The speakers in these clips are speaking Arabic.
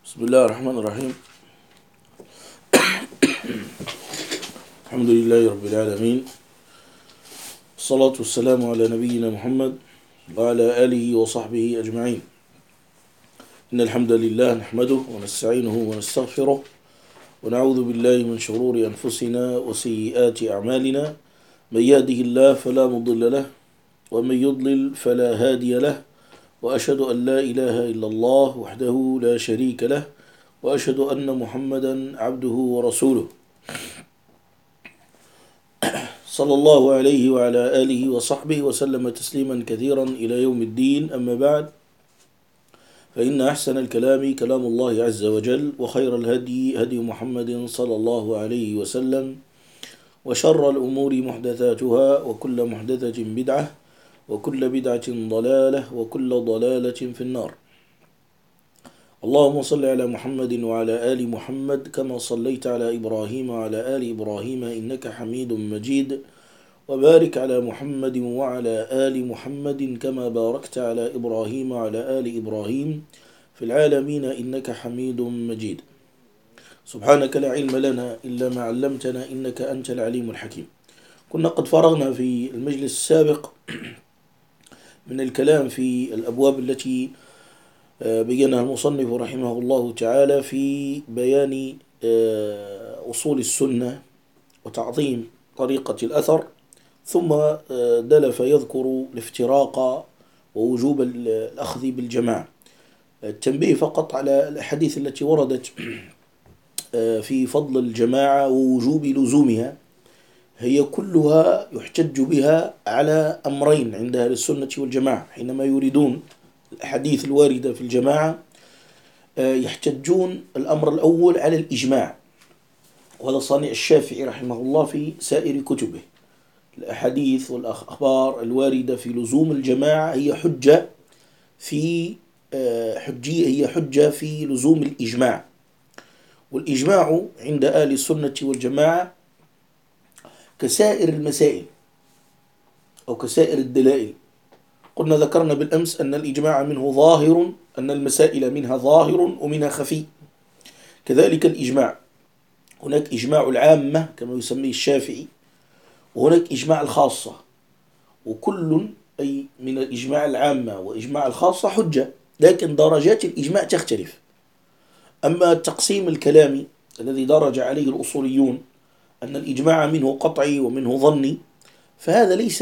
بسم الله الرحمن الرحيم. الحمد لله رب العالمين، الصلاة والسلام على نبينا محمد وعلى آله وصحبه أجمعين. إن الحمد لله نحمده ونستعينه ونستغفره ونعوذ بالله من شرور أنفسنا وسيئات أعمالنا. من يهده الله فلا مضل له ومن يضلل فلا هادي له، وأشهد أن لا إله إلا الله وحده لا شريك له، وأشهد أن محمدا عبده ورسوله صلى الله عليه وعلى آله وصحبه وسلم تسليما كثيرا إلى يوم الدين. أما بعد، فإن أحسن الكلام كلام الله عز وجل، وخير الهدي هدي محمد صلى الله عليه وسلم، وشر الأمور محدثاتها، وكل محدثة بدعة، وكل بدعة ضلالة، وكل ضلالة في النار. اللهم صل على محمد وعلى آل محمد كما صليت على إبراهيم وعلى آل إبراهيم إنك حميد مجيد، وبارك على محمد وعلى آل محمد كما باركت على إبراهيم وعلى آل إبراهيم في العالمين إنك حميد مجيد. سبحانك لا علم لنا إلا ما علمتنا إنك أنت العليم الحكيم. كنا قد فرغنا في المجلس السابق من الكلام في الأبواب التي بينها المصنف رحمه الله تعالى في بيان أصول السنة وتعظيم طريقة الأثر، ثم دلف يذكر الافتراق ووجوب الأخذ بالجماعة. التنبيه فقط على الأحاديث التي وردت في فضل الجماعة ووجوب لزومها، هي كلها يحتج بها على أمرين عند أهل السنة والجماعة. حينما يريدون الأحاديث الواردة في الجماعة يحتجون الأمر الأول على الإجماع، وهذا صانع الشافعي رحمه الله في سائر كتبه. الأحاديث والأخبار الواردة في لزوم الجماعة هي حجة في لزوم الإجماع. والإجماع عند أهل السنة والجماعة كسائر المسائل أو كسائر الدلائل. قلنا ذكرنا بالأمس أن الإجماع منه ظاهر، أن المسائل منها ظاهر ومنها خفي. كذلك الإجماع، هناك إجماع العامة كما يسميه الشافعي، وهناك إجماع الخاصة، وكل أي من الإجماع العامة وإجماع الخاصة حجة، لكن درجات الإجماع تختلف. أما التقسيم الكلامي الذي درج عليه الأصوليون أن الإجماع منه قطعي ومنه ظني، فهذا ليس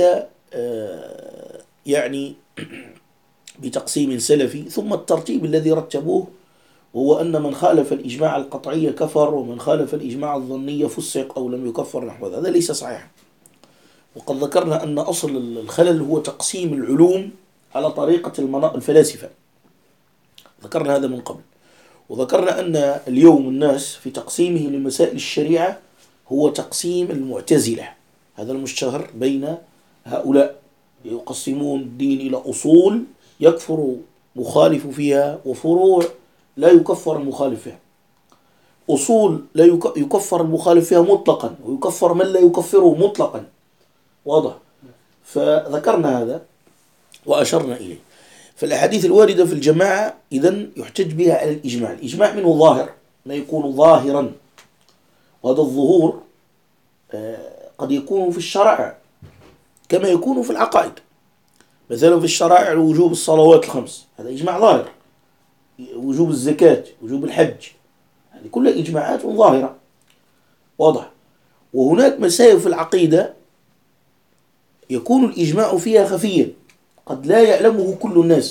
يعني بتقسيم سلفي. ثم الترتيب الذي رتبوه وهو أن من خالف الإجماع القطعي كفر، ومن خالف الإجماع الظني فسق أو لم يكفر نحو هذا ليس صحيح. وقد ذكرنا أن أصل الخلل هو تقسيم العلوم على طريقة الفلاسفة، ذكرنا هذا من قبل. وذكرنا أن اليوم الناس في تقسيمه لمسائل الشريعة هو تقسيم المعتزلة، هذا المشتهر بين هؤلاء، يقسمون الدين إلى أصول يكفر مخالف فيها، وفروع لا يكفر المخالف فيها. أصول لا يكفر المخالف فيها مطلقا، ويكفر من لا يكفره مطلقا، واضح؟ فذكرنا هذا وأشرنا إليه. فالأحاديث الواردة في الجماعة إذن يحتج بها على الإجماع. الإجماع منه ظاهر، ما يكون ظاهرا، وهذا الظهور قد يكون في الشرائع كما يكون في العقائد. مثلا في الشرائع وجوب الصلوات الخمس، هذا إجماع ظاهر. وجوب الزكاة، وجوب الحج، هذه كلها إجماعات ظاهرة، واضح. وهناك مسائل في العقيدة يكون الإجماع فيها خفيا، قد لا يعلمه كل الناس،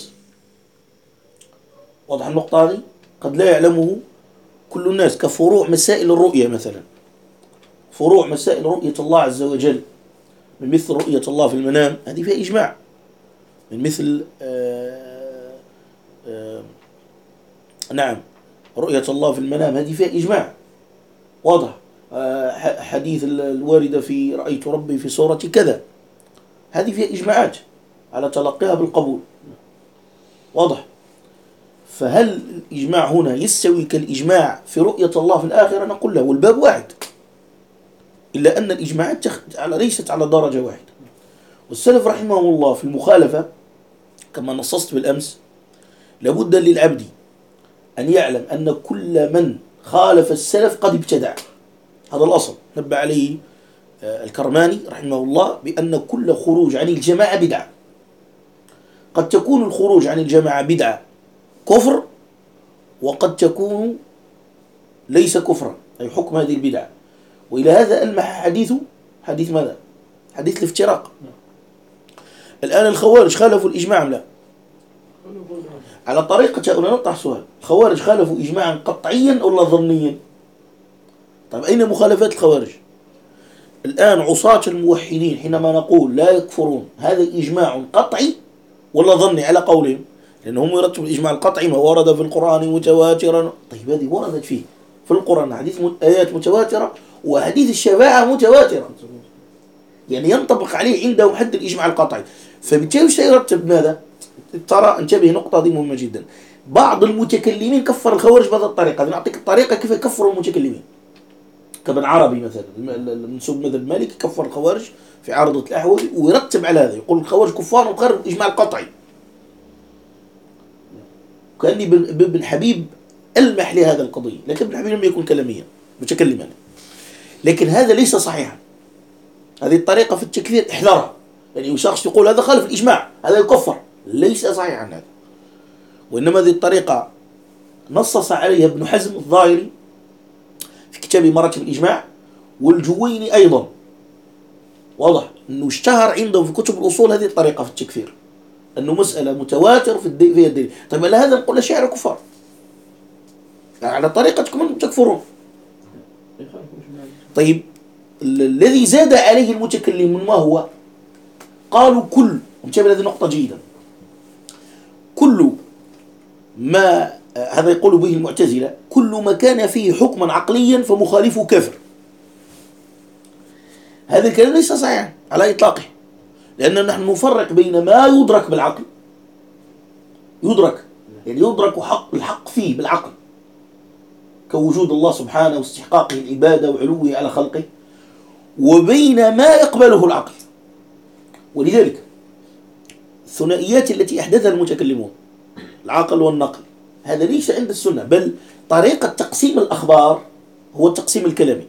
واضح النقطة هذه؟ قد لا يعلمه كل الناس، كفروع مسائل الرؤية مثلا، فروع مسائل رؤية الله عز وجل، من مثل رؤية الله في المنام، هذه فيها إجماع. من مثل نعم، رؤية الله في المنام هذه فيها إجماع، واضح. حديث الواردة في رأيت ربي في صورة كذا، هذه فيها إجماعات على تلقيها بالقبول، واضح. فهل الإجماع هنا يستوي كالإجماع في رؤية الله في الآخرة؟ نقول له والباب واحد، إلا أن الإجماعات ليست على درجة واحدة. والسلف رحمه الله في المخالفة كما نصصت بالأمس، لابد للعبد أن يعلم أن كل من خالف السلف قد ابتدع. هذا الأصل نبه عليه الكرماني رحمه الله، بأن كل خروج عن الجماعة بدعة. قد تكون الخروج عن الجماعة بدعة كفر، وقد تكون ليس كفرا، أي حكم هذه البدعة. وإلى هذا ألمح حديث ماذا؟ حديث الافتراق. الآن الخوارج خالفوا الإجماع أم لا؟ على طريقة هؤلاء نطرح سؤال: الخوارج خالفوا إجماعا قطعيا ولا ظنيا؟ طيب أين مخالفات الخوارج؟ الآن عصاة الموحدين حينما نقول لا يكفرون، هذا إجماع قطعي ولا ظني على قولهم؟ لأنهم يرتبوا الإجماع القطعي ما ورد في القرآن متواترا. طيب هذه وردت فيه في القرآن آيات متواترة وحديث الشفاعة متواترة، يعني ينطبق عليه عندهم حد الإجماع القطعي. فبالتالي سيرتب ماذا؟ ترى انتبه، نقطة دي مهمة جدا. بعض المتكلمين كفر الخوارج بهذه الطريقة. نعطيك الطريقة كيف يكفروا المتكلمين. كابن عربي مثلا المنسوب مذهب مالك يكفر الخوارج في عارضة الأحوذي، ويرتب على هذا يقول الخوارج كفار وقرر الإجماع القطعي. كأني بن حبيب ألمح لهذا القضية، لكن ابن حبيب لم يكن كلاميا متكلما، لكن هذا ليس صحيحا. هذه الطريقة في التكفير احذرها. يعني شخص يقول هذا خالف الإجماع هذا يكفر، ليس صحيحا هذا. وإنما هذه الطريقة نصص عليها ابن حزم الظاهري في كتاب مراتب الإجماع، والجويني أيضا. واضح أنه اشتهر عندهم في كتب الأصول هذه الطريقة في التكفير، أنه مسألة متواتر فيها الدليل. طيب على هذا نقول الشاعر كفار، يعني على طريقتكم أنتم تكفرون. طيب الذي زاد عليه المتكلمون ما هو؟ قالوا انتبه هذه نقطة جيدة، كل ما هذا يقول به المعتزلة: كل ما كان فيه حكما عقليا فمخالفه كافر. هذا الكلام ليس صحيحا على إطلاقه، لأن نحن نفرق بين ما يدرك بالعقل، يعني يدرك الحق فيه بالعقل كوجود الله سبحانه واستحقاقه العبادة وعلوه على خلقه، وبين ما يقبله العقل. ولذلك الثنائيات التي أحدثها المتكلمون العقل والنقل هذا ليس عند السنة، بل طريقة تقسيم الأخبار هو التقسيم الكلامي،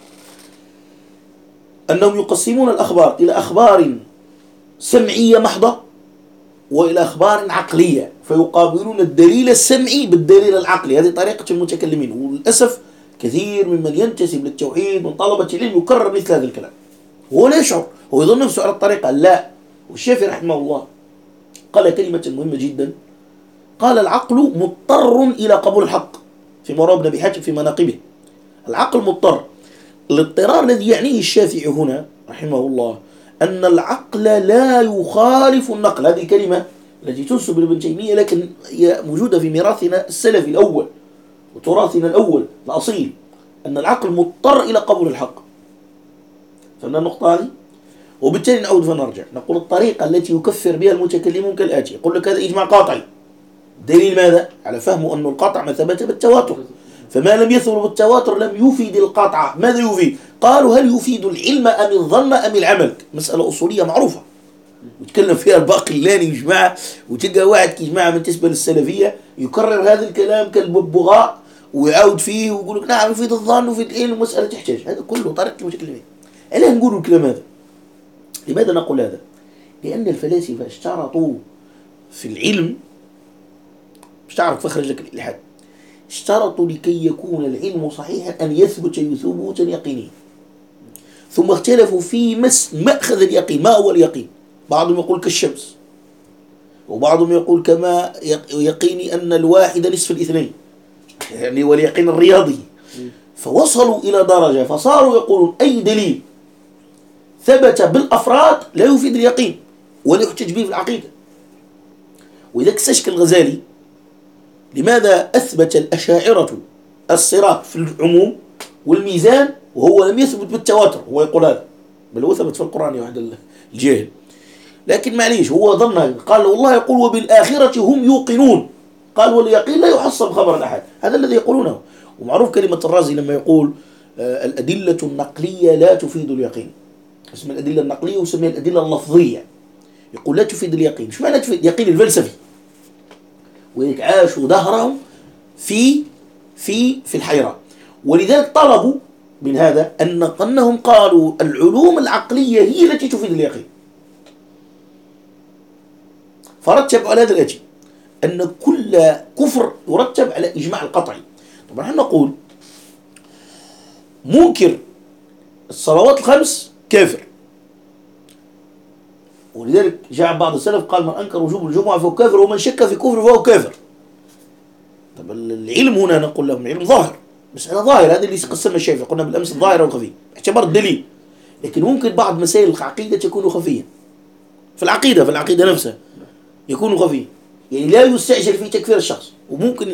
أنهم يقسمون الأخبار إلى أخبار سمعية محضة وإلى أخبار عقلية، فيقابلون الدليل السمعي بالدليل العقلي. هذه طريقة المتكلمين، وللأسف كثير ممن ينتسب للتوحيد من طلبة العلم يكرر مثل هذا الكلام، هو لا يشعر، هو يظن نفسه على الطريقة. لا، والشافعي رحمه الله قال كلمة مهمة جدا، قال: العقل مضطر إلى قبول الحق، في مراد بن أبي حاتم في مناقبه. العقل مضطر. الاضطرار الذي يعنيه الشافعي هنا رحمه الله أن العقل لا يخالف النقل. هذه كلمة التي تنسب لابن تيمية، لكن هي موجودة في ميراثنا السلفي الأول وتراثنا الأول الأصيل، أن العقل مضطر إلى قبول الحق. فهمنا النقطة هذه؟ وبالتالي نعود فنرجع نقول الطريقة التي يكفر بها المتكلمون كالآتي: يقول لك هذا إجماع قاطعي. دليل ماذا؟ على فهمه أن القطع ما ثبت بالتواتر، فما لم يثبت بالتواتر لم يفيد القطع. ماذا يفيد؟ قالوا: هل يفيد العلم أم الظن أم العمل؟ مسألة أصولية معروفة يتكلم فيها الباقلاني وجماعة، وتلقى واحد كجماعة من تسبة للسلفية يكرر هذا الكلام كالببغاء ويعود فيه ويقول لك نعم يفيد الظن ويفيد العلم ومسألة تحتاج. هذا كله طريقة المتكلمين. ألا نقول الكلام هذا؟ لماذا نقول هذا؟ لأن الفلاسفة اشترطوا في العلم، مش تعرف فخرج لك الإلحاد، اشترطوا لكي يكون العلم صحيحا أن يثبت ثبوتا يقينيا، ثم اختلفوا في مأخذ اليقين. ما هو اليقين؟ بعضهم يقول كالشمس، وبعضهم يقول كما يقيني أن الواحد نصف الاثنين، يعني هو اليقين الرياضي. فوصلوا إلى درجة فصاروا يقولون أي دليل ثبت بالأفراد لا يفيد اليقين ولا يحتج به في العقيدة. وإذا استشكل الغزالي لماذا أثبت الأشاعرة الصراط في العموم والميزان وهو لم يثبت بالتواتر، هو يقول هذا، بل هو ثبت في القرآن يا واحد الجاهل، لكن معليش هو ظن. قال والله يقول وبالآخرة هم يوقنون، قال واليقين لا يحصل خبر الأحد، هذا الذي يقولونه. ومعروف كلمة الرازي لما يقول الأدلة النقلية لا تفيد اليقين، اسم الأدلة النقلية وسميها الأدلة اللفظية، يقول لا تفيد اليقين. مش معنى تفيد اليقين الفلسفي؟ وهيك عاشوا دهرهم في في الحيرة. ولذلك طلبوا من هذا أنهم قالوا العلوم العقلية هي التي تفيد اليقين. فرتب على هذا الأجل أن كل كفر يرتب على إجماع القطعي. طبعا نحن نقول منكر الصلوات الخمس كافر، ولذلك جاء بعض السلف قال من أنكر وجوب الجمعة فهو كافر ومن شك في كفر فهو كافر. طب العلم هنا نقول لهم العلم ظاهر، مسألة ظاهرة، هذا اللي قسمنا الشافعي قلنا بالأمس ظاهرة وخفية اعتبار الدليل. لكن ممكن بعض مسائل العقيدة تكون خفية في العقيدة نفسها يكون خفية، يعني لا يستعجل في تكفير الشخص. وممكن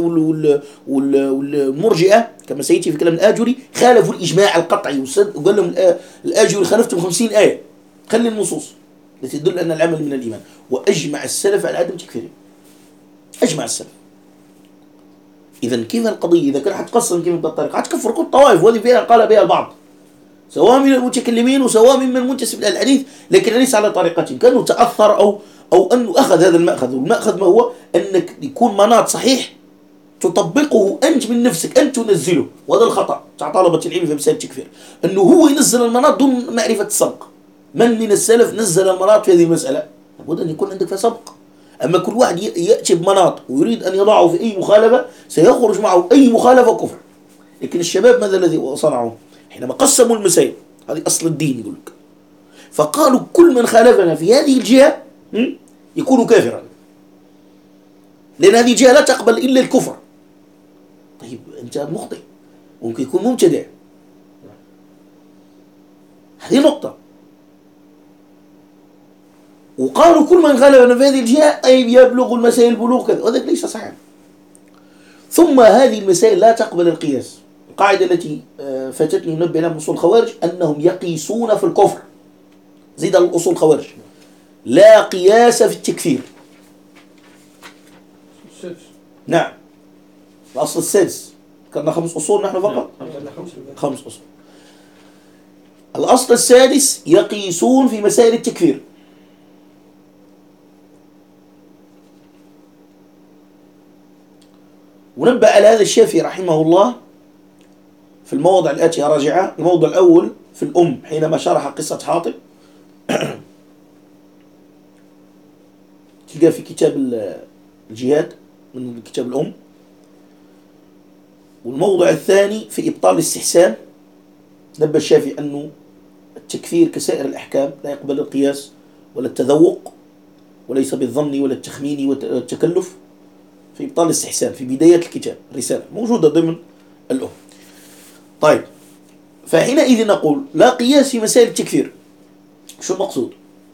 والمرجئة كما سيأتي في كلام الآجري خالفوا الإجماع القطعي وقال لهم الآجري خالفتم 50 آية. خلي النصوص التي تدل أن العمل من الإيمان. وأجمع السلف على عدم تكفيره، أجمع السلف. إذا كيف القضية؟ إذا كان حتقسم كيف بالطريقة حتكفر كل الطوائف، وهذه فيها قال بها البعض سواء من المتكلمين وسواء من المنتسب إلى الحديث، لكن ليس على طريقتهم، كأنه تأثر أو أنه أخذ هذا المأخذ. والمأخذ ما هو؟ أنك يكون مناط صحيح تطبقه أنت من نفسك، أنت تنزله. وهذا الخطأ تاع طلبة العلم في مسائل التكفير، أنه هو ينزل المناط دون معرفة السبق. من السلف نزل المناط في هذه المسألة؟ لابد أن يكون عندك فيها سبق. أما كل واحد يأتي بمناط ويريد أن يضعه في أي مخالفة سيخرج معه أي مخالفة كفر. لكن الشباب ماذا الذي صنعوا حينما قسموا المسائل؟ هذه أصل الدين يقول لك، فقالوا كل من خالفنا في هذه الجهة يكون كافرا، لأن هذه الجهة لا تقبل إلا الكفر. طيب أنت مخطئ، ممكن يكون مبتدع، هذه نقطة. وقالوا كل من خالفنا في هذه الجهة أي يبلغ المسائل بلوغ كذا، وهذا ليس صحيح. ثم هذه المسائل لا تقبل القياس. القاعدة التي فاتتني ننبه لها من أصول الخوارج أنهم يقيسون في الكفر، زيد الأصول الخوارج لا قياس في التكفير. نعم، الأصل السادس كنا 5 أصول نحن فقط 5 أصول. الأصل السادس يقيسون في مسائل التكفير. ونبأ على هذا الشافعي رحمه الله في المواضع الآتية راجعة. الموضع الأول في الأم حينما شرح قصة حاطب تلقى في كتاب الجهاد من كتاب الأم. والموضع الثاني في إبطال الاستحسان نبأ الشافعي أنه التكفير كسائر الأحكام لا يقبل القياس ولا التذوق، وليس بالظن ولا التخمين والتكلف، في إبطال الاستحسان في بداية الكتاب رسالة موجودة ضمن الأم. طيب، فحينئذ نقول لا قياس في مسائل التكفير. شو المقصود؟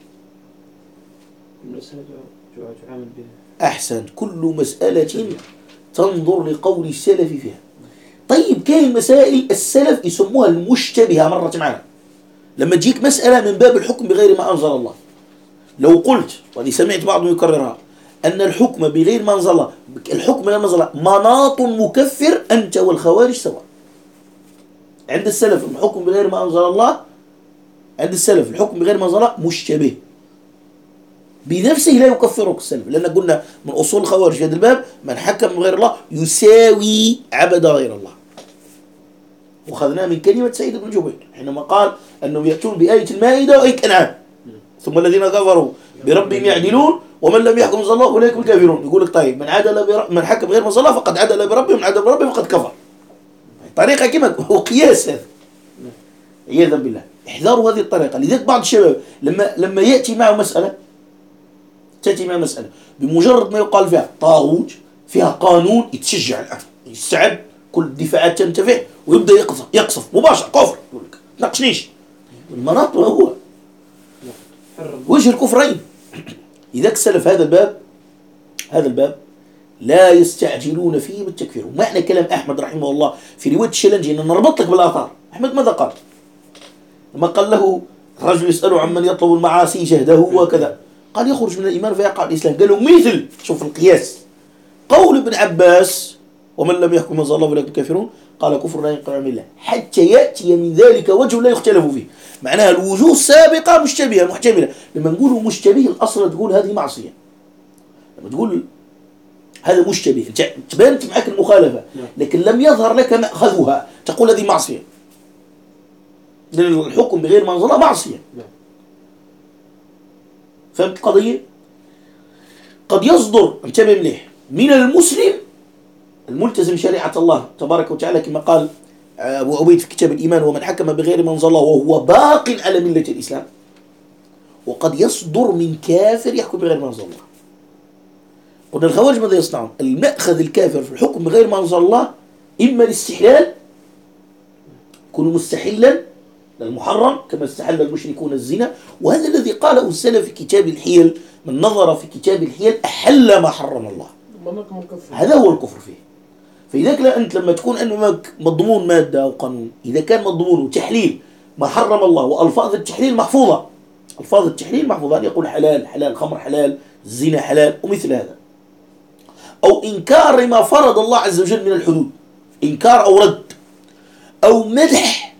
أحسن، كل مسألة تنظر لقول السلف فيها. طيب، كاين مسائل السلف يسموها المشتبهة مرت معنا. لما تجيك مسألة من باب الحكم بغير ما أنزل الله، لو قلت وأني سمعت بعضهم يكررها أن الحكم بغير ما أنزل الله، الحكم بغير ما أنزل الله مناط مكفر، أنت والخوارج سواء. عند السلف الحكم بغير ما أنزل الله، عند السلف الحكم بغير ما أنزل الله مشتبه بنفسه لا يكفرك السلف، لأن قلنا من أصول الخوارج في هذا الباب من حكم من غير الله يساوي عبد غير الله. وخذناه من كلمة سيد بن جبير حينما قال أنهم يأتون بآية المائدة وآية الأنعام، ثم الذين كفروا بربهم يعدلون ومن لم يحكم بما أنزل الله أولئك هم الكافرون. يقول لك طيب من حكم غير ما أنزل الله فقد عدل بربه، من عدل بربه فقد كفر. طريقة كما هو قياس هذا، عياذا بالله. احذروا هذه الطريقة. لذلك بعض الشباب لما يأتي معه مسألة، تأتي معه مسألة بمجرد ما يقال فيها طاغوت، فيها قانون، يتشجع الآن، يستعد، كل الدفاعات تنتفع ويبدأ يقصف مباشر كفر. يقول لك ناقشنيش، المناط هو وجه الكفرين. إذا السلف هذا الباب لا يستعجلون فيه بالتكفير. ومعنى كلام أحمد رحمه الله في رواية الشلنجي أن نربط لك بالآثار. أحمد ماذا قال لما قال له رجل يسأله عمن يطلب المعاصي جهده وكذا، قال يخرج من الإيمان فيقع الإسلام. قال له مثل، شوف القياس، قول ابن عباس ومن لم يحكم ما أنزل الله فأولئك الكافرون، قال كفر لا ينقل عن الله حتى يأتي من ذلك وجه لا يختلف فيه. معناها الوجوه السابقة مشتبهة محتملة. لما نقول مشتبه الأصل تقول هذه معصية. لما تقول هذا مشتبه، تبانت معك المخالفة لكن لم يظهر لك مأخذها، تقول هذه معصية، لأن الحكم بغير ما أنزل الله معصية. فهمت القضية؟ قد يصدر، انتبه مليح، من المسلم الملتزم شريعة الله تبارك وتعالى كما قال أبو عبيد في كتاب الإيمان: ومن حكم بغير ما أنزل الله وهو باق على ملة الإسلام. وقد يصدر من كافر يحكم بغير ما أنزل الله. قلنا الخوارج ماذا يصنعون؟ المأخذ الكافر في الحكم بغير ما أنزل الله إما الاستحلال، يكون مستحلا للمحرم كما استحل المشركون الزنا، وهذا الذي قاله السلف في كتاب الحيل: من نظر في كتاب الحيل أحل ما حرم الله. هذا هو الكفر فيه. فإذا لا أنت لما تكون أنك مضمون مادة أو قانون، إذا كان مضمون تحليل ما حرم الله وألفاظ التحليل محفوظة، ألفاظ التحليل محفوظة، أن يقول حلال حلال، الخمر حلال، الزنا حلال ومثل هذا، أو إنكار ما فرض الله عز وجل من الحدود، إنكار أو رد أو مدح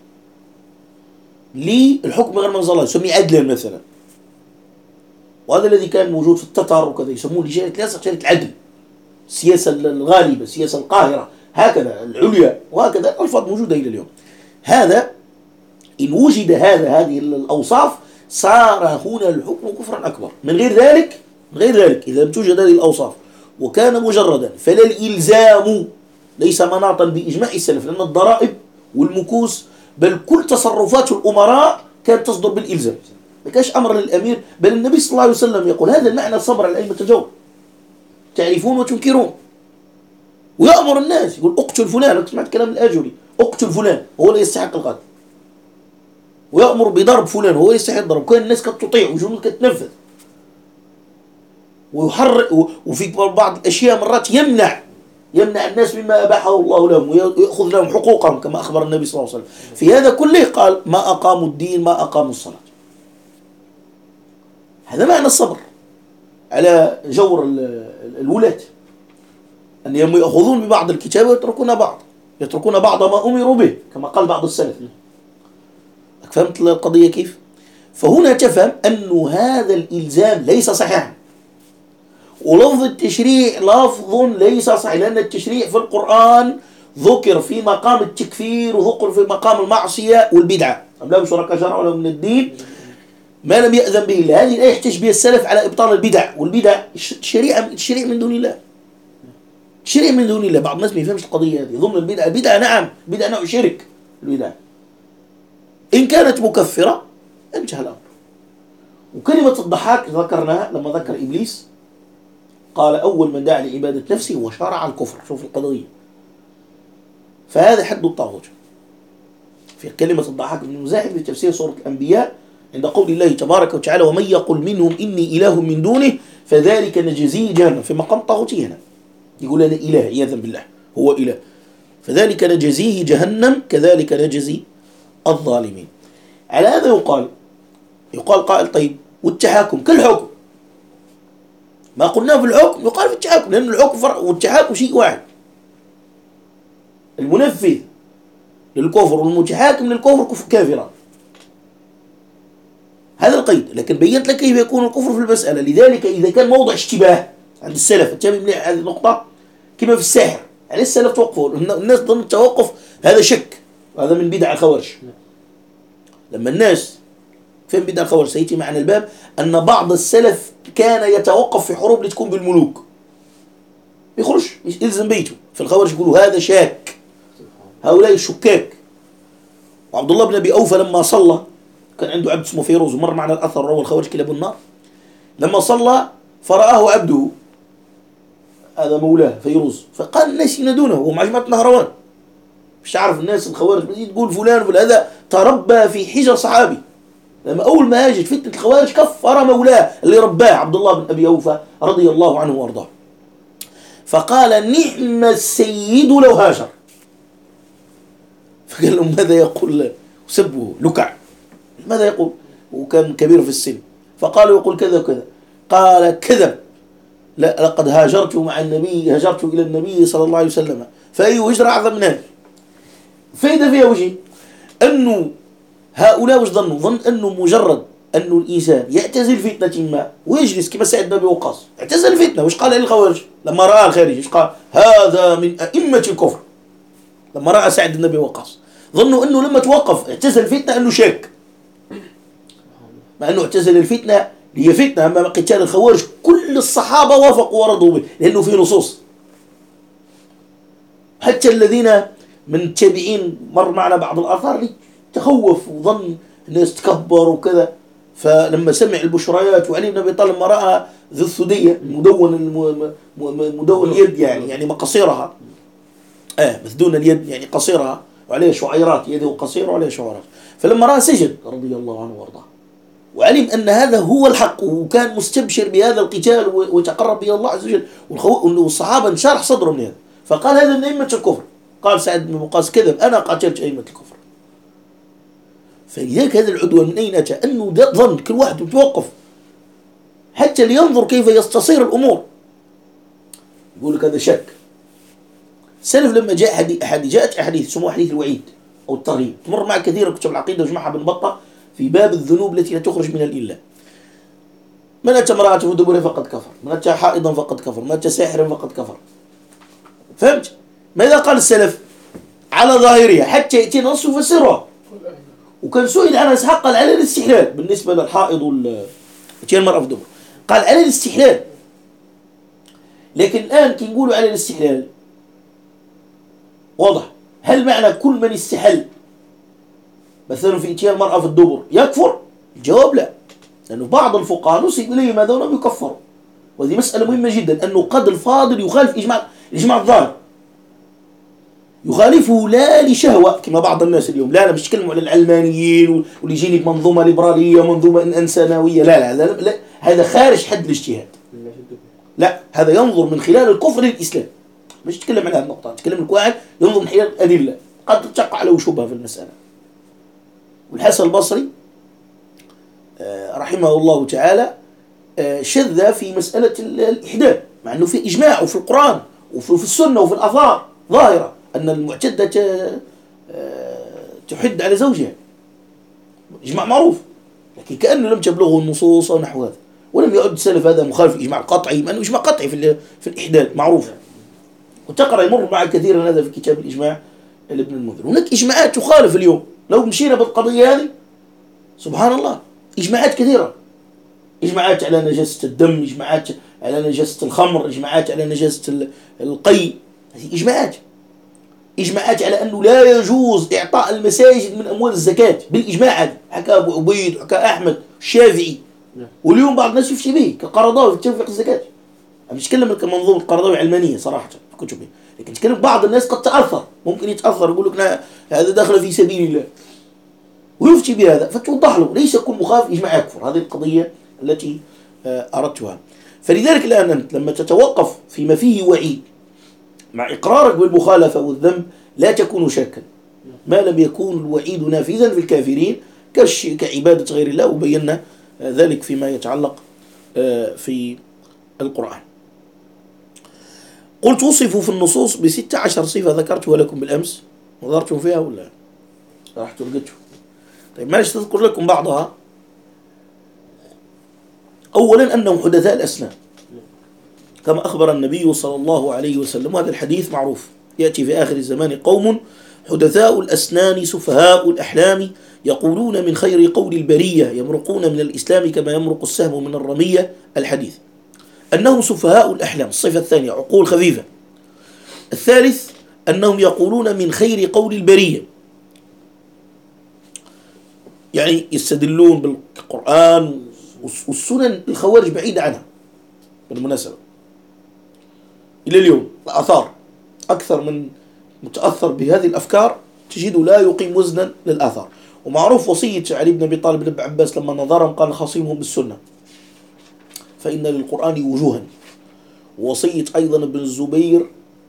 للحكم غير ما أنزل الله، يسميه عدلا مثلا. وهذا الذي كان موجود في التتار وكذا، يسموه لجنة الياسق جنة العدل، السياسة الغالبة، السياسة القاهرة، هكذا العليا، وهكذا الألفاظ موجودة إلى اليوم. هذا إن وجد هذه الأوصاف صار هنا الحكم كفرا أكبر. من غير ذلك إذا لم توجد هذه الأوصاف وكان مجردا، فلا الإلزام ليس مناطا بإجماع السلف، لأن الضرائب والمكوس بل كل تصرفات الأمراء كانت تصدر بالإلزام، ما كانش أمر للأمير. بل النبي صلى الله عليه وسلم يقول هذا المعنى الصبر على أئمة الجور: تعرفون وتنكرون. ويأمر الناس يقول اقتل فلان، سمعت كلام الآجري: اقتل فلان وهو لا يستحق القتل، ويأمر بضرب فلان وهو يستحق الضرب. كان الناس كانت تطيع وجنود كانت تنفذ، ويحرق. وفي بعض الأشياء مرات يمنع الناس مما أباحه الله لهم ويأخذ لهم حقوقهم كما أخبر النبي صلى الله عليه وسلم. في هذا كله قال: ما أقاموا الدين ما أقاموا الصلاة. هذا معنى الصبر على جور الولاة، أن يأخذون ببعض الكتاب ويتركون بعض ما أمروا به كما قال بعض السلف. فهمت القضية كيف؟ فهنا تفهم أن هذا الإلزام ليس صحيحا، ولفظ التشريع لفظ ليس صحيح، لأن التشريع في القرآن ذكر في مقام التكفير وذكر في مقام المعصية والبدعة: أم لهم شركاء شرعوا لهم من الدين ما لم يأذن به الله. هذه الآية يحتج بها السلف على إبطال البدع، والبدع الشريعة من دون الله، الشريعة من دون الله. بعض الناس ما يفهمش القضية هذه، ضمن البدعة نعم، بدعة نوع شرك. البدع إن كانت مكفرة انتهى الأمر. وكلمة الضحاك ذكرناها لما ذكر إبليس، قال: أول من دعا لعبادة نفسه وشرع الكفر. شوف القضية. فهذا حد الطاغوت. في كلمة الضحاك بن مزاحم في تفسير سورة الأنبياء عند قول الله تبارك وتعالى: ومن يقل منهم إني إله من دونه فذلك نجزيه جهنم. في مقام طاغوتي هنا يقول أنا إله عياذا بالله، هو إله، فذلك نجزيه جهنم كذلك نجزي الظالمين. على هذا يقال قائل: طيب والتحاكم كالحكم، ما قلناه في الحكم يقال في التحاكم، لأن الحكم فرع والتحاكم شيء واحد. المنفذ للكفر والمتحاكم للكفر كافرا، هذا القيد. لكن بينت لك كيف يكون الكفر في المسألة. لذلك إذا كان موضع اشتباه عند السلف، انتبه مليح هذه النقطة، كما في الساحر يعني السلف توقفوا، الناس ظن التوقف هذا شك، هذا من بدع الخوارج. لما الناس فين بدع الخوارج سيأتي معنا الباب، أن بعض السلف كان يتوقف في حروب لتكون بالملوك، يخرج يلزم بيته. في الخوارج يقولوا هذا شاك، هؤلاء الشكاك. وعبد الله بن أبي أوفى لما صلى، كان عنده عبد اسمه فيروز، ومر معنا الأثر روى الخوارج كلاب النار، لما صلى فرآه عبده هذا مولاه فيروز، فقال الناس ينادونه وهم عجمة نهروان، مش عارف الناس الخوارج تقول فلان هذا تربى في حجر صحابي. لما أول ما هاجت فتنة الخوارج كفر مولاه اللي رباه عبد الله بن أبي أوفى رضي الله عنه وارضاه، فقال: نعم السيد لو هاجر. فقال لهم: ماذا يقول؟ سبه لكع، ماذا يقول؟ وكان كبير في السن، فقالوا: يقول كذا وكذا. قال: كذب، لا، لقد هاجرت مع النبي، هاجرت إلى النبي صلى الله عليه وسلم، فأي هجرة أعظم من هذه؟ فإذا فيها وجه أنه هؤلاء وش ظنوا؟ ظن أنه مجرد أنه الإنسان يعتزل فتنة ما ويجلس كما سعد بن أبي وقاص اعتزل الفتنة. وش قال للخوارج لما رأى الخارجي؟ وش قال؟ هذا من أئمة الكفر. لما رأى سعد بن أبي وقاص ظنوا أنه لما توقف اعتزل الفتنة أنه شك، مع أنه اعتزل الفتنة هي فتنة. أما قتال الخوارج كل الصحابة وافقوا ورضوا به لأنه فيه نصوص. حتى الذين من التابعين مر معنا بعض الآثار تخوف وظن الناس تكبر وكذا، فلما سمع البشريات وعلي بن أبي طالب ما رأى ذو الثدية مدون اليد يعني مقصيرها مثدون اليد يعني قصيرها وعليه شعيرات، يده قصيرة وعليه شعيرات، فلما رأى سجد رضي الله عنه وارضاه وعلم أن هذا هو الحق وكان مستبشر بهذا القتال وتقرب إلى الله عز وجل. والصحابة انشرح صدرهم من هذا، فقال هذا من أئمة الكفر. قال سعد بن وقاص كذب، أنا قاتلت أئمة الكفر. فلذلك هذا العدوان من أين أتى؟ أنه ظن كل واحد يتوقف حتى لينظر كيف يستصير الأمور. يقول لك هذا شك. السلف لما جاءت أحاديث سموها حديث الوعيد أو الترهيب، تمر معك كثيرا كتب العقيدة وجمعها بن بطة في باب الذنوب التي لا تخرج من الإله. من أتى امرأة في دبره فقد كفر، من أتى حائضا فقد كفر، من أتى ساحرا فقد كفر. فهمت؟ ماذا قال السلف؟ على ظاهرها حتى يأتي نص يفسرها. وكان سئل عن إسحاق قال على الاستحلال بالنسبة للحائض يأتي المرأة في دبره، قال على الاستحلال. لكن الآن كي نقولوا على الاستحلال واضح، هل معنى كل من استحل مثلا في إتيان المرأة في الدبر يكفر؟ الجواب لا، لأنه بعض الفقهاء نسب إليهم هذا ولم يكفروا. وهذه مسألة مهمة جدا، أنه قد الفاضل يخالف إجماع الظاهر، يخالفه لا لشهوة كما بعض الناس اليوم. لا مش تكلموا على العلمانيين واللي يجيني بمنظومة ليبرالية ومنظومة إنسانوية، لا هذا خارج حد الاجتهاد. لا، هذا ينظر من خلال الكفر للإسلام، مش تكلم على هذه النقطة، تكلم لك واحد ينظر من خلال الأدلة قد تقع له شبهة في المسألة. والحسن البصري رحمه الله تعالى شذ في مسألة الإحداث، مع أنه في إجماع وفي القرآن وفي السنة وفي الآثار ظاهرة أن المعتدة تحد على زوجها، إجماع معروف، لكن كأنه لم تبلغه النصوص أو نحو هذا. ولم يعد السلف هذا مخالف إجماع قطعي، مع أنه إجماع قطعي في الإحداث معروف. وتقرأ يمر معك كثيرا هذا في كتاب الإجماع لابن المنذر. هناك إجماعات تخالف اليوم، لو مشينا بالقضية هذه سبحان الله إجماعات كثيرة، إجماعات على نجاسة الدم، إجماعات على نجاسة الخمر، إجماعات على نجاسة القي، هذه إجماعات على أنه لا يجوز إعطاء المساجد من أموال الزكاة بالإجماع. حكى أبو عبيد وحكى أحمد الشافعي، واليوم بعض الناس يفتي به كقرضاوي في تنفيق الزكاة. أنا مش أتكلم كمنظومة القرضاوي علمانية صراحة في كتبه، لكن أتكلم بعض الناس قد تأثر، ممكن يتأثر يقول لك لا هذا داخل في سبيل الله ويفتي بهذا، فتوضح له ليس كل مخالف إجماع يكفر. هذه القضية التي أردتها. فلذلك الآن أنت لما تتوقف فيما فيه وعيد مع إقرارك بالمخالفة والذنب لا تكون شاكا، ما لم يكون الوعيد نافذا في الكافرين كعبادة غير الله، وبينا ذلك فيما يتعلق في القرآن. قلت وصفوا في النصوص ب16 صفة ذكرتها لكم بالأمس، نظرتم فيها ولا راح تلقتوا؟ طيب معلش تذكر لكم بعضها. أولا أنهم حدثاء الأسنان كما أخبر النبي صلى الله عليه وسلم، وهذا الحديث معروف، يأتي في آخر الزمان قوم حدثاء الأسنان سفهاء الأحلام يقولون من خير قول البرية يمرقون من الإسلام كما يمرق السهم من الرمية. الحديث أنهم سفهاء الأحلام، الصفة الثانية عقول خفيفة. الثالث أنهم يقولون من خير قول البرية، يعني يستدلون بالقرآن والسنن. الخوارج بعيدة عنها بالمناسبة إلى اليوم، الآثار أكثر من متأثر بهذه الأفكار تجده لا يقيم وزنا للآثار. ومعروف وصية علي بن أبي طالب لابن عباس لما نظرهم قال خصيمهم بالسنة فإن للقرآن وجوها. ووصية أيضا ابن الزبير،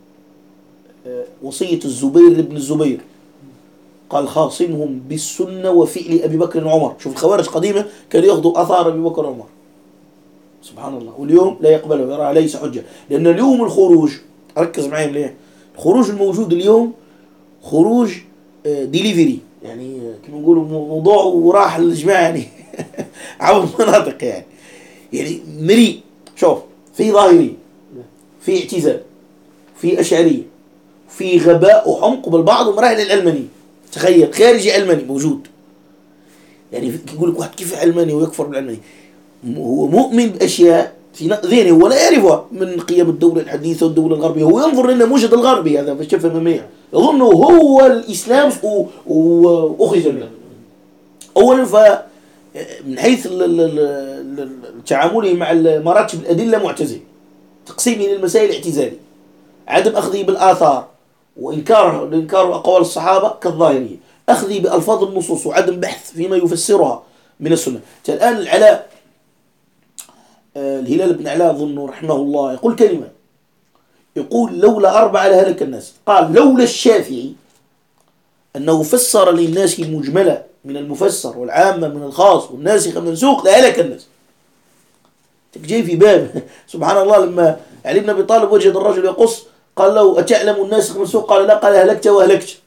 وصية الزبير لابن الزبير قال خاصمهم بالسنة وفعل أبي بكر وعمر. شوف الخوارج قديمة كانوا يأخذوا أثار أبي بكر وعمر سبحان الله، واليوم لا يقبله، يرى ليس حجة. لأن اليوم الخروج، ركز معي ليه، الخروج الموجود اليوم خروج ديليفري، يعني كما نقولوا موضوع وراح للجماعة يعني عبر مناطق يعني مليء. شوف، في ظاهري، في اعتزال، في أشعرية، في غباء وحمق بالبعض ومراحل العلمانية. تخيل خارجي علماني موجود، يعني يقول لك واحد كيف علماني ويكفر بالعلماني؟ هو مؤمن بأشياء في ذهنه هو لا يعرفها من قيم الدولة الحديثة والدولة الغربية. هو ينظر للنموذج الغربي هذا فالشفة أمامية، يظنه هو الإسلام وأخرج منه. أولا من حيث تعامله مع مراتب الأدلة معتزل، تقسيمه للمسائل اعتزالي، عدم أخذه بالآثار وإنكار أقوال الصحابة كالظاهرية، أخذه بألفاظ النصوص وعدم بحث فيما يفسرها من السنة. الآن العلاء، الهلال بن علاء أظن رحمه الله، يقول كلمة، يقول لولا أربعة لهلك الناس. قال لولا الشافعي أنه فسر للناس مجملة من المفسر والعامة من الخاص والناسخ من المنسوخ لهلك الناس. جاي في باب سبحان الله، لما علي بن أبي طالب وجد الرجل يقص قال له أتعلم الناسخ من المنسوخ؟ قال لا، قال هلكت وهلكت.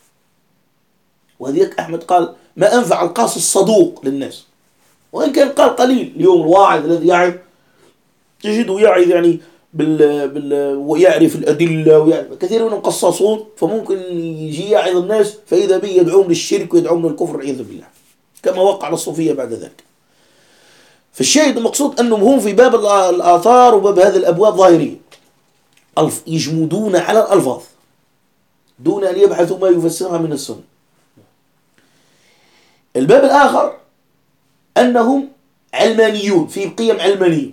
وهذيك أحمد قال ما أنفع القاص الصدوق للناس، وإن كان قال قليل. اليوم الواعظ الذي يعظ تجده يعظ يعني ويعرف الأدلة، ويعرف كثير منهم قصاصون، فممكن يجي يعظ الناس فإذا به يدعون للشرك ويدعون للكفر والعياذ بالله، كما وقع الصوفية بعد ذلك. فالشاهد المقصود أنهم هم في باب الآثار وباب هذه الأبواب ظاهرية، يجمدون على الألفاظ دون أن يبحثوا ما يفسرها من السنة. الباب الآخر أنهم علمانيون، في قيم علمانية،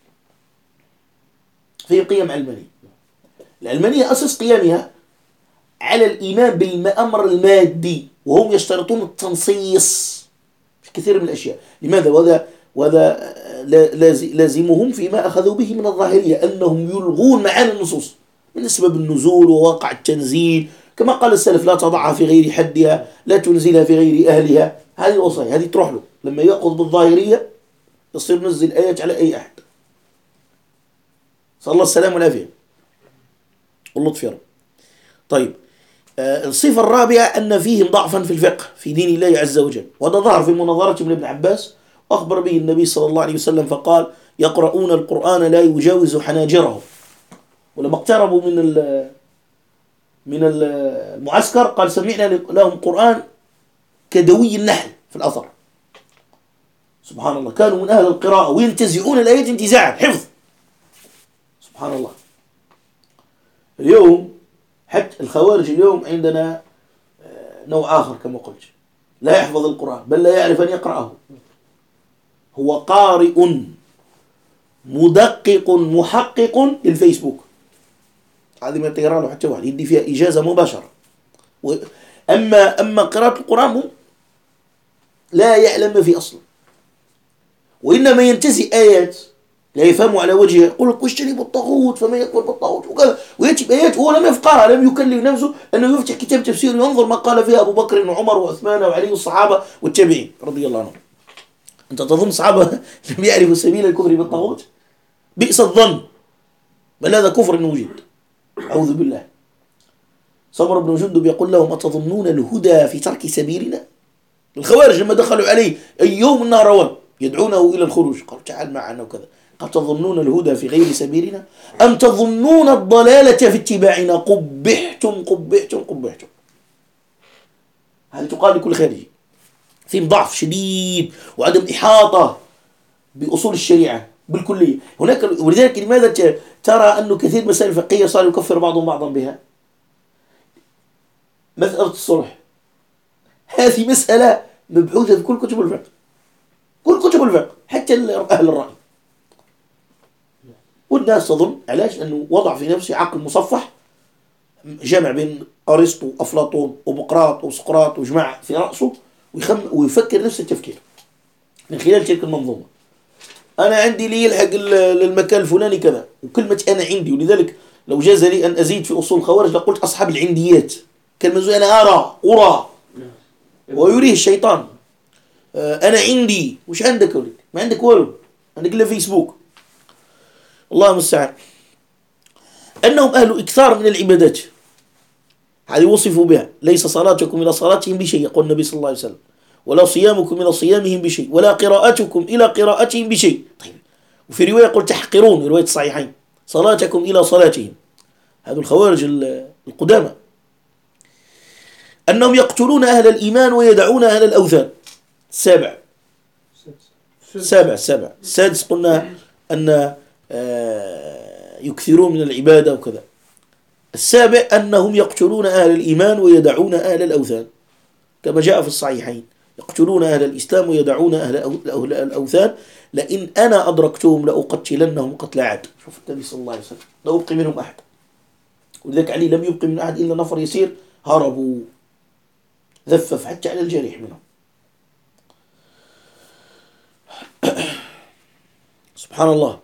في قيم علمانية. العلمانية أسس قيامها على الإيمان بالأمر المادي، وهم يشترطون التنصيص في كثير من الأشياء. لماذا؟ وهذا لازمهم فيما أخذوا به من الظاهرية، أنهم يلغون معاني النصوص من سبب النزول وواقع التنزيل، كما قال السلف لا تضعها في غير حدها، لا تنزلها في غير أهلها. هذه الوصايا هذه تروح له لما يأخذ بالظاهرية، يصير نزل آيات على أي أحد. صلى الله السلام والعافية واللطف يا رب. طيب، الصفة الرابعة أن فيهم ضعفا في الفقه في دين الله عز وجل، وهذا ظهر في مناظرة من ابن عباس، أخبر به النبي صلى الله عليه وسلم فقال يقرؤون القرآن لا يجاوز حناجرهم. ولما اقتربوا من المعسكر قال سمعنا لهم قرآن كدوي النحل في الأثر. سبحان الله، كانوا من أهل القراءة وينتزعون الآيات انتزاعا حفظ. سبحان الله. اليوم حتى الخوارج اليوم عندنا نوع آخر كما قلت، لا يحفظ القرآن بل لا يعرف أن يقرأه، هو قارئ مدقق محقق للفيسبوك. هذه ما تقرأ له حتى واحد يدي فيها إجازة مباشرة. أما قراءة القرآن لا يعلم ما في أصلا، وإنما ينتزع آيات لا يفهم على وجهه، يقول لك واجتنبوا الطاغوت فمن يكفر بالطاغوت وكذا، ويجيب آيات هو لم يفقهها، لم يكلف نفسه أنه يفتح كتاب تفسير وينظر ما قال فيها أبو بكر وعمر وعثمان وعلي والصحابة والتابعين رضي الله عنهم. أنت تظن صحابة لم يعرفوا سبيل الكفر بالطاغوت؟ بئس الظن، بل هذا كفر وجد، أعوذ بالله. صبر بن جندب يقول لهم أتظنون الهدى في ترك سبيلنا؟ الخوارج لما دخلوا عليه أي يوم النهروان يدعونه إلى الخروج، قال تعال معنا وكذا، قال تظنون الهدى في غير سبيلنا أم تظنون الضلالة في اتباعنا؟ قبحتم قبحتم قبحتم. هذه تقال لكل خارجي فيهم ضعف شديد وعدم إحاطة بأصول الشريعة بالكلية. هناك ولذلك لماذا ترى أنه كثير مسائل فقهية صار يكفر بعضهم بعضا بها؟ مسألة الصلح هذه مسألة مبحوثة في كل كتب الفقه، كل كتب الفقه حتى أهل الرأي. والناس تظن علاش أنه وضع في نفسه عقل مصفح جمع بين أرسطو وأفلاطون وبقراط وسقراط وجمع في رأسه ويفكر نفس التفكير من خلال تلك المنظومة. أنا عندي لي يلحق للمكان الفلاني كذا، وكلمة أنا عندي. ولذلك لو جاز لي أن أزيد في أصول الخوارج لقلت أصحاب العنديات، كلمة زي أنا أرى ويريه الشيطان. أنا عندي، وش عندك ولد؟ ما عندك ولد، عندك إلا فيسبوك. الله المستعان. أنهم أهل إكثار من العبادات، هذه وصفوا بها، ليس صلاتكم إلى صلاتهم بشيء، يقول النبي صلى الله عليه وسلم. ولا صيامكم إلى صيامهم بشيء ولا قراءتكم إلى قراءتهم بشيء. طيب، وفي رواية يقول تحقرون، رواية الصحيحين، صلاتكم إلى صلاتهم. هذا الخوارج القدامى. أنهم يقتلون أهل الإيمان ويدعون أهل الأوثان. السابع. السادس قلنا أن يكثرون من العبادة وكذا. السابع أنهم يقتلون أهل الإيمان ويدعون أهل الأوثان، كما جاء في الصحيحين، يقتلون أهل الإسلام ويدعون أهل الأوثان. لئن أنا أدركتهم لأقتلنهم قتل عاد. شوف النبي صلى الله عليه وسلم، لا أبقي منهم أحد. ولذلك علي لم يبقي من أحد إلا نفر يسير هربوا، ذفف حتى على الجريح منهم. سبحان الله.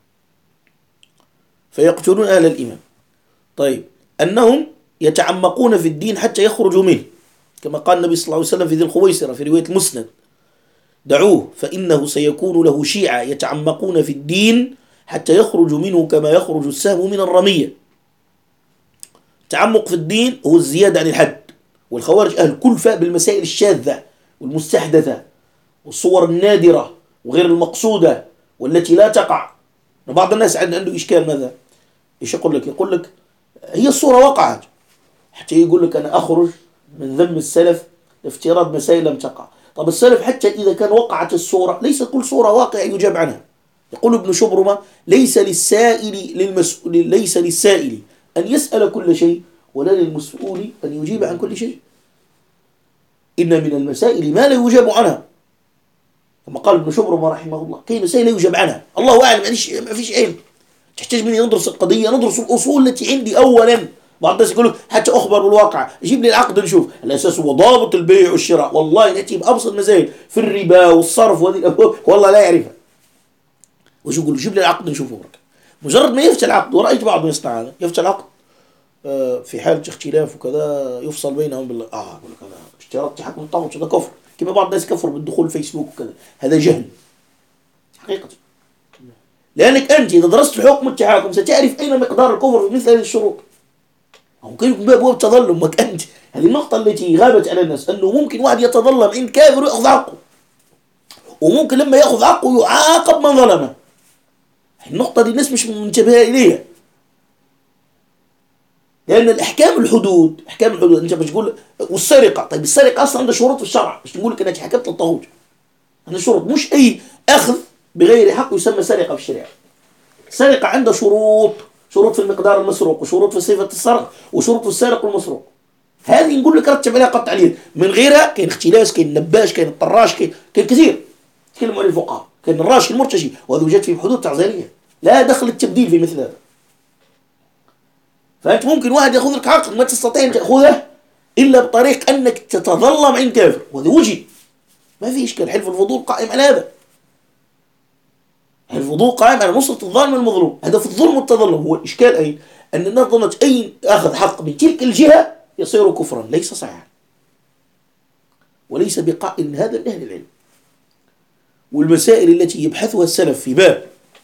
فيقتلون أهل الإيمان. طيب، أنهم يتعمقون في الدين حتى يخرجوا منه، كما قال النبي صلى الله عليه وسلم في ذي الخويصرة في رواية المسند: دعوه فإنه سيكون له شيعة يتعمقون في الدين حتى يخرجوا منه كما يخرج السهم من الرمية. التعمق في الدين هو الزيادة عن الحد، والخوارج أهل كلفة بالمسائل الشاذة والمستحدثة والصور النادرة وغير المقصودة والتي لا تقع. بعض الناس عنده إشكال، ماذا؟ إيش يقول لك؟ يقول لك هي الصورة وقعت، حتى يقول لك أنا أخرج من ذم السلف لافتراض مسائل لم تقع. طب السلف حتى إذا كان وقعت الصورة، ليس كل صورة واقع يجاب عنها. يقول ابن شبرمة: ليس للسائل أن يسأل كل شيء، ولا للمسؤول أن يجيب عن كل شيء. إن من المسائل ما لا يجاب عنها، كما قال ابن شبرمة رحمه الله: كي مسائل لا يجاب عنها، الله أعلم، ما فيش علم. تحتاج مني ندرس القضية، ندرس الأصول التي عندي أولا. بعض الناس يقول لك حتى أخبر بالواقع، جيب لي العقد نشوف. الأساس هو ضابط البيع والشراء. والله نأتي بأبسط مسائل في الربا والصرف وهذه الأبواب والله لا يعرفها. وش يقول؟ جيب لي العقد نشوفه برك. مجرد ما يفتح العقد، ورأيت بعضهم يصنع هذا، يفتح العقد في حالة اختلاف وكذا يفصل بينهم بالله. يقول لك أنا اشترطت حكم الطاغوت، هذا كفر. كما بعض الناس كفر بالدخول الفيسبوك وكذا، هذا جهل حقيقة. لأنك أنت إذا درست الحكم التحاكم ستعرف أين مقدار الكفر في مثل هذه الشروط. ممكن يكون باب تظلم أنت. هذه النقطة التي غابت على الناس، أنه ممكن واحد يتظلم عند كافر ويأخذ حقه، وممكن لما يأخذ حقه يعاقب من ظلمه. النقطة دي الناس مش منتبهة إليها. لأن الأحكام الحدود أنت مش تقول والسرقة. طيب السرقة أصلا عندها شروط في الشرع، مش نقول لك أنك حكمت للطاغوت. عندها شروط، مش أي أخذ بغير حق يسمى سرقة في الشريعة. السرقة عندها شروط في المقدار المسروق، وشروط في صفة السرقة، وشروط في السارق والمسروق. هذه نقول لك رتب عليها قطع اليد. من غيرها كاين اختلاس، كاين نباش، كاين الطراش، كاين كثير. تكلموا على الفقهاء، كاين الراشي المرتشي، وهذا وجد في حدود تعزيرية، لا دخل التبديل في مثل هذا. فأنت ممكن واحد يأخذ لك حق ما تستطيع أن تأخذه إلا بطريق أنك تتظلم عند كافر، وهذا وجد، ما في إشكال. حلف الفضول قائم على هذا. الفضول قائم على نصرة الظالم المظلوم. هذا في الظلم والتظلم. هو الإشكال أين؟ أن الناس ظنت أي أخذ حق من تلك الجهة يصير كفرا. ليس صحيحا، وليس بقائل هذا من أهل العلم. والمسائل التي يبحثها السلف في باب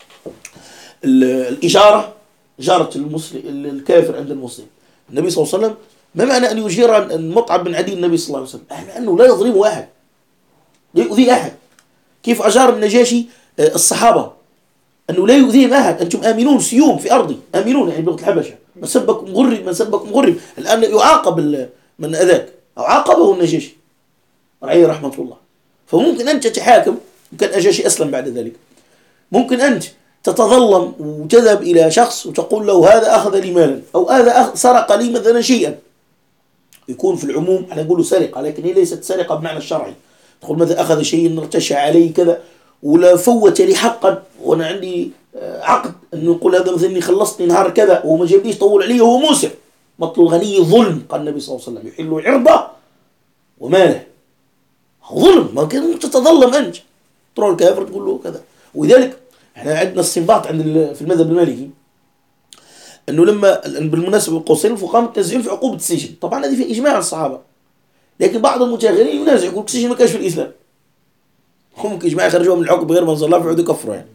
الإجارة، إجارة الكافر عند المسلم، النبي صلى الله عليه وسلم ما معنى أن يجير المطعم بن عدي النبي صلى الله عليه وسلم؟ أنه لا يظلم أحد، لا يؤذي أحد. كيف أجار النجاشي الصحابة أنه لا يؤذيهم أحد؟ أنتم آمنون سيوم في أرضي، آمنون يعني بلغة الحبشة، من سبكم غرب. الآن يعاقب من أذاك، أو عاقبه النجاشي عليه رحمة الله. فممكن أنت تتحاكم، ممكن النجاشي أسلم بعد ذلك، ممكن أنت تتظلم وتذهب إلى شخص وتقول له هذا أخذ لي مالا، أو هذا سرق لي مثلا شيئا. يكون في العموم احنا نقول سرقة، لكن هي ليست سرقة بمعنى الشرعي. تقول مثلا أخذ شيء ارتشى علي كذا، ولا فوت لي حقا، وأنا عندي عقد أنه نقول هذا مثلا خلصتني نهار كذا وما جابليش، طول علي، وهو موسر. مطل الغني ظلم، قال النبي صلى الله عليه وسلم: يحل عرضه وماله. ظلم، ما كان تتظلم أنت، تروح الكافر تقول له كذا. ولذلك احنا عندنا استنباط في المذهب المالكي أنه لما بالمناسبة القوسين الفقهاء متنازعين في عقوبة السجن. طبعا هذه في إجماع الصحابة، لكن بعض المتاخرين ينازع، يقول السجن ما كانش في الإسلام. هم ممكن إجماع يخرجوها من الحكم بغير منزل الله فيعودوا يكفروا يعني.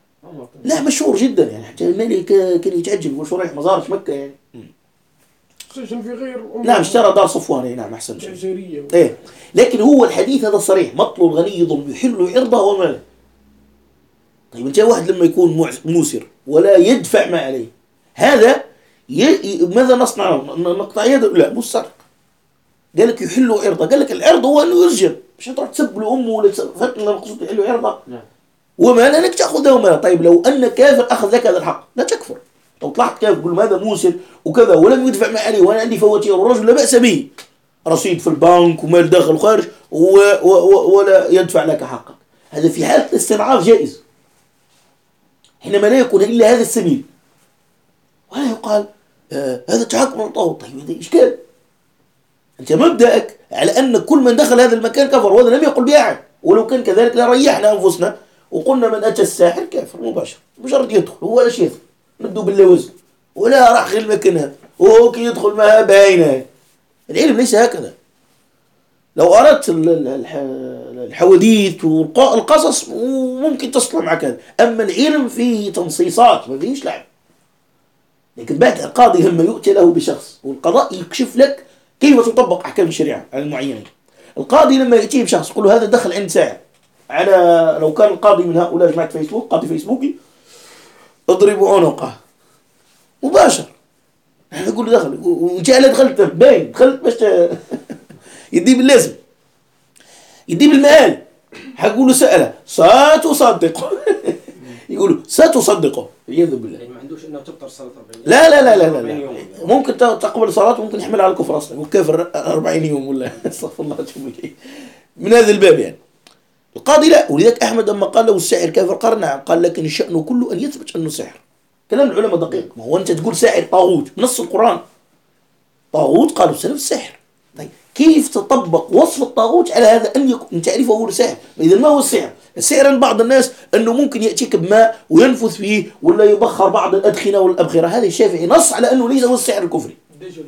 لا مشهور جدا يعني، حتى المالك كان يتعجب، يقول شو رايح ما زارش مكة يعني. خصوصا في غير نعم اشترى دار صفوان، نعم أحسن شيء. جزائرية. إيه، لكن هو الحديث هذا صريح، مطل الغني ظلم يحل عرضه وماله. طيب انت واحد لما يكون موسر ولا يدفع ما عليه، هذا ماذا نصنع؟ نقطع يده؟ لا، مش سرق. قال لك يحل عرضه، قال لك العرض هو انه يسجن، مش تروح تسب له امه ولا فهمت المقصود يحل عرضه؟ وما لانك تاخذه وما. طيب لو ان كافر اخذ لك هذا الحق لا تكفر. لو طلعت كافر تقول هذا موسر وكذا ولم يدفع ما عليه وانا عندي فواتير والرجل لا باس به، رصيد في البنك ومال داخل وخارج ولا يدفع لك حقك، هذا في حالة الاستضعاف جائز، حينما لا يكون إلا هذا السبيل. ولا يقال هذا تحكم الطاغوت. طيب هذا إشكال. أنت مبدأك على أن كل من دخل هذا المكان كفر، وهذا لم يقل به أحد، ولو كان كذلك لريحنا أنفسنا وقلنا من أتى الساحر كافر مباشر، مجرد يدخل هو لاش يدخل، نبدو باللوزن ولا راح غير المكان هذا وهو كي يدخل ما باينه. العلم ليس هكذا. لو أردت الحواديت والقصص ممكن تصلح معك هذا، أما العلم فيه تنصيصات ما فيهش لعب. لكن بعد القاضي لما يؤتي له بشخص والقضاء يكشف لك كيف تطبق أحكام الشريعة على المعينين. القاضي لما يأتيه بشخص يقول له هذا دخل عند ساحر، على لو كان القاضي من هؤلاء جماعة فيسبوك، قاضي فيسبوكي، اضربوا عنقه مباشر. يقول له دخل وإن شاء الله دخلت باين دخلت باش يدي باللازم، يدي بالمال. حقول له سأله ستصدقه يقولوا ستصدقه والعياذ بالله. يعني ما عندوش انه تفطر صلاه 40 يوم. لا ممكن تقبل صلاته ممكن يحمل على الكفر اصلا وكافر 40 يوم ولا استغفر الله من هذا الباب يعني. القاضي لا. ولذلك احمد لما قال له الساحر كافر قال نعم، قال لكن الشأن كله ان يثبت انه ساحر. كلام العلماء دقيق. ما هو انت تقول ساحر طاغوت بنص القرآن، طاغوت قالوا السلف السحر. طيب كيف تطبق وصف الطاغوت على هذا ان يكون تعرفه هو السحر؟ اذا ما هو السحر؟ السحر عند بعض الناس انه ممكن ياتيك بماء وينفث فيه ولا يبخر بعض الادخنه والابخره، هذا الشافعي نص على انه ليس هو السحر الكفري.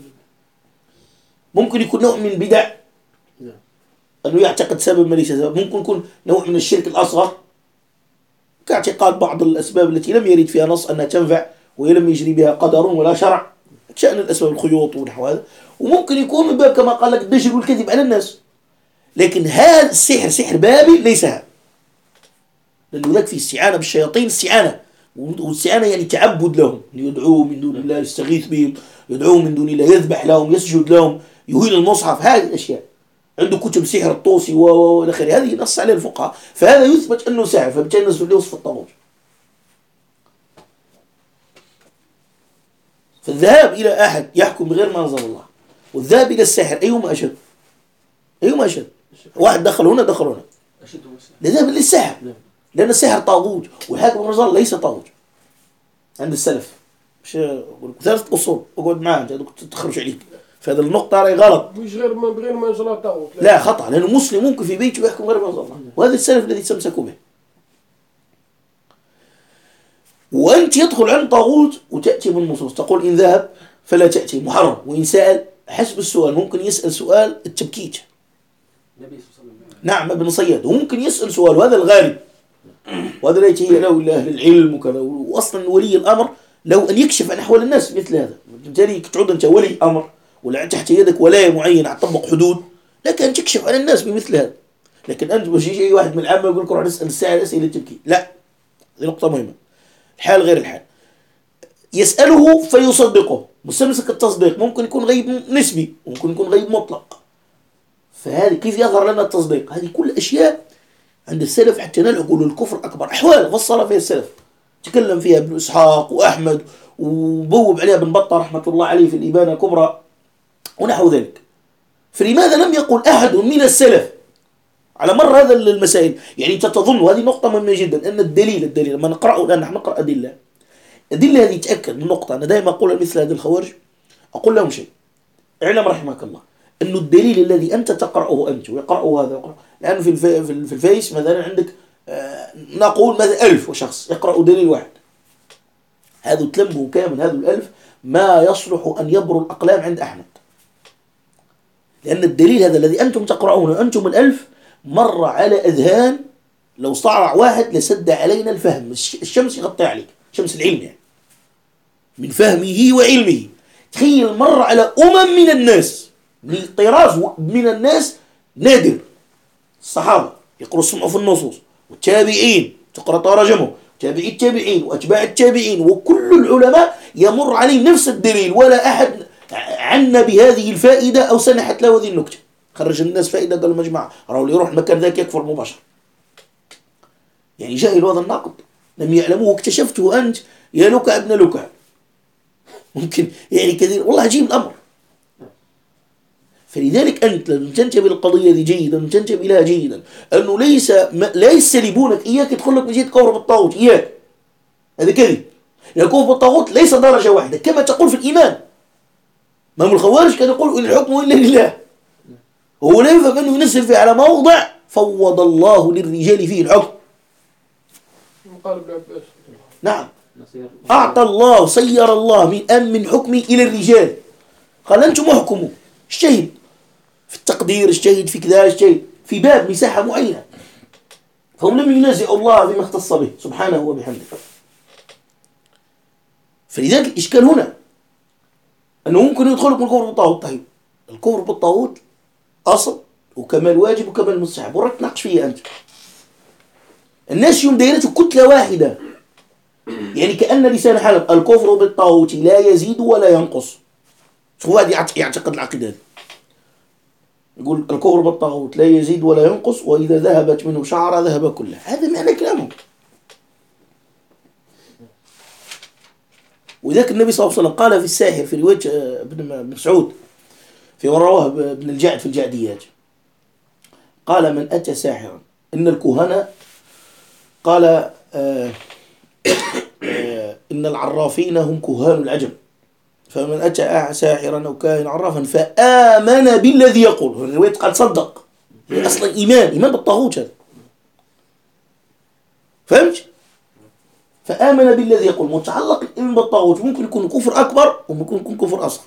ممكن يكون نوع من بدع انه يعتقد سبب ما ليس سبب، ممكن يكون نوع من الشرك الاصغر كاعتقاد بعض الاسباب التي لم يرد فيها نص انها تنفع ولم يجري بها قدر ولا شرع، شأن الاسباب الخيوط ونحو هذا. وممكن يكون من باب كما قال لك الدجل والكذب على الناس. لكن هذا السحر سحر بابي ليس هذا، لأنه ذاك في استعانة بالشياطين استعانة، والاستعانة يعني تعبد لهم، يدعوه من دون الله، يستغيث بهم، يدعوه من دون الله، يذبح لهم، يسجد لهم، يهين المصحف، هذه الأشياء. عنده كتب سحر الطوسي والى اخره، هذه نص عليها الفقهاء، فهذا يثبت انه سحر، فبالتالي نزل له وصف الطاغوت. فالذهاب الى احد يحكم بغير ما انزل الله والذهاب الى الساحر ايهما اشد؟ ايهما اشد؟ واحد دخل هنا دخل هنا، الذهاب للسحر لان السحر طاغوت والحاكم بغير الله ليس طاغوت عند السلف. مش ثلاث اصول اقعد معاه تخرج عليك فهذا النقطة راهي غلط. مش غير ما انزل الله. لا خطأ، لأنه مسلم ممكن في بيته يحكم غير ما انزل الله، وهذا السلف الذي تمسكوا به. وأنت يدخل عند طاغوت وتأتي بالنصوص تقول إن ذهب فلا تأتي محرم، وإن سأل حسب السؤال ممكن يسأل سؤال التبكيت. نعم ابن صياد وممكن يسأل سؤال وهذا الغالب، وهذا لا يتهيأ له إلا أهل العلم وكذا. وأصلا ولي الأمر لو أن يكشف عن أحوال الناس مثل هذا، بالتالي تعود أنت ولي أمر ولا تحت يدك ولاية معينة تطبق حدود، لكن أن تكشف عن الناس بمثل هذا. لكن أنت مش يجي واحد من العامة يقول لك روح نسأل الساعة أسئلة تبكي، لا، هذه نقطة مهمة. الحال غير الحال، يسأله فيصدقه، مستمسك التصديق ممكن يكون غيب نسبي وممكن يكون غيب مطلق، فهذه كيف يظهر لنا التصديق؟ هذه كل أشياء عند السلف حتى نلحقوا الكفر أكبر. أحوال فصل فيها السلف، تكلم فيها ابن إسحاق وأحمد وبوب عليها ابن بطة رحمة الله عليه في الإبانة الكبرى ونحو ذلك. فلماذا لم يقل أحد من السلف على مر هذا المسائل؟ يعني أنت تظن، وهذه نقطة مهمة جدا، أن الدليل لما نقرأه الآن نحن نقرأ أدلة هذه تأكد من نقطة. أنا دائما أقول مثل هذه الخوارج أقول لهم شيء، اعلم رحمك الله أن الدليل الذي أنت تقرأه أنت ويقرأه هذا يقرأ. الآن في الفيس مثلا عندك نقول مثلا 1000 شخص يقرأ دليل واحد، هذا تلمه كامل، هذا 1000 ما يصلح أن يبرو الأقلام عند أحمد، لأن الدليل هذا الذي أنتم تقرؤونه أنتم 1000 مر على أذهان لو صارع واحد لسد علينا الفهم، الشمس يغطي عليك، شمس العلم يعني من فهمه وعلمه. تخيل مر على من الناس، طراز من الناس نادر، الصحابة يقرأوا السمع في النصوص، والتابعين تقرأ تراجمهم، تابعي التابعين وأتباع التابعين، وكل العلماء يمر عليه نفس الدليل، ولا أحد عنا بهذه الفائدة أو سنحت له هذه النكتة. خرج الناس فائدة قال المجمع راهو اللي يروح المكان ذاك يكفر مباشرة. يعني جاهلوا هذا الناقض، لم يعلموه، اكتشفته أنت يا لكع ابن لكع. ممكن يعني كثير والله عجيب الأمر. فلذلك أنت لما تنتبه للقضية دي جيدا وتنتبه لها جيدا، أنه لا يسلبونك إياك يدخل لك بجيت كفر بالطاغوت، إياك هذا كذب. الكفر بالطاغوت ليس درجة واحدة كما تقول في الإيمان. ما من الخوارج كان يقول إن الحكم إلا لله، هو لا يفهم أنه ينزل فيه على موضع فوض الله للرجال فيه الحكم. قال ابن عباس نعم، أعطى الله سير الله من حكمه إلى الرجال، قال أنتم احكموا، اجتهد في التقدير، اجتهد في كذا، اجتهد في باب مساحة معينة. فهم لم ينازعوا الله فيما اختص به سبحانه وبحمده. فلذلك الإشكال هنا أنه ممكن يدخلك من الكفر بالطاغوت. طيب الكفر بالطاغوت أصل وكمال واجب وكمال مستحب، وراك تناقش فيه أنت. الناس يوم دايرته كتلة واحدة، يعني كأن لسان حالك الكفر بالطاغوت لا يزيد ولا ينقص. هو هذا يعتقد العقيدة، يقول الكفر بالطاغوت لا يزيد ولا ينقص، وإذا ذهبت منه شعرة ذهب كله. هذا معنى كلامه. وذاك النبي صلى الله عليه وسلم قال في الساحر في رواية ابن مسعود في رواه ابن الجعد في الجعديات، قال من أتى ساحرا، إن الكهنة قال إن العرافين هم كهان العجم، فمن أتى ساحرا أو كاهن عرافا فآمن بالذي يقول، الرواية قد صدق، أصلا إيمان بالطاغوت هذا، فهمت؟ فآمن بالذي يقول. متعلق الإيمان بالطاغوت ممكن يكون كفر أكبر وممكن يكون كفر أصغر،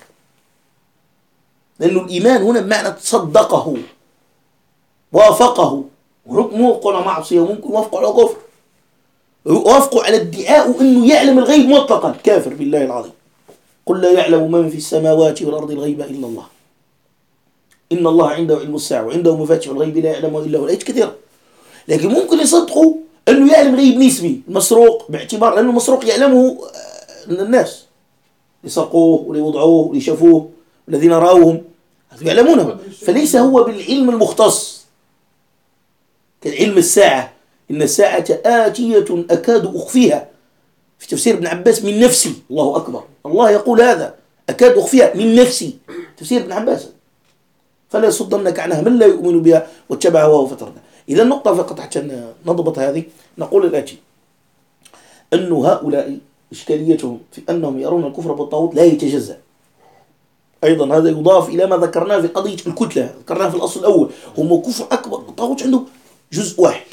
لأنه الإيمان هنا بمعنى تصدقه وافقه، وحكمه وقع معصية، وممكن وافقه على كفر، وافقه على ادعاء أنه يعلم الغيب مطلقا، كافر بالله العظيم. قل لا يعلم من في السماوات والأرض الغيب إلا الله، إن الله عنده علم الساعة وعنده مفاتيح الغيب لا يعلمه إلا هو. الآيات كثيرة، لكن ممكن يصدقوا أنه يعلم غيب نسبي، المسروق، باعتبار أنه المسروق يعلمه الناس اللي سرقوه واللي وضعوه واللي شافوه والذين رأوهم يعلمونه، فليس هو بالعلم المختص كعلم الساعة. إن الساعة آتية أكاد أخفيها، في تفسير ابن عباس من نفسي، الله أكبر، الله يقول هذا أكاد أخفيها من نفسي، تفسير ابن عباس. فلا يصدنك عنها من لا يؤمن بها واتبع هواه فتردى. إذا النقطة فقط حتى نضبط هذه، نقول الآتي: أن هؤلاء إشكاليتهم في أنهم يرون الكفر بالطاغوت لا يتجزأ. أيضا هذا يضاف إلى ما ذكرناه في قضية الكتلة، ذكرناه في الأصل الأول، هم كفر أكبر. الطاغوت عنده جزء واحد،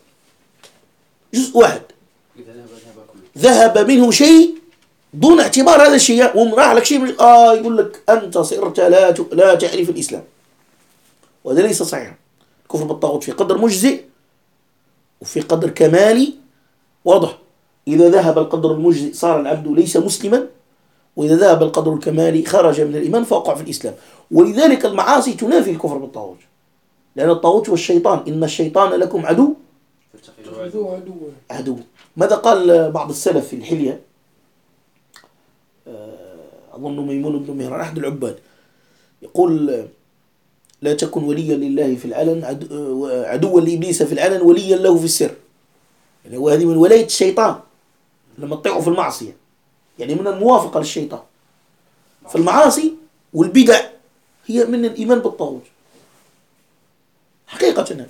جزء واحد ذهب منه شيء دون اعتبار هذا الشيء، وراح لك شيء يقول لك أنت صرت لا تعرف الإسلام، وهذا ليس صحيح. الكفر بالطاغوت في قدر مجزئ وفي قدر كمالي واضح. إذا ذهب القدر المجزئ صار العبد ليس مسلما، وإذا ذهب القدر الكمالي خرج من الإيمان فوقع في الإسلام. ولذلك المعاصي تنافي الكفر بالطاغوت، لأن الطاغوت هو الشيطان، إن الشيطان لكم عدو. ماذا قال بعض السلف في الحلية؟ أظن ميمون بن مهران أحد العباد يقول: لا تكن وليا لله في العلن عدوا لإبليس في العلن وليا له في السر. يعني وهذه من ولاية الشيطان لما تطيعوا في المعصية، يعني من الموافقة للشيطان. فالمعاصي والبدع هي من الإيمان بالطاغوت حقيقة هذا،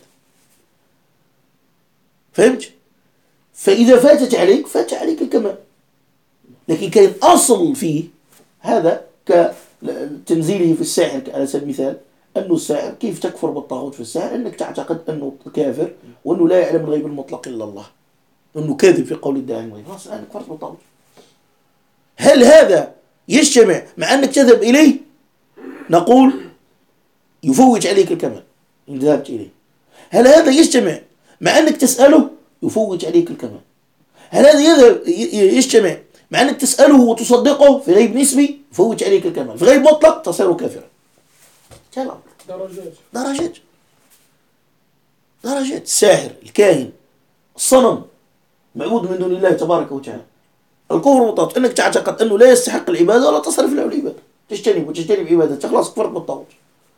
فهمت؟ فإذا فاتت عليك فات عليك الكمال، لكن كان أصل فيه هذا كتنزيله في الساحر على سبيل المثال، أنه الساحر كيف تكفر بالطاغوت في الساحر؟ أنك تعتقد أنه كافر وأنه لا يعلم الغيب المطلق إلا الله، أنه كاذب في قول الداعي الغيب، خلاص الآن كفرت بالطاغوت. هل هذا يجتمع مع أنك تذهب إليه؟ نقول يفوت عليك الكمال إن ذهبت إليه. هل هذا يجتمع مع أنك تسأله؟ يفوت عليك الكمال. هل هذا يجتمع مع أنك تسأله وتصدقه في غيب نسبي فوت عليك الكمال، في غيب مطلق تصير كافرا. كلام درجات. الساحر، الكاهن، الصنم، معبود من دون الله تبارك وتعالى. الكفر مطلق أنك تعتقد أنه لا يستحق العبادة ولا تصرف له العبادة، تجتنب عبادته، خلاص كفرت بالطاغوت،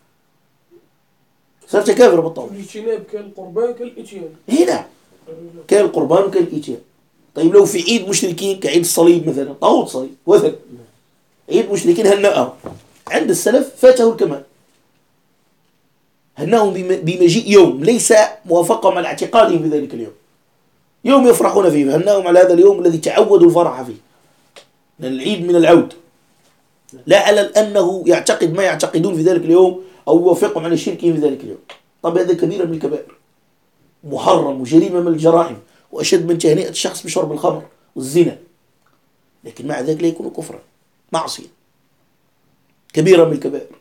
صرت كافر بالطاغوت. الاجتناب كالقربان كالإتيان. هنا كالقربان وكالإتيان. طيب لو في عيد مشركين كعيد الصليب مثلا، طاغوت صليب وثن، عيد مشركين هنأهم، عند السلف فاته الكمال، هنأهم بمجيء يوم ليس موافقا مع اعتقادهم في ذلك اليوم، يوم يفرحون فيه، هنأهم على هذا اليوم الذي تعودوا الفرح فيه، لأن العيد من العود، لا على أنه يعتقد ما يعتقدون في ذلك اليوم أو يوافقهم على شركهم في ذلك اليوم. طب هذا كبيرة من الكبائر، محرم وجريمة من الجرائم، وأشد من تهنئة الشخص بشرب الخمر والزنا، لكن مع ذلك لا يكون كفرا، معصية كبيرة من الكبائر.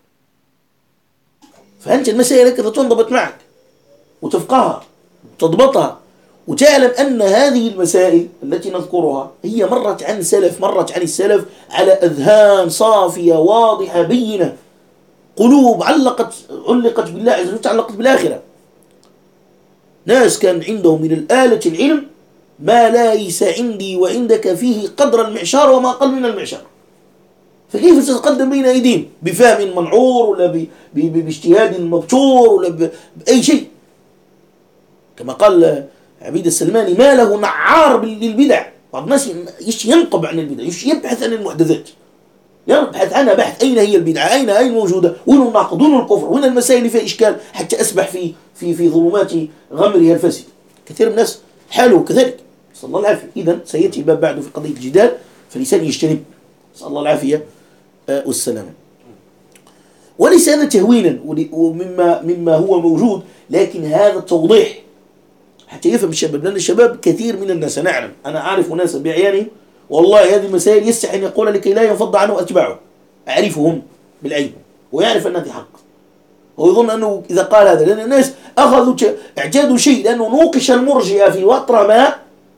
فأنت المسائل هكذا تنضبط معك وتفقهها وتضبطها، وتعلم أن هذه المسائل التي نذكرها هي مرت عن السلف على أذهان صافية واضحة بينة، قلوب علقت بالله عز وجل، تعلقت بالآخرة. ناس كان عندهم من الآلة العلم ما ليس عندي وعندك فيه قدر المعشار وما أقل من المعشار، فكيف ستتقدم بين أيديهم بفهم منعور ولا باجتهاد مبتور ولا بأي شيء؟ كما قال عبيد السلماني: ما له نعار للبدع. بعض الناس ينقب عن البدع، يبحث عن المحدثات، يبحث عنها بحث أين هي البدعة، أين موجودة، وين الناقض، وين الكفر، وين المسائل اللي فيها إشكال، حتى أسبح في ظلمات غمرها الفاسد. كثير من الناس حاله كذلك، صلى الله العافية. إذن سيأتي الباب بعده في قضية الجدال، فالإنسان يجتنب، صلى الله العافية والسلام. وليس هذا تهوينا مما هو موجود، لكن هذا توضيح حتى يفهم الشباب، لأن الشباب كثير من الناس، أنا أعرف ناس بعياني والله هذه المسائل يستحي أن يقول لكي لا ينفض عنه أتباعه، أعرفهم بالعين ويعرف أن هذه حق، ويظن أنه إذا قال هذا، لأن الناس اعتادوا شيء، لأنه نوقش المرجئة في وطر ما،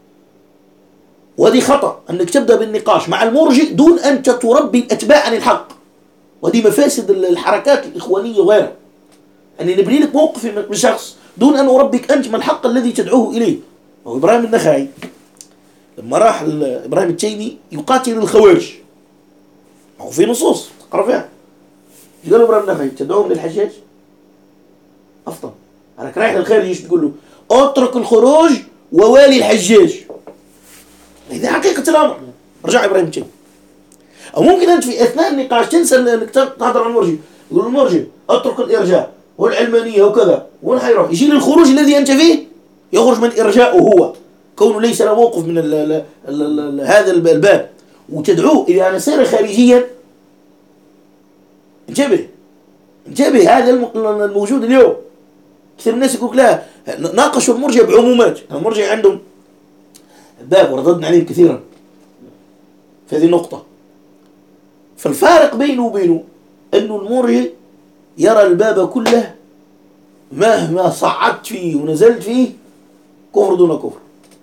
وهذه خطأ أنك تبدأ بالنقاش مع المرجئ دون أن تربي الأتباع عن الحق، وهذه مفاسد الحركات الإخوانية وغيرها، أن نبني لك موقف من شخص دون أن أربك أنت ما الحق الذي تدعوه إليه. وإبراهيم النخعي لما راح إبراهيم التيمي يقاتل الخوارج، هو في نصوص تقرأ فيها، قال إبراهيم النخعي: تدعوهم للحجاج أفضل، أنا رايح للخارج، ايش تقول له؟ اترك الخروج ووالي الحجاج. هذه حقيقة الأمر. رجع إبراهيم التيمي. أو ممكن أنت في أثناء النقاش تنسى أنك تحضر عن المرجئ، يقول المرجئ اترك الإرجاء والعلمانية وكذا، وين حيروح؟ يشيل الخروج الذي أنت فيه، يخرج من إرجاءه هو، كونه ليس له موقف من هذا الباب، وتدعوه إلى أن يصير خارجيا. انتبه، هذا الموجود اليوم. كثير من الناس يقول لا، ناقشوا المرجئ بعمومات، المرجئ عندهم باب ورددنا عليهم كثيرا في هذه النقطة. فالفارق بينه وبينه أنه المرجئ يرى الباب كله مهما صعدت فيه ونزلت فيه كفر دون كفر،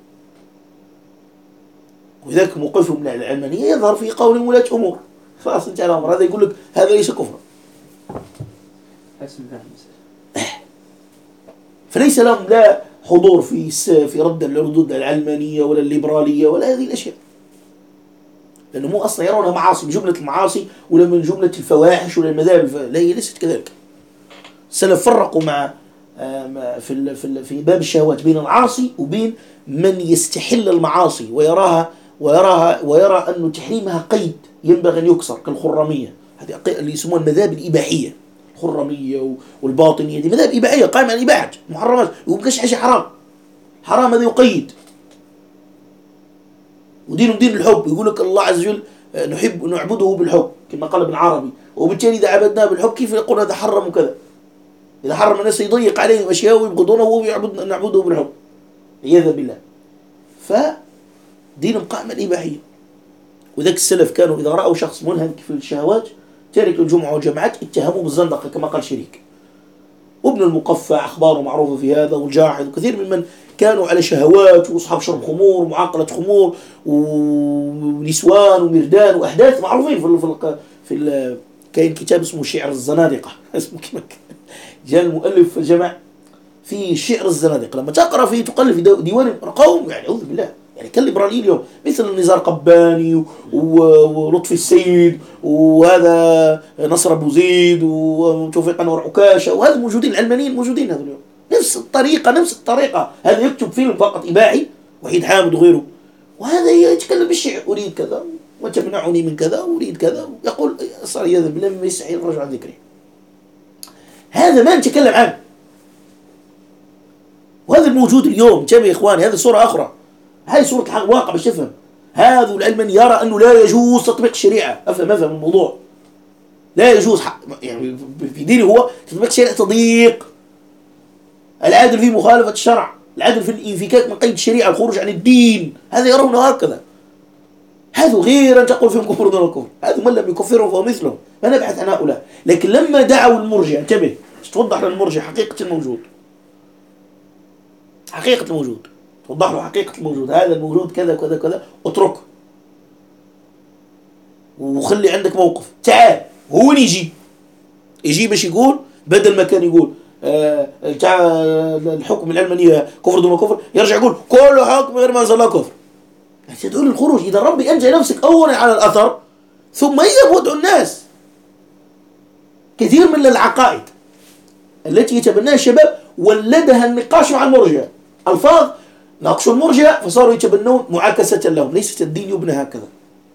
وذلك موقفهم من العلمانية يظهر في قول ولاة أمور، خلاص انتهى الأمر، هذا يقول لك هذا ليس كفرا، فليس لهم لا حضور في رد الردود العلمانية ولا الليبرالية ولا هذه الأشياء، لأنه مو أصلا يرونها معاصي من جملة المعاصي ولا من جملة الفواحش ولا المذاهب، لا، هي ليست كذلك. السلف فرقوا في باب الشهوات بين العاصي وبين من يستحل المعاصي ويرى أن تحريمها قيد ينبغي أن يكسر، كالخرامية، هذه اللي يسمونها المذاهب الإباحية، الخرامية والباطنية، دي مذاهب إباحية قائمة على الإباحة، محرمات، ومكش حاجة حرام هذا يقيد. ودين الحب، يقول لك الله عز وجل نحب نعبده بالحب كما قال ابن عربي، وبالتالي إذا عبدناه بالحب كيف يقول هذا حرم وكذا؟ إذا حرم الناس يضيق عليهم أشياء ويبغضونه وهو نعبده بالحب، عياذا بالله. فدينهم قائمة الإباحية. وذاك السلف كانوا إذا رأوا شخص منهك في الشهوات تارك الجمعة والجماعات اتهموه بالزندقة كما قال شريك. وابن المقفع أخباره معروفة في هذا، والجاحظ، وكثير ممن كانوا على شهوات وأصحاب شرب خمور ومعاقلة خمور ونسوان ومردان وأحداث معروفين كاين كتاب اسمه شعر الزنادقة اسمه كما جاء المؤلف في الجمع في شعر الزنادقة، لما تقرأ فيه تقلب في ديوان قوم يعني أعوذ بالله يعني كالليبراليين اليوم مثل نزار قباني ولطفي السيد وهذا نصر أبو زيد وتوفيق أنور عكاشة، وهذا موجودين العلمانيين موجودين هذا اليوم نفس الطريقة. هذا يكتب فيلم فقط إباحي وحيد حامد وغيره، وهذا يتكلم بالشعر أريد كذا وتمنعني من كذا وأريد كذا، يقول صار يذهب بالله مما يستحيل الرجل عن ذكره. هذا ما نتكلم عنه، وهذا الموجود اليوم. انتبه يا إخواني، هذه صورة أخرى، هذه صورة الواقع باش تفهم. هذا العلماني يرى أنه لا يجوز تطبيق الشريعة. أفهم الموضوع، لا يجوز يعني في دينه هو تطبيق الشريعة تضييق. العدل في مخالفة الشرع، العدل في الانفكاك من قيد الشريعة، الخروج عن الدين، هذا يرونه هكذا. هذا غير أن تقول فيهم كفر دون الكفر، هذا من لم يكفرهم فهو مثلهم، ما نبحث عن هؤلاء. لكن لما دعوا المرجع، انتبه توضح للمرجع حقيقة الموجود، حقيقة الموجود، توضح له حقيقة الموجود، هذا الموجود كذا كذا كذا، اتركه وخلي عندك موقف. تعال هو يجي باش يقول، بدل ما كان يقول الحكم العلمانية كفر دون كفر، يرجع يقول كل حكم غير ما أنزل الله كفر. تدعو للخروج. إذا ربي أنجى نفسك أولا على الأثر ثم يذهب وادعو الناس. كثير من العقائد التي يتبناها الشباب ولدها النقاش مع المرجع، ألفاظ ناقشوا المرجع فصاروا يتبنون معاكسة لهم. ليست الدين يبنى هكذا،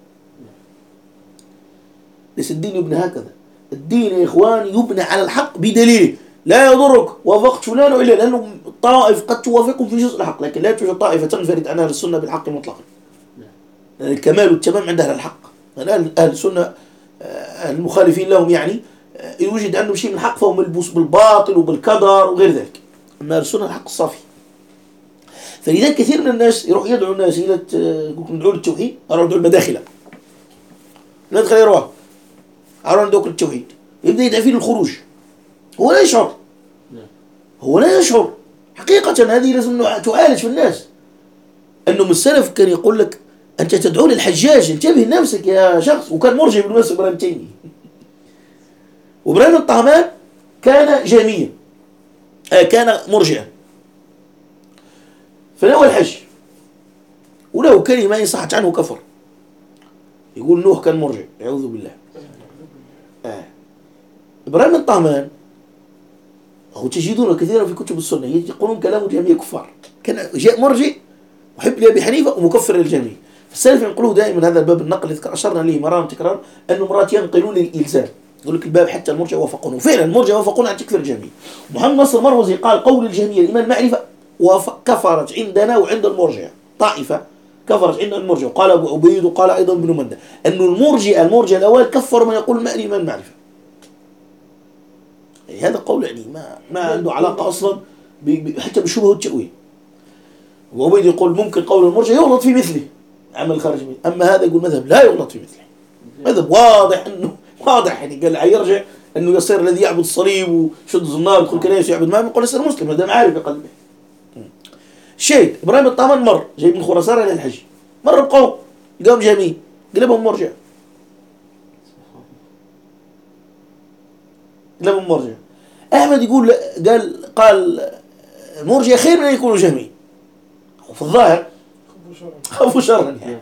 ليس الدين يبنى هكذا. الدين يا إخواني يبنى على الحق بدليل. لا يضرك وافقت فلان إلا، لأنه الطائف قد توافقهم في جزء الحق، لكن لا توجد طائفة تنفرد عن أهل السنة بالحق مطلقا. الكمال والتمام عند أهل الحق. أهل السنة المخالفين لهم يعني يوجد عندهم شيء من الحق فهم ملبوس بالباطل وبالقدر وغير ذلك. أما أهل السنة الحق الصافي. فلذلك كثير من الناس يروح يدعو الناس إلى ندعو للتوحيد، أروح ندعو المداخلة، ندخل يروح أروح ندعو للتوحيد، يبدأ يدعي فيه للخروج. هو لا يشعر، هو لا يشعر حقيقة. هذه لازم تعالج في الناس. أنه من السلف كان يقول لك أنت تدعو للحجاج، انتبه لنفسك يا شخص. وكان مرجع بالمناسبة إبراهيم تيمي، وإبراهيم الطهمان كان جهميا، كان مرجعا فنوى الحج، وله كلمة إن صحت عنه كفر. يقول نوح كان مرجع، أعوذ بالله. إبراهيم الطهمان هو تجدونه كثيرا في كتب السنة يقولون كلام جهمية كفار. كان جاء مرجع محب لأبي حنيفة ومكفر للجهمية. فالسلف ينقلوه دائما هذا الباب النقل اللي أشرنا له مرارا تكرار، أنه مرات ينقلون الإلزام، يقول لك الباب حتى المرجع وافقونه، وفعلا المرجع وافقون عن تكفير الجهمية. محمد نصر المروزي قال قول الجهمية الإيمان معرفة وكفرت عندنا وعند المرجع طائفة، كفرت عند المرجع. وقال أبو عبيد وقال أيضا ابن مندة أنه المرجع الأول كفر من يقول الإيمان معرفة. هذا قول يعني ما عنده علاقة أصلا حتى بالشبه والتأويل. أبو عبيد يقول ممكن قول المرجع يغلط في مثله عمل خارج منه، أما هذا يقول مذهب لا يغلط في مثله، مذهب واضح أنه واضح يعني قال يرجع أنه يصير الذي يعبد الصليب وشد الزنار يدخل كنائس يعبد ما يقول يصير مسلم، هذا معارف بقلبه. شيء إبراهيم الطهمان مر جاي من خراسان إلى الحج، مر بقوم قام جميع قلبهم مرجع، قلبهم مرجع. أحمد يقول قال المرجع خير من أن يكونوا جميع، وفي الظاهر خافوا شرا يعني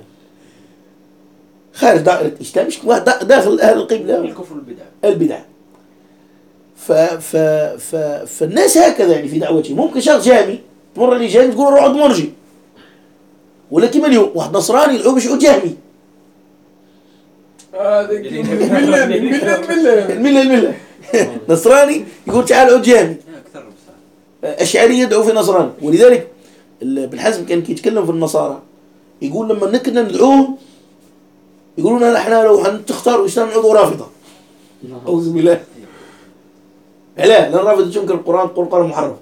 خارج دائرة الإسلام، مش داخل أهل القبلة الكفر البدع. فالناس هكذا يعني في دعوتهم. ممكن شخص جامي تمر لي جامي تقول روح عند مرجي، ولا كما اليوم واحد نصراني يدعو باش يعود جهمي. الملة نصراني يقول تعال عود جهمي، أشعري يدعو في نصراني. ولذلك ابن حزم كان يتكلم في النصارى يقول لما كنا ندعوهم يقولون نحن لو تختاروا الإسلام نعودوا رافضة. أعوذ بالله. لا الرافضة تنكر القرآن، تقول القرآن محرف.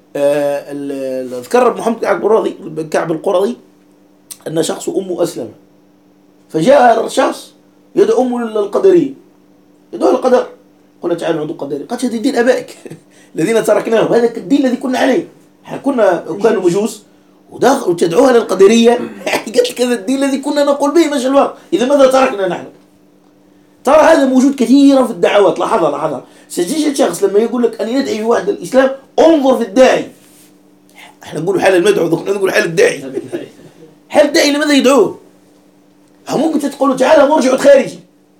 ذكر محمد كعب القرظي أن شخص أمه أسلم، فجاء الشخص يدعو أمه للقدرية، يدعو القدر، قلنا تعالوا نعودوا القدرية. قالت هذا دين أبائك الذين تركناهم، هذا الدين الذي كنا عليه. كانوا مجوس وتدعوها للقدرية. قالت لك هذا الدين الذي كنا نقول به مش الوقت، إذا ماذا تركنا نحن؟ ترى هذا موجود كثيرا في الدعوات. لاحظها سجيش الشخص لما يقول لك أن ندعي بواحد الإسلام، انظر في الداعي. احنا نقول حال المدعو، نقول حال الداعي. حال الداعي لماذا يدعوه؟ ممكن تقول تعالى مرجع خارجي.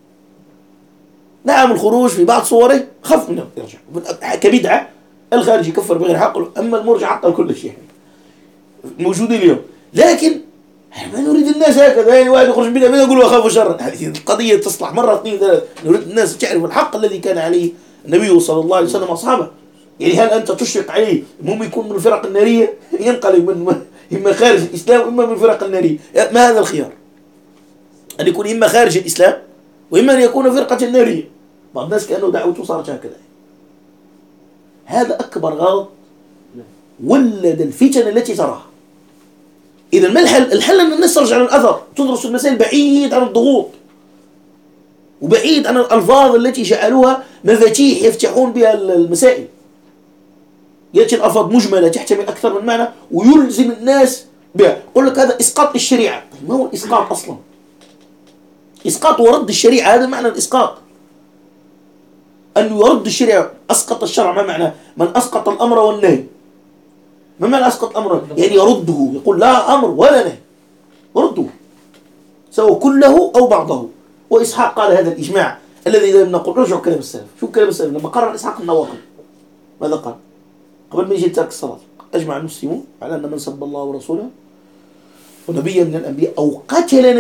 نعم الخروج في بعض صوره خف منه يرجع كبدعة. الخارجي يكفر بغير حق، أما المرجع عطل كل شيء موجود اليوم. لكن ما نريد الناس هكذا، يعني واحد يخرج بدعة يقول وأخاف شرا. هذه القضية تصلح مرة اثنين ثلاث. نريد الناس تعرف الحق الذي كان عليه النبي صلى الله عليه وسلم وأصحابه. يعني هل أنت تشفق عليه المهم يكون من الفرق النارية، ينقلب من إما خارج الإسلام وإما من الفرق النارية؟ ما هذا الخيار؟ أن يكون إما خارج الإسلام وإما أن يكون فرقة نارية. بعض الناس كأنه دعوته صارت هكذا. هذا أكبر غلط ولد الفتن التي تراها. إذا ما الحل؟ الحل أن الناس ترجع للأثر، تدرس المسائل بعيد عن الضغوط وبعيد عن الألفاظ التي جعلوها مفاتيح يفتحون بها المسائل. يأتي الألفاظ مجملة تحتمل أكثر من معنى ويلزم الناس بها. يقول لك هذا إسقاط الشريعة. ما هو الإسقاط أصلا؟ إسقاط ورد الشريعة، هذا معنى الإسقاط. أن يرد الشريعة. أسقط الشرع ما معنى؟ من أسقط الأمر والنهي. ما معنى أسقط الأمر؟ يعني يرده، يقول لا أمر ولا نهي، يرده سواء كله أو بعضه. وإسحاق قال هذا الإجماع الذي دائما نقول رجعوا كلام السلف. شو كلام السلف لما قرر إسحاق النواقض ماذا قال؟ قبل ما يجي ترك الصلاة أجمع المسلمون على أن من سب الله ورسوله ونبيا من الأنبياء أو قتل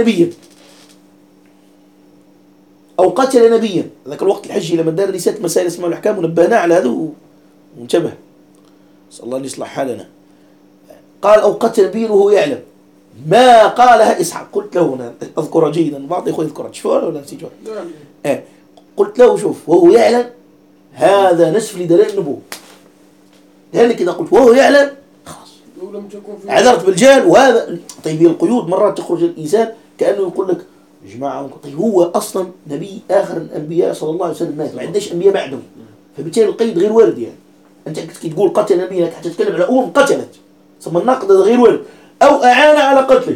نبيا ذاك الوقت الحجي لما دار رسالة مسائل اسمها الأحكام ونبهنا على هذا وانتبه، نسأل الله أن يصلح حالنا. قال أو قتل نبيا وهو يعلم. ما قالها إسحاق. قلت له هنا أذكر جيدا، بعض إخوة يذكرها شوفوا ولا نسيتوا. قلت له شوف وهو يعلم هذا نسف لدلائل النبوة. لذلك إذا قلت وهو يعلم خلاص عذرت بالجهل. وهذا طيب القيود مرات تخرج الإنسان كأنه يقول لك يا جماعة طيب هو أصلا نبي آخر الأنبياء صلى الله عليه وسلم مات، ما عندناش أنبياء بعده، فبالتالي القيد غير وارد. يعني أنت كي تقول قتل نبيك حتى تتكلم على قتلت، ثم النقد غير وارد. أو أعان على قتله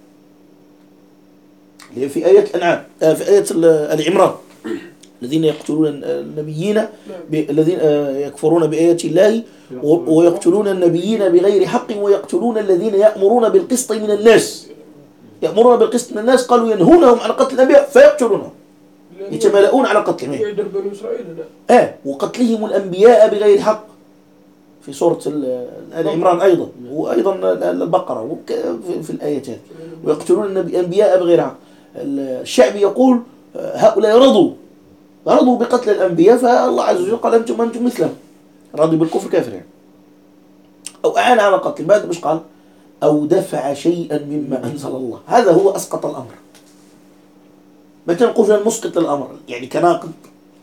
في آية الأنعام، في آية العمران الذين يقتلون النبيين الذين يكفرون بآيات الله ويقتلون النبيين بغير حق ويقتلون الذين يأمرون بالقسط من الناس. يأمرون بالقسط من الناس قالوا ينهونهم عن قتل الأنبياء فيقتلونهم، يتمالؤون على قتلهم. وقتلهم الأنبياء بغير حق في سورة آل عمران أيضا، وأيضا البقرة في الآيات. ويقتلون الأنبياء بغير حق. الشعب يقول هؤلاء رضوا بقتل الأنبياء، فالله عز وجل قال أنتم مثلهم، راضي بالكفر كافر يعني. أو أعان على قتل، بعد مش قال أو دفع شيئا مما أنزل الله. هذا هو أسقط الأمر. متى نقول مسقط الأمر يعني كناقض؟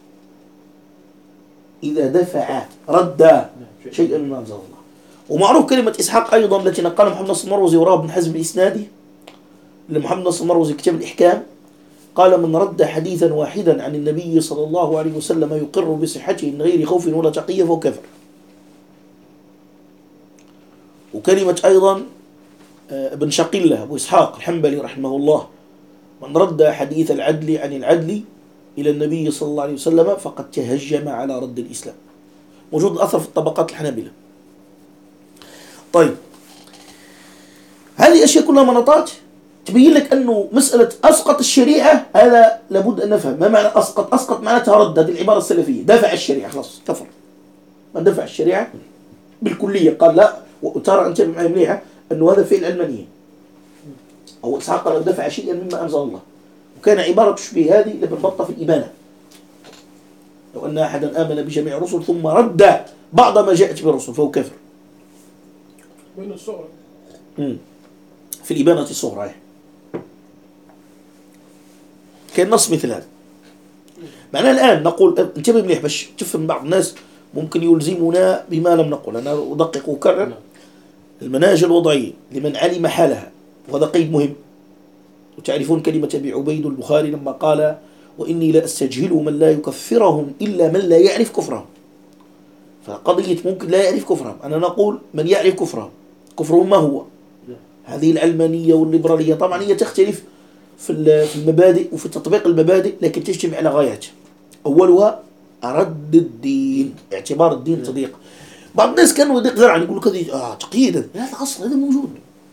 إذا دفع رد شيئا مما أنزل الله. ومعروف كلمة إسحاق أيضا التي نقلها محمد نصر المروزي وراء بن حزم الإسنادي لمحمد نصر المروزي كتاب الإحكام، قال من رد حديثا واحدا عن النبي صلى الله عليه وسلم يقر بصحته من غير خوف ولا تقية فهو كافر. وكلمة أيضا ابن شقيلة أبو إسحاق الحنبلي رحمه الله من رد حديث العدل عن العدل إلى النبي صلى الله عليه وسلم فقد تهجم على رد الإسلام. موجود الأثر في الطبقات الحنابلة. طيب هذه أشياء كلها مناطات تبين لك أنه مسألة أسقط الشريعة هذا لابد أن نفهم. ما معنى أسقط معناتها رد. هذه العبارة السلفية دفع الشريعة خلاص كفر. من دفع الشريعة بالكلية قال لا. وترى أنت معي مليحة أنه هذا فعل علمانية. أو إسحاق قال دفع شيئا مما أنزل الله، وكان عبارة تشبه هذه لابن بطة في الإبانة. لو أن أحدا آمن بجميع الرسل ثم رد بعض ما جاءت به الرسل فهو كافر. بين الصغرى في الإبانة الصغرى كان نص مثل هذا. معناه الآن نقول انتبه مليح باش تفهم. بعض الناس ممكن يلزمنا بما لم نقل. أنا أدقق وكرر المناهج الوضعية لمن علم حالها، وهذا قيد مهم. وتعرفون كلمة أبي عبيد البخاري لما قال وإني لا أستجهل من لا يكفرهم إلا من لا يعرف كفرهم. فقضية ممكن لا يعرف كفرهم، أنا نقول من يعرف كفرهم ما هو هذه العلمانية والليبرالية طبعا هي تختلف في المبادئ وفي تطبيق المبادئ، لكن تجتمع على غايات. أولها رد الدين، اعتبار الدين تضييق. بعض الناس كانوا يضيق ذرعا يقول لك هذه تقييدا، هذا أصل، هذا موجود،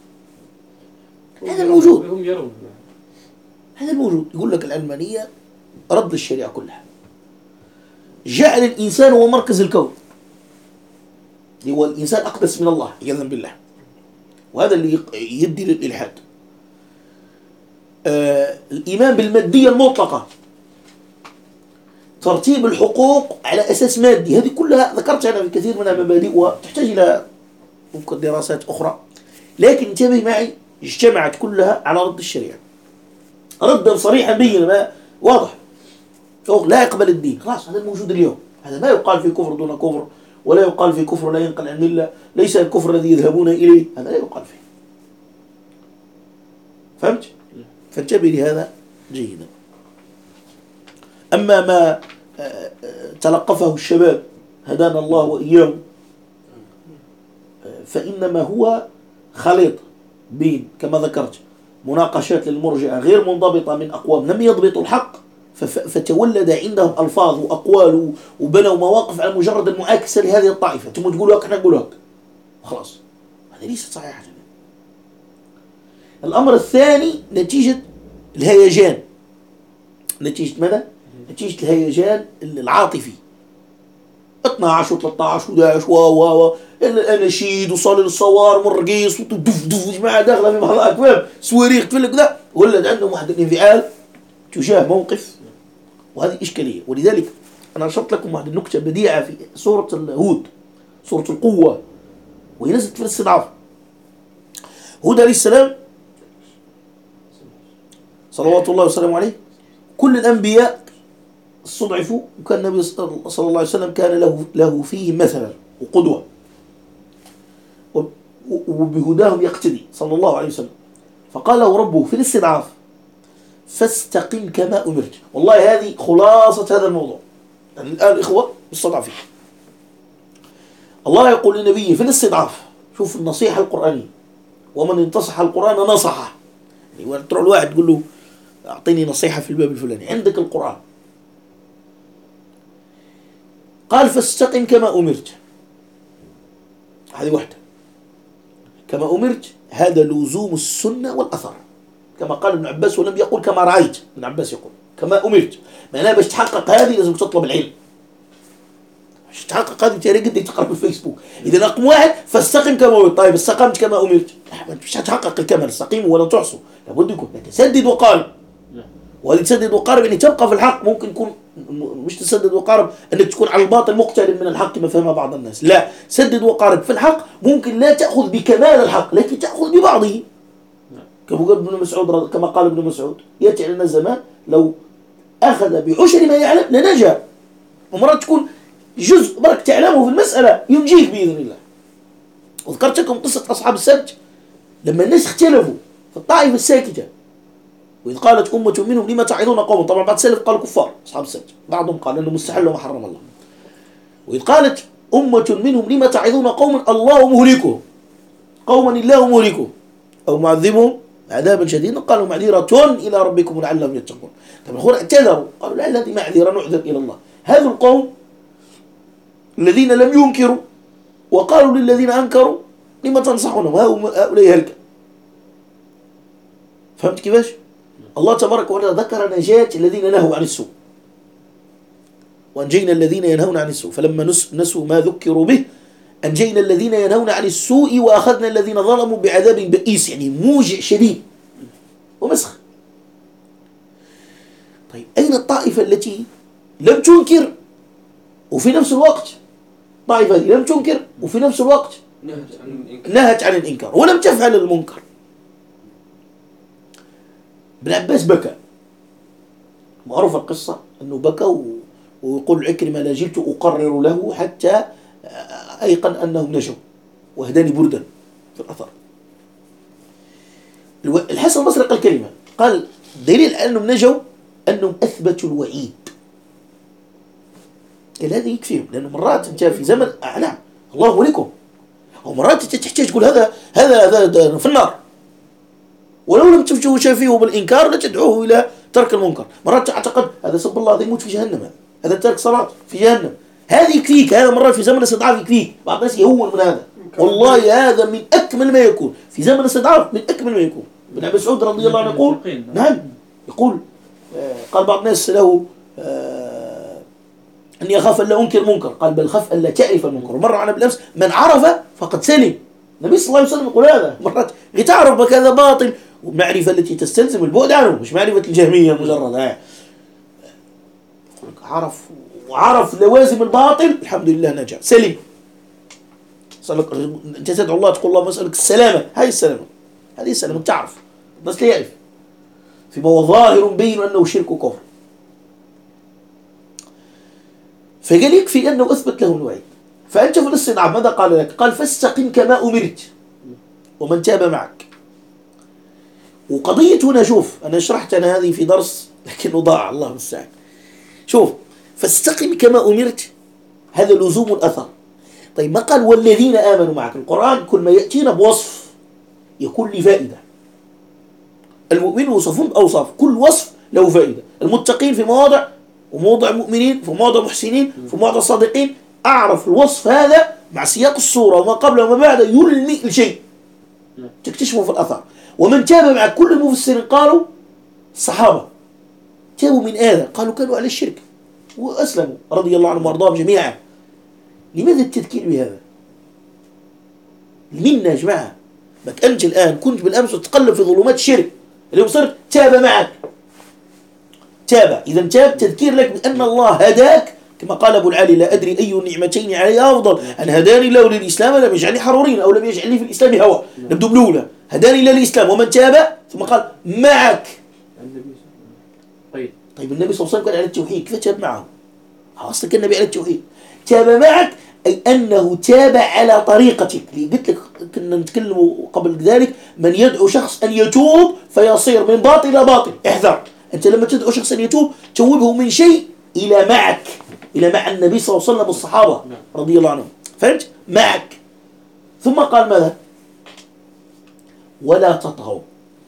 هذا موجود، هم يرون هذا موجود. يقول لك العلمانية رد الشريعة كلها، جعل الإنسان هو مركز الكون، هو الإنسان أقدس من الله عياذا بالله، وهذا اللي يدي للإلحاد. الإيمان بالمادية المطلقة، ترتيب الحقوق على أساس مادي، هذه كلها ذكرت أنا في كثير منها مبادئ وتحتاج إلى ممكن دراسات أخرى، لكن انتبه معي اجتمعت كلها على رد الشريعة، ردا صريحا بينا واضح، لا يقبل الدين، خلاص هذا الموجود اليوم. هذا ما يقال في كفر دون كفر، ولا يقال في كفر لا ينقل عن الملة، ليس الكفر الذي يذهبون إليه، هذا لا يقال فيه. فهمت؟ فانتبه لهذا جيدا. أما ما تلقفه الشباب هدانا الله وإياهم، فإنما هو خليط بين كما ذكرت مناقشات للمرجئة غير منضبطة من أقوام لم يضبطوا الحق، فتولد عندهم ألفاظ وأقوال وبنوا مواقف على مجرد المعاكسة لهذه الطائفة، ثم تقولوا احنا نقول هيك خلاص، هذا ليست صحيحة. الأمر الثاني نتيجة الهيجان، نتيجة ماذا؟ نتيجة الهيجان العاطفي، 12 و13 و11 و الاناشيد وصال الصوار والرقيص ودف دف جماعة داخلة في بعض الأكواب صواريخ تفلق كذا، ولد عندهم واحد الانفعال تجاه موقف، وهذه إشكالية. ولذلك أنا نشرت لكم واحد النكتة بديعة في سورة هود، سورة القوة، وهي نزلت في الاستضعاف. هود عليه السلام صلوات الله وسلامه عليه، كل الأنبياء استضعفوا، وكان النبي صلى الله عليه وسلم كان له فيه مثلا وقدوة، وبهداهم يقتدي صلى الله عليه وسلم. فقال له ربه في الاستضعاف فاستقم كما أمرت. والله هذه خلاصة هذا الموضوع. يعني الآن الإخوة مستضعفين، الله يقول لنبيه في الاستضعاف، شوف النصيحة القرآنية، ومن انتصح القرآن نصحه. يعني تروح الواحد تقول له أعطيني نصيحة في الباب الفلاني، عندك القرآن قال فاستقم كما أمرت، هذه واحدة. كما أمرت هذا لزوم السنة والأثر، كما قال ابن عباس، ولم يقول كما رأيت. ابن عباس يقول كما أمرت، معناه باش تحقق هذه لازم تطلب العلم، باش تحقق هذه ترى قد تقرأ في الفيسبوك. إذا رقم واحد فاستقم كما أمرت، طيب استقمت كما أمرت مش تحقق الكمال، استقيموا ولا تحصوا، لابد يكون سدد وقارب. وهذه تسدد وقارب يعني تبقى في الحق، ممكن يكون مش تسدد وقارب انك تكون على الباطل مقترب من الحق كما فهم بعض الناس، لا، سدد وقارب في الحق ممكن لا تأخذ بكمال الحق لكن تأخذ ببعضه. كما قال ابن مسعود يأتي علينا الزمان لو أخذ بعشر ما يعلم لنجا، ومرات تكون جزء برك تعلمه في المسألة ينجيك بإذن الله. وذكرت لكم قصة أصحاب السبت لما الناس اختلفوا في الطائفة الساكتة، وإذ قالت أمة منهم لما تعظون قوما، طبعا بعد سلف قالوا كفار أصحاب السبت، بعضهم قال أنه مستحل وما حرم الله. وإذ قالت أمة منهم لما تعظون قوما الله مهلكهم، قوما الله مهلكهم أو معذبهم عذابا شديدا، قالوا معذرة إلى ربكم لعلهم يتقون. طبعا الأخوة اعتذروا قالوا لعل هذه معذرة نعذر إلى الله. هذا القوم الذين لم ينكروا وقالوا للذين أنكروا لما تنصحونهم، هؤلاء هلك. فهمت كيفاش؟ الله تبارك وتعالى ذكر نجاة الذين نهوا عن السوء، وأنجينا الذين ينهون عن السوء، فلما نسوا ما ذكروا به أنجينا الذين ينهون عن السوء وأخذنا الذين ظلموا بعذاب بئيس، يعني موجع شديد ومسخ. طيب أين الطائفة التي لم تنكر وفي نفس الوقت، طائفة لم تنكر وفي نفس الوقت نهت عن الإنكار ولم تفعل المنكر؟ ابن عباس بكى، معروف القصة أنه بكى، ويقول عكرمة لا زلت أقرر له حتى أيقن أنهم نجوا وهداني بردا في الأثر. الحسن البصري قال كلمة، قال دليل أنهم نجوا أنهم أثبتوا الوعيد. هذا يكفيهم، لأنه مرات أنت في زمن نعم الله وليكم، ومرات أنت تحتاج تقول هذا في النار، ولو لم تشافيه بالإنكار لتدعوه إلى ترك المنكر. مرات تعتقد هذا سب الله، هذا يموت في جهنم، هذا ترك صلاة في جهنم، هذه يكفيك. هذا مرات في زمن الاستضعاف يكفيك. بعض الناس يهون من هذا، والله هذا من أكمل ما يكون في زمن الاستضعاف، من أكمل ما يكون. ابن مسعود رضي الله عنه يقول، نعم، يقول قال بعض الناس له أني أخاف أن لا أنكر منكر، قال بل خاف أن لا تعرف المنكر. مرة معنا بالأمس من عرف فقد سلم. النبي صلى الله عليه وسلم يقول هذا مرات لتعرف بك هذا باطل، ومعرفة التي تستلزم البعد عنه، مش معرفة الجهمية مجرد. عرف لوازم الباطل، الحمد لله نجا سلم. أنت تدعو الله تقول الله مسألك السلامة، هذه السلامة تعرف، بس لا يعرف فيما هو ظاهر بين أنه شرك وكفر. فقال يكفي أنه أثبت له الوعيد. فأنت في الاستضعاف ماذا قال لك؟ قال فاستقم كما أمرت ومن تاب معك. وقضية هنا، شوف أنا شرحت أنا هذه في درس لكنه ضاع، الله المستعان. شوف، فاستقم كما أمرت، هذا لزوم الأثر. طيب ما قال والذين آمنوا معك؟ القرآن كل ما يأتينا بوصف يكون له فائدة. المؤمنين يوصفون بأوصاف، كل وصف له فائدة. المتقين في مواضع، وموضع المؤمنين في مواضع محسنين، في مواضع صادقين. أعرف الوصف هذا مع سياق الصورة وما قبل وما بعد يلمي الشيء، تكتشفه في الأثر. ومن تاب مع كل المفسرين قالوا الصحابة تابوا من هذا، قالوا كانوا على الشرك وأسلموا رضي الله عنهم وارضاهم جميعا. لماذا التذكير بهذا؟ منا يا جماعة؟ ما أنت الآن كنت بالأمس تتقلب في ظلمات الشرك، اليوم صرت تاب معك. تاب، إذا تاب تذكير لك بأن الله هداك، كما قال أبو العالي لا أدري أي النعمتين علي أفضل، أن هداني الله للإسلام لم يجعلني حرورين، أو لم يجعلني في الإسلام هوى. نبدو بالأولى، هداني الله للإسلام ومن تاب، ثم قال معك. طيب النبي صلى الله عليه وسلم كان على التوحيد، كيف تاب معه؟ أصلا كان النبي على التوحيد. تاب معك أي أنه تاب على طريقتك. قلت لك كنا نتكلم قبل ذلك من يدعو شخص أن يتوب فيصير من باطل إلى باطل. احذر، أنت لما تدعو شخص أن يتوب توبه من شيء إلى معك، إلى مع النبي صلى الله عليه وسلم والصحابة رضي الله عنهم. فهمت؟ معك. ثم قال ماذا؟ ولا تطغوا.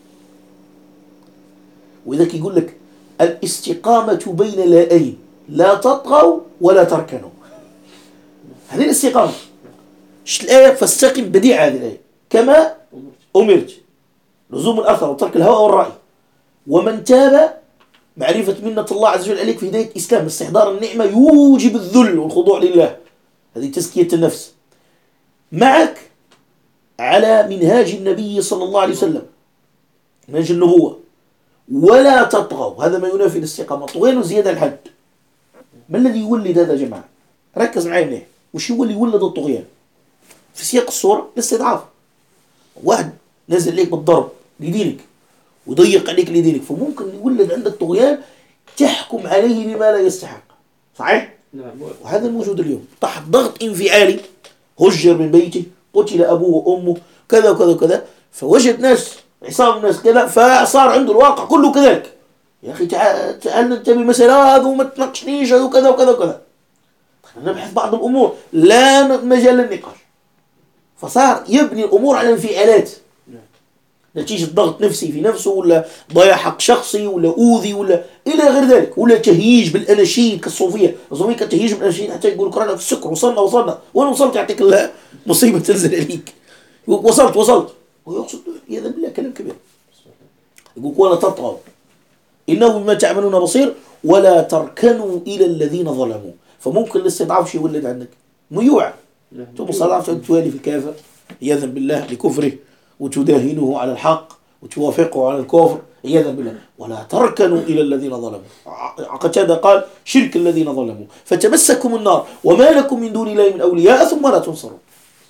وإذا يقول لك الاستقامة بين لاءين، لا تطغوا ولا تركنوا. هذه الاستقامة. شو الآية؟ فاستقم، بديع هذه الآية كما أمرت، لزوم الأثر وترك الهوى والرأي. ومن تاب، معرفة منة الله عز وجل عليك في هداية الإسلام، استحضار النعمة يوجب الذل والخضوع لله، هذه تزكية النفس. معك على منهاج النبي صلى الله عليه وسلم، منهاج النبوة. ولا تطغوا، هذا ما ينافي الاستقامة، طغيان وزيادة الحد. ما الذي يولد هذا يا جماعة؟ ركز معي منيح. وش هو اللي يولد الطغيان؟ في سياق الصورة الاستضعاف. واحد نزل عليك بالضرب لدينك ويضيق عليك لدينك، فممكن يولد عندك طغيان تحكم عليه بما لا يستحق. صحيح؟ نعم. وهذا الموجود اليوم تحت ضغط انفعالي، هجر من بيته، قتل أبوه وأمه، كذا وكذا وكذا، فوجد ناس عصام الناس كذا، فصار عنده الواقع كله كذلك. يا أخي تعال ننتبه مسألة هذا وما تناقشنيش هذا وكذا وكذا وكذا. نبحث بعض الأمور لا مجال للنقاش، فصار يبني الأمور على انفعالات نتيجة ضغط نفسي في نفسه، ولا ضياع حق شخصي، ولا أوذي، ولا إلى غير ذلك، ولا تهييج بالأناشيد كالصوفية. الصوفية كانت تهييج بالأناشيد حتى يقول القرآن في السكر، وصلنا وين وصلت؟ يعطيك الله مصيبة تنزل عليك، وصلت ويقصد يا ذا بالله كلام كبير. يقول ولا تطغوا إنه بما تعملون بصير ولا تركنوا إلى الذين ظلموا. فممكن الاستضعاف شيء يولد عندك ميوع، ثم صلاة توالي في الكافر عياذا بالله لكفره، وتداهنه على الحق وتوافقه على الكفر عياذا بالله. ولا تركنوا إلى الذين ظلموا. قتادة قال شرك الذين ظلموا فتمسكم النار وما لكم من دون الله من أولياء ثم لا تنصرون.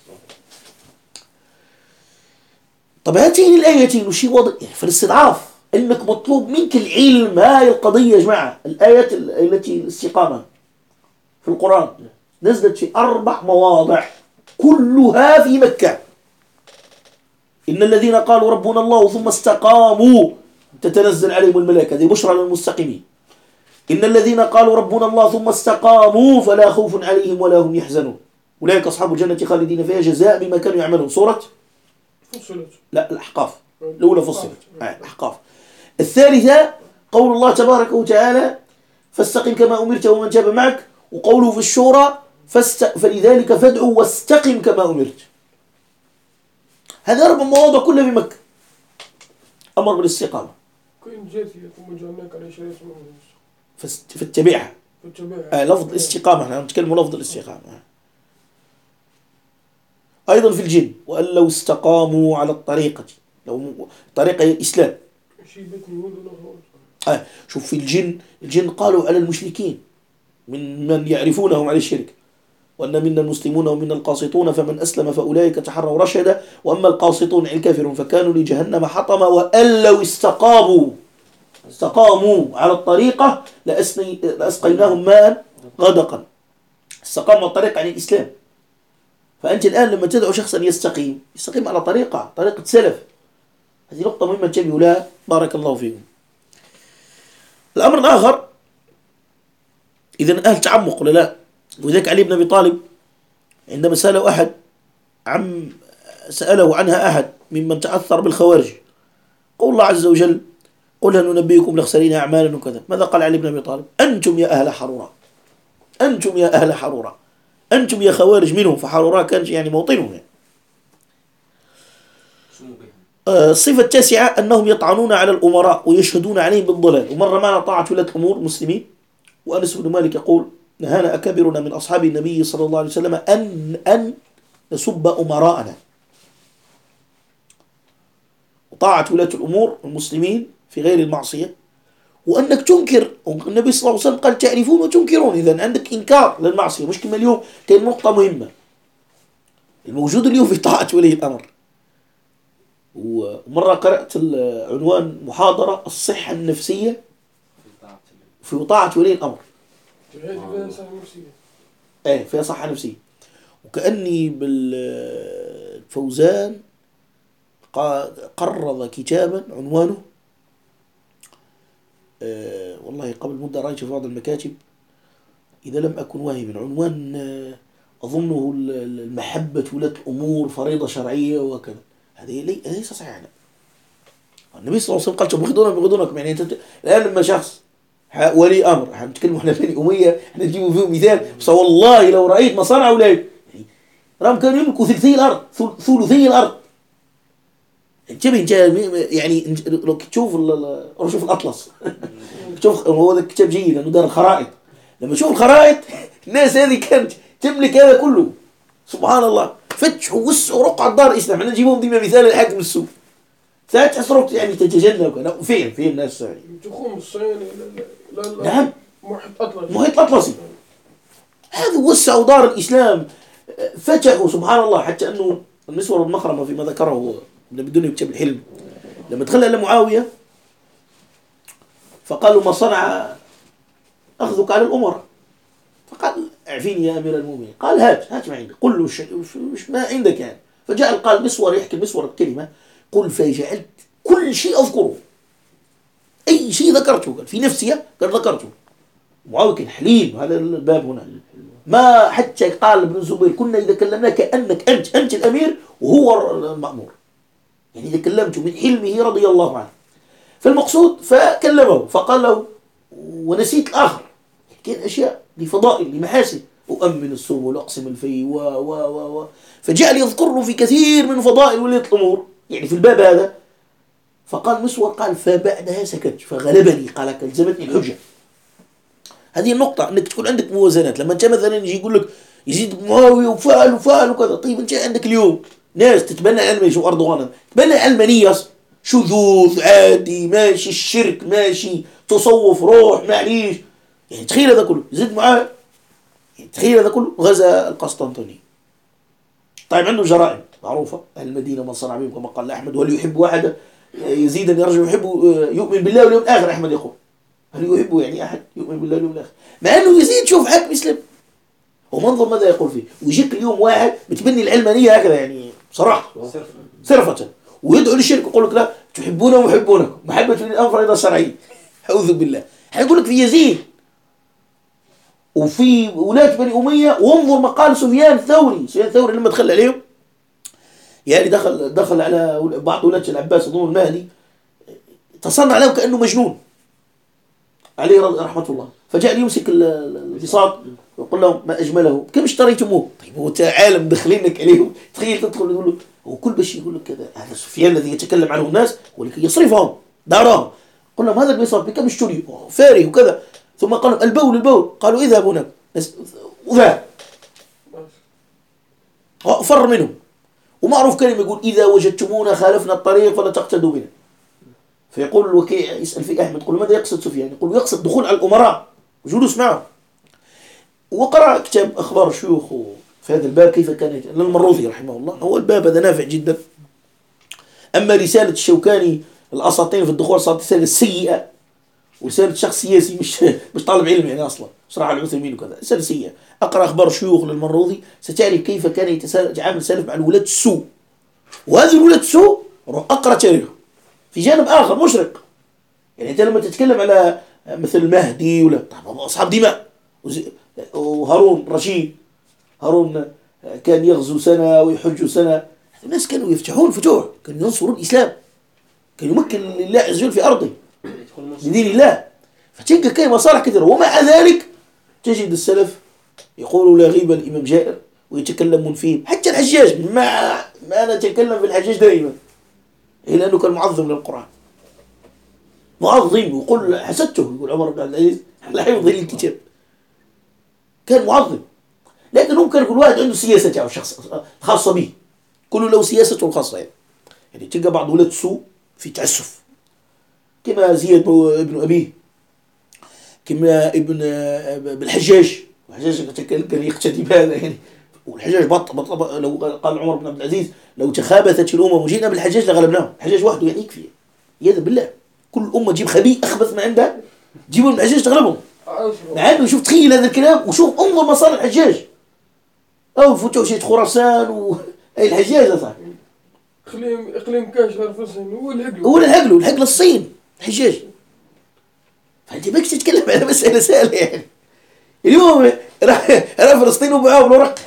طب هاتين الآيتين وشي وضع يعني في الاستضعاف إنك مطلوب منك العلم. هاي القضية يا جماعة. الآيات التي الاستقامة في القرآن نزلت في 4 مواضع كلها في مكة. إن الذين قالوا ربنا الله ثم استقاموا تتنزل عليهم الملائكة، هذه بشرى للمستقيمين. إن الذين قالوا ربنا الله ثم استقاموا فلا خوف عليهم ولا هم يحزنون أولئك أصحاب الجنة خالدين فيها جزاء بما كانوا يعملون. سورة فصلت. لا الأحقاف. الأولى فصلت الأحقاف. الثالثة قول الله تبارك وتعالى فاستقم كما أمرت ومن تاب معك، وقوله في الشورى فلذلك فادعوا واستقم كما أمرت. هذا 4 مواضع كلها في مكة أمر بالاستقامة. كاين جاثية ثم جعلناك على شريعة فاتبعها. فاتبعها. لفظ الاستقامة، احنا نتكلم لفظ الاستقامة. أيضا في الجن وأن لو استقاموا على الطريقة، لو طريقة الإسلام. شوف في الجن قالوا على المشركين من يعرفونهم على الشرك وأن منا المسلمون ومنا القاسطون فمن أسلم فأولئك تحروا رشدا وأما القاسطون الكافرون فكانوا لجهنم حطما وأن لو استقاموا على الطريقة لأسقيناهم ماء غدقا. استقام على الطريقة عن الإسلام. فأنت الآن لما تدعو شخصا يستقيم على طريقة سلف. هذه نقطة مهمة تنتبهوا لها بارك الله فيكم. الأمر الآخر، إذا أهل تعمق ولا لا؟ وذلك علي بن أبي طالب عندما سأله عنها أحد ممن تأثر بالخوارج، قول الله عز وجل قل هل ننبئكم بالأخسرين أعمالا وكذا، ماذا قال علي بن أبي طالب؟ أنتم يا أهل حرورة، أنتم يا خوارج منهم، فحرورة كانت يعني موطنهم يعني. الصفة التاسعة أنهم يطعنون على الأمراء ويشهدون عليهم بالضلال. ومر معنا طاعة ولاة أمور مسلمين، وأنس بن مالك يقول نهانا أكابرنا من أصحاب النبي صلى الله عليه وسلم أن نسب أمراءنا. وطاعة ولاة الأمور المسلمين في غير المعصية، وأنك تنكر. النبي صلى الله عليه وسلم قال تعرفون وتنكرون، إذن عندك إنكار للمعصية. مشكلة اليوم كان نقطة مهمة الموجود اليوم في طاعة ولي الأمر. ومرة قرأت عنوان محاضرة الصحة النفسية في طاعة ولي الأمر. فيها صحة نفسية. وكأني بالفوزان قرض كتابا عنوانه والله قبل مدة رأيت في بعض المكاتب إذا لم أكن واهما، عنوان أظنه المحبة ولاة الأمور فريضة شرعية وكذا. هذه ليس صحيحة. النبي صلى الله عليه وسلم قال بغضونكم يعني الآن لما شخص ولي أمر، احنا نتكلم احنا بني أمية، احنا نجيبوا فيه مثال، بس والله لو رأيت ما صنعوا أولئك رام كانوا يملكوا ثلثي الأرض. انتبه يعني لو تشوف الأطلس شوف هو ذا كتاب جيد لأنه دار الخرائط. لما تشوف الخرائط الناس هذه كانت تملك هذا كله، سبحان الله. فتحوا وسعوا رقعة دار الإسلام. احنا نجيبهم ديما مثال الحاكم السوق ثلاث أسرق يعني تتجنب فين الناس يعني تخوم الصين نعم محيط أطلسي. هذا وسعوا دار الإسلام، فتحوا سبحان الله. حتى أنه المسور المخرمة فيما ذكره ابن بدون كتاب الحلم لما دخل على معاوية فقالوا ما صنع أخذك على الأمراء، فقال اعفيني يا أمير المؤمنين. قال هات ما عندك، قل له شيء مش ما عندك يعني. فجاء قال مسور يحكي المسور الكلمة، قل فجعلت كل شيء أذكره، أي شيء ذكرته قال في نفسي قال ذكرته. معاوية كان حليم. هذا الباب هنا ما حتى قال ابن الزبير كنا إذا كلمنا كأنك أنت الأمير وهو المأمور، يعني إذا كلمته من حلمه رضي الله عنه. فالمقصود فكلمه فقال له ونسيت الآخر، كان أشياء لفضائل لمحاسن، أؤمن الصوم وأقسم الفي فجعل يذكره في كثير من فضائل ولاة الأمور يعني في الباب هذا. فقال مسور قال فبعدها سكت فغلبني، قال كلزمتني الحجة. هذه النقطة أنك تكون عندك موازنات. لما أنت مثلا يجي يقول لك يزيد معاوية وفعل وكذا، طيب أنت عندك اليوم ناس تتبنى العلمانية، شو أردوغان تتبنى العلمانية شذوذ عادي ماشي، الشرك ماشي، تصوف روح معليش يعني. تخيل هذا كله يزيد معاه يعني، تخيل هذا كله غزا القسطنطينية. طيب عنده جرائم معروفة، أهل المدينة من صنع بهم كما قال أحمد، وهل يحب واحد يزيد أن يرجع يحب يؤمن بالله واليوم الآخر. أحمد يقول هل يحب يعني أحد يؤمن بالله واليوم الآخر، مع أنه يزيد شوف حاكم مسلم ومنظر ماذا يقول فيه. ويجيك اليوم واحد بتبني العلمانية هكذا يعني صراحة صرفة ويدعو للشرك ويقول لك لا تحبونه ويحبونكم، محبة الأمر فريضة شرعية. أعوذ بالله. هيقول لك في يزيد وفي ولاة بني أمية، وانظر مقال سفيان الثوري لما دخل عليهم يعني دخل على بعض ولاة العباس أظن المهدي، تصنع عليه كأنه مجنون عليه رحمة الله، فجاء يمسك البساط ويقول لهم ما أجمله، كم اشتريتموه؟ طيب هو عالم دخلينك عليهم، تخيل تدخل يقول له، هو كل شيء يقول لك كذا. هذا سفيان الذي يتكلم عنه الناس يقول لك يصرفهم دارهم. قل لهم هذا البساط بكم اشتري؟ فاري وكذا. ثم قال لهم البول، قالوا اذهبوا هناك، وذهب فر منهم. ومعروف كلمة يقول إذا وجدتمونا خالفنا الطريق فلا تقتدوا بنا. فيقول الوكيع يسأل في أحمد، يقول ماذا يقصد سفيان؟ يقول يقصد دخول على الأمراء وجلوس معهم. وقرأ كتاب أخبار الشيوخ في هذا الباب كيف كان للمروذي رحمه الله، هو الباب هذا نافع جدا. أما رسالة الشوكاني الأساطين في الدخول صارت رسالة سيئة، ورسالة شخص سياسي مش طالب علم يعني أصلا، شرح العثيمين وكذا، رسالة سيئة. أقرأ أخبار الشيوخ للمروذي ستعرف كيف كان يتعامل السلف مع الولاة السوء. وهذه الولاة السوء أقرأ تاريخه في جانب آخر مشرق. يعني أنت لما تتكلم على مثل المهدي ولا أصحاب دماء وهارون رشيد، هارون كان يغزو سنة ويحج سنة، الناس كانوا يفتحون فتوح، كانوا ينصرون الإسلام، كانوا يمكن لله عز وجل في أرضه لدين الله، فتلك كان مصالح كثيرة. ومع ذلك تجد السلف يقولوا لا غيب الإمام جائر ويتكلمون فيه. حتى الحجاج ما نتكلم في الحجاج دائما إلا أنه كان معظم للقرآن، معظم، ويقول حسدته، يقول عمر بن عبد العزيز لا حفظ الكتاب، كان معظم. لكن ممكن كل واحد عنده سياسة أو شخص خاصة به، كل له سياسته الخاصة. يعني تلقى بعض ولاة السوء في تعسف كما زياد بن أبيه، كما ابن بالحجاج، الحجاج كان يقتدي بهذا يعني. والحجاج بط لو قال عمر بن عبد العزيز لو تخابثت الأمم وجينا بالحجاج لغلبناهم. الحجاج وحده يعني يكفي، يذهب بالله كل أمة تجيب خبيث أخبث ما عندها تجيبهم من الحجاج تغلبهم. نعم شوف تخيل هذا الكلام، وشوف انظر مصالح الحجاج أو فتوشية خراسان أي الحجاج أصلا إقليم كاشغر فلسطين هو الحقل الصين الحجاج. فأنت بك تتكلم على مسألة سهلة يعني. اليوم راح فلسطين وبعاهم الورق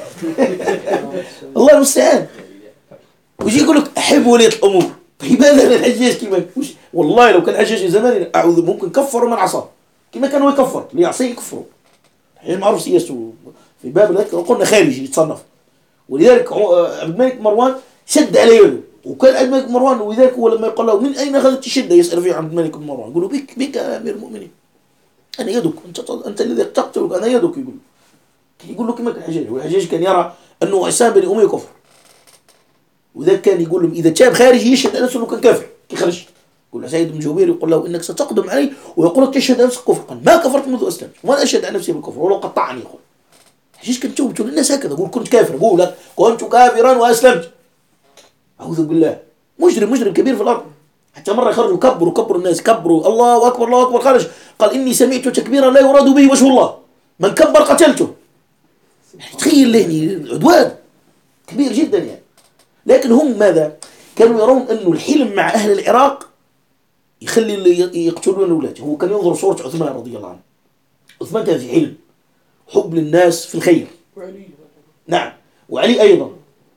الله المستعان، ويجي يقول لك أحب ولية الأمور. طيب هذا الحجاج كيما والله لو كان الحجاج زمان أعوذ ممكن كفروا من عصاه كما كانوا يكفر اللي يعصيه يكفروا. الحجاج معروف سياسته في باب ذلك قلنا خارجي يتصنف. ولذلك عبد الملك مروان شد عليه يده، وكان عبد الملك مروان ولذلك هو لما يقول له من أين أخذت الشدة يسأل فيه عبد الملك مروان، يقول له بك يا أمير المؤمنين، أنا يدك، أنت الذي تقتلك أنا يدك. يقول له كما كان الحجاج، والحجاج كان يرى أنه عصام بن أمية كفر، وذلك كان يقول لهم إذا جاب خارجي يشهد أنه أنه كان كافر كي خرج. يقول سعيد بن جبير يقول له إنك ستقدم علي ويقول لك تشهد نفسك كفر، قال ما كفرت منذ أسلمت وأنا أشهد عن نفسي بالكفر ولو قطعني. يقول الحجاج كان تشوف الناس هكذا، يقول كنت كافر، يقول لك كنت كافرا وأسلمت. أعوذ بالله، مجرم كبير في الأرض. حتى مرة خرجوا كبروا الناس، كبروا الله أكبر الله أكبر، خرج قال إني سمعت تكبيرا لا يراد به وجه الله من كبر قتلته. يعني تخيل يعني عدوان كبير جدا يعني. لكن هم ماذا كانوا يرون أنه الحلم مع أهل العراق يخلي اللي يقتلون الأولاد. هو كان ينظر صورة عثمان رضي الله عنه، عثمان كان في حلم حب للناس في الخير، نعم، وعلي أيضا.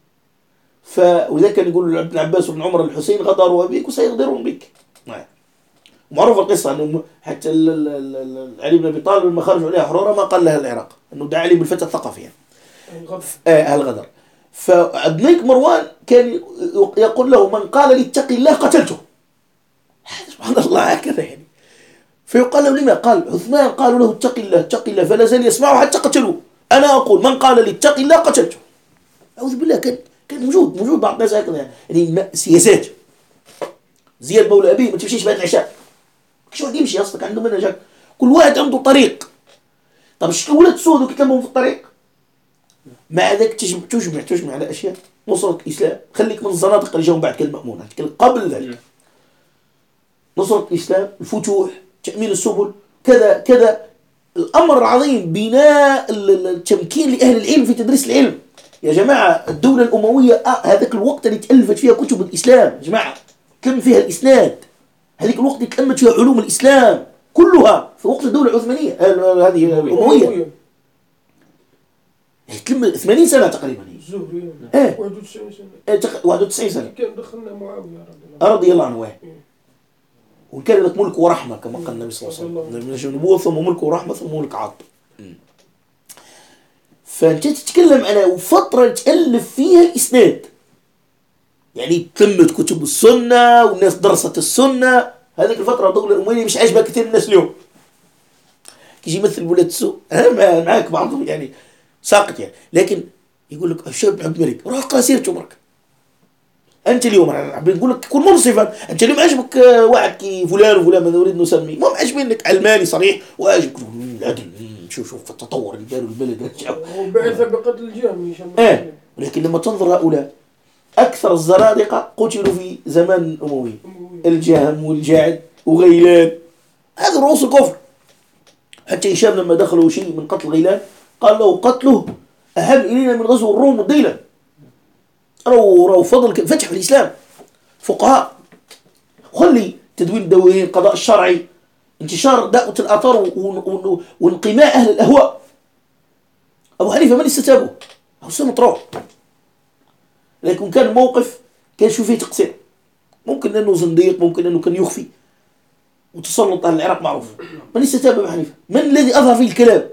ولذلك كان يقول ابن عباس وابن عمر الحسين غدروا بك وسيغدرون بك. نعم. معروف القصة أنه حتى علي بن أبي طالب لما خرجوا عليها حرورة ما قال لها العراق أنه دعا علي بالفتى الثقفي يعني. أهل غدر. فعبد الملك مروان كان يقول له من قال لي اتق الله قتلته. سبحان الله هكذا يعني. فيقال له لما؟ قال عثمان قالوا له اتق الله فلا زال يسمعه حتى قتلوه. أنا أقول من قال لي اتق الله قتلته. أعوذ بالله، كان موجود بعض الناس هكذا يعني سياسات. زياد مولى أبيه ما تمشيش بعد العشاء، شو واحد يمشي أصلك عنده منهج، كل واحد عنده طريق. طب شو ولد سود وكتلمهم في الطريق؟ مع ذلك تجمع على أشياء نصرة الإسلام. خليك من الزنادقة اللي جاءوا بعد كالمأمون، قبل ذلك نصرة الإسلام، الفتوح، تأمين السبل، كذا الأمر العظيم بناء التمكين لأهل العلم في تدريس العلم. يا جماعة الدولة الأموية هذاك الوقت اللي تألفت فيها كتب الإسلام يا جماعة، كم فيها الإسناد، هذيك الوقت اللي تأمت فيها علوم الإسلام كلها في وقت الدولة العثمانية هذه الأموية. يعني 80 سنة تقريبا. الزهري إيه 91 سنة 91 سنة كان دخلنا معاوية رضي الله عنه. وكان لك ملك ورحمة كما قال النبي صلى الله عليه وسلم، من النبوة ثم ملك ورحمة ثم ملك عاطف. فأنت تتكلم على فترة تألف فيها الإسناد، يعني تلمت كتب السنة والناس درست السنة. هذيك الفترة الدولة الأموية مش عاجبها كثير من الناس اليوم، يجي يمثل بولاد السوق. أنا معاك بعضهم يعني ساقط يعني، لكن يقول لك الشاب عبد الملك روح اقرا سيرته برك. انت اليوم انا بنقول لك كن منصفا، انت اليوم عجبك واحد كي فلان وفلان ما نريد نسميه، المهم عجبينك علماني صريح وعجبك العدل، شوف في التطور اللي داروا البلد وبعث بقتل الجامي. لكن لما تنظر هؤلاء اكثر الزنادقه قتلوا في زمان الاموي، الجهم والجعد وغيلان، هذا رؤوس الكفر. حتى هشام لما دخلوا شيء من قتل غيلان قال له قتله أهم إلينا من غزو الروم والديلة. رو فضل فتح في الإسلام فقهاء، خلي تدوين الدواوين، القضاء الشرعي، انتشار دعوة الآثار وانقماع أهل الأهواء. أبو حنيفة من استتابه؟ أبو سلمة مطروح، لكن كان الموقف كان شو فيه تقصير، ممكن أنه زنديق، ممكن أنه كان يخفي، وتسلط أهل العراق معروف. من استتاب أبو حنيفة؟ من الذي أظهر فيه الكلام؟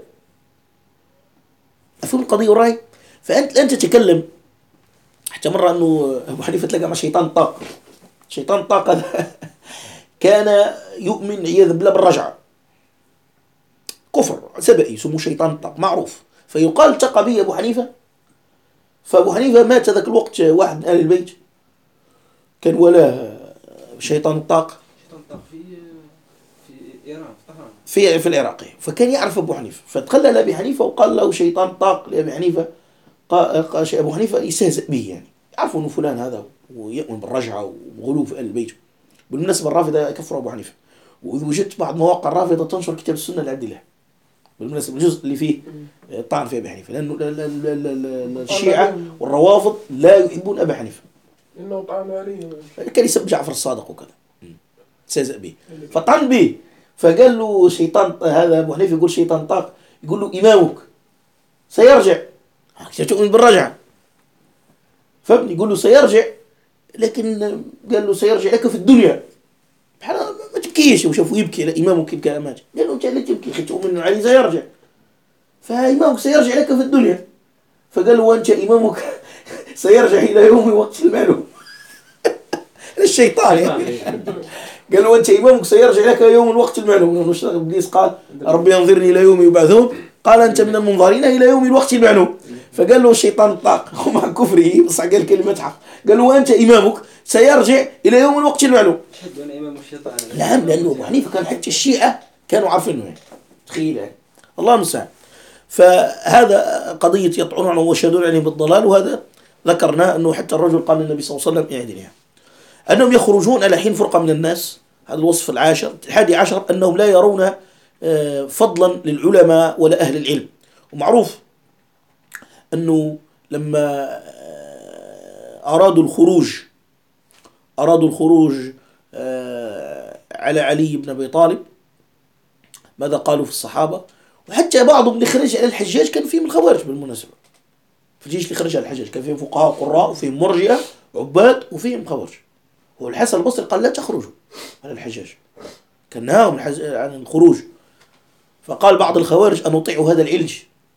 أفهم القضية والرأي. فأنت الآن تتكلم حتى مرة أنه أبو حنيفة تلقى مع شيطان الطاق. شيطان الطاق هذا كان يؤمن عياذا بالله بالرجعة، كفر سبئي يسموه شيطان الطاق معروف. فيقال التقى به أبو حنيفة، فأبو حنيفة مات ذاك الوقت واحد من أهل البيت كان ولا شيطان الطاق في إيران، في طهران، في العراق، فكان يعرف أبو حنيفة، فتخلى لأبي حنيفة وقال له شيطان الطاق لأبي حنيفة. قال أبو حنيفة يستهزئ به، يعني يعرفوا أنه فلان هذا ويؤمن بالرجعة وغلو في أهل البيت. بالمناسبة الرافضة كفروا أبو حنيفة، وإذا وجدت بعض مواقع الرافضة تنشر كتاب السنة لعبد الله، بالمناسبة الجزء اللي فيه طعن في أبي حنيفة، لأنه الشيعة والروافض لا يحبون أبي حنيفة، إنه طعن عليه، كان يسب جعفر الصادق وكذا، استهزأ به فطعن به. فقال له شيطان هذا أبو حنيفة يقول شيطان طاق، يقول له إمامك سيرجع، تؤمن بالرجعة، فابني يقول له سيرجع، لكن قال له سيرجع لك في الدنيا. ما تبكيش، وشوفوا يبكي إمامك يبكي أمات، قال له أنت لا تبكي خي تؤمن إنه علي سيرجع، فإمامك سيرجع لك في الدنيا. فقال له وأنت إمامك سيرجع إلى يوم وقت المعلوم. الشيطان يعني. قال له وأنت إمامك سيرجع لك يوم الوقت المعلوم. إبليس قال ربي ينظرني إلى يوم يبعثون، قال أنت من المنظرين إلى يوم الوقت المعلوم. فقال له الشيطان الطاق ومع كفره بس قال كلمة حق، قال له وأنت إمامك سيرجع إلى يوم الوقت المعلوم. نعم، لأنه أبو حنيفة كان حتى الشيعة كانوا عارفينه يعني. تخيل يعني. الله المستعان. فهذا قضية يطعنون عنه ويشهدون عليه بالضلال، وهذا ذكرنا أنه حتى الرجل قال للنبي صلى الله عليه وسلم اعدل يعني. أنهم يخرجون على حين فرقة من الناس، هذا الوصف العاشر. 11 أنهم لا يرون فضلا للعلماء ولا أهل العلم. ومعروف أنه لما أرادوا الخروج على علي بن أبي طالب، ماذا قالوا في الصحابة؟ وحتى بعضهم اللي خرج على الحجاج كان فيهم الخوارج بالمناسبة، في الجيش اللي خرج على الحجاج كان فيهم فقهاء قراء وفيهم مرجئة عباد وفيهم خوارج. هو الحسن البصري قال لا تخرجوا على الحجاج، كان نهاهم عن الخروج. فقال بعض الخوارج أن نطيعوا هذا العلج،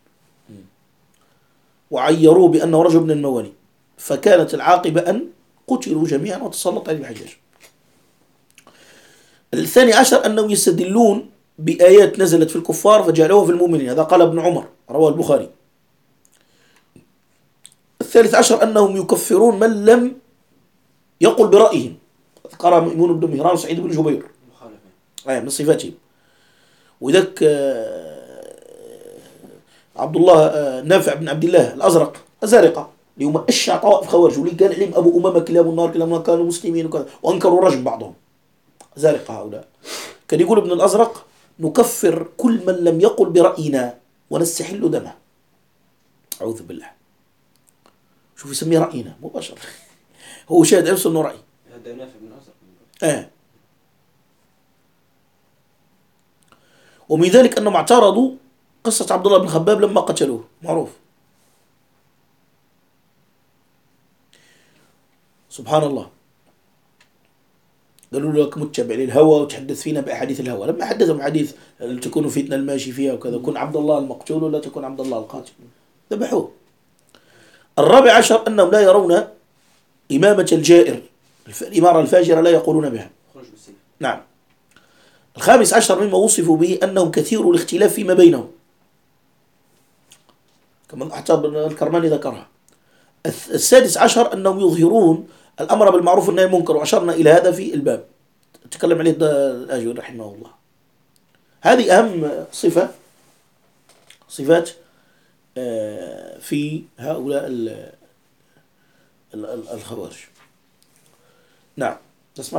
وعيروه بأنه رجل من الموالي، فكانت العاقبة أن قتلوا جميعا وتسلط عليهم الحجاج. 12 أنهم يستدلون بآيات نزلت في الكفار فجعلوها في المؤمنين، هذا قال ابن عمر رواه البخاري. 13 أنهم يكفرون من لم يقل برأيهم، قرأ مأمون بن مهران وسعيد بن جبير من صفاتهم. وذاك عبد الله نافع بن عبد الله الأزرق الزارقة اللي هم أشع طوائف خوارج، واللي كان عليهم أبو أمامة كلاب النار كلاب كانوا مسلمين وكذا، وأنكروا الرجم بعضهم زارقة هؤلاء. كان يقول ابن الأزرق نكفر كل من لم يقل برأينا ونستحل دمه. أعوذ بالله، شوف يسميه رأينا مباشرة، هو شاهد نفسه أنه رأي. هذا نافع بن الأزرق. ومن ذلك أنهم اعترضوا قصة عبد الله بن خباب لما قتلوه، معروف سبحان الله. قالوا له لك متبع للهوى وتحدث فينا بأحاديث الهوى، لما حدثهم حديث تكون فتنة الماشي فيها وكذا، كن عبد الله المقتول ولا تكون عبد الله القاتل، ذبحوه. الرابع عشر أنهم لا يرون إمامة الجائر، الإمارة الفاجرة لا يقولون بها. نعم. الخامس عشر مما وصفوا به أنهم كثير الاختلاف فيما بينهم، كما حتى الكرماني ذكرها. السادس عشر أنهم يظهرون الأمر بالمعروف والنهي عن المنكر، وأشرنا إلى هذا في الباب تكلم عليه الآجري رحمه الله. هذه أهم صفات في هؤلاء الخوارج. نعم تسمع.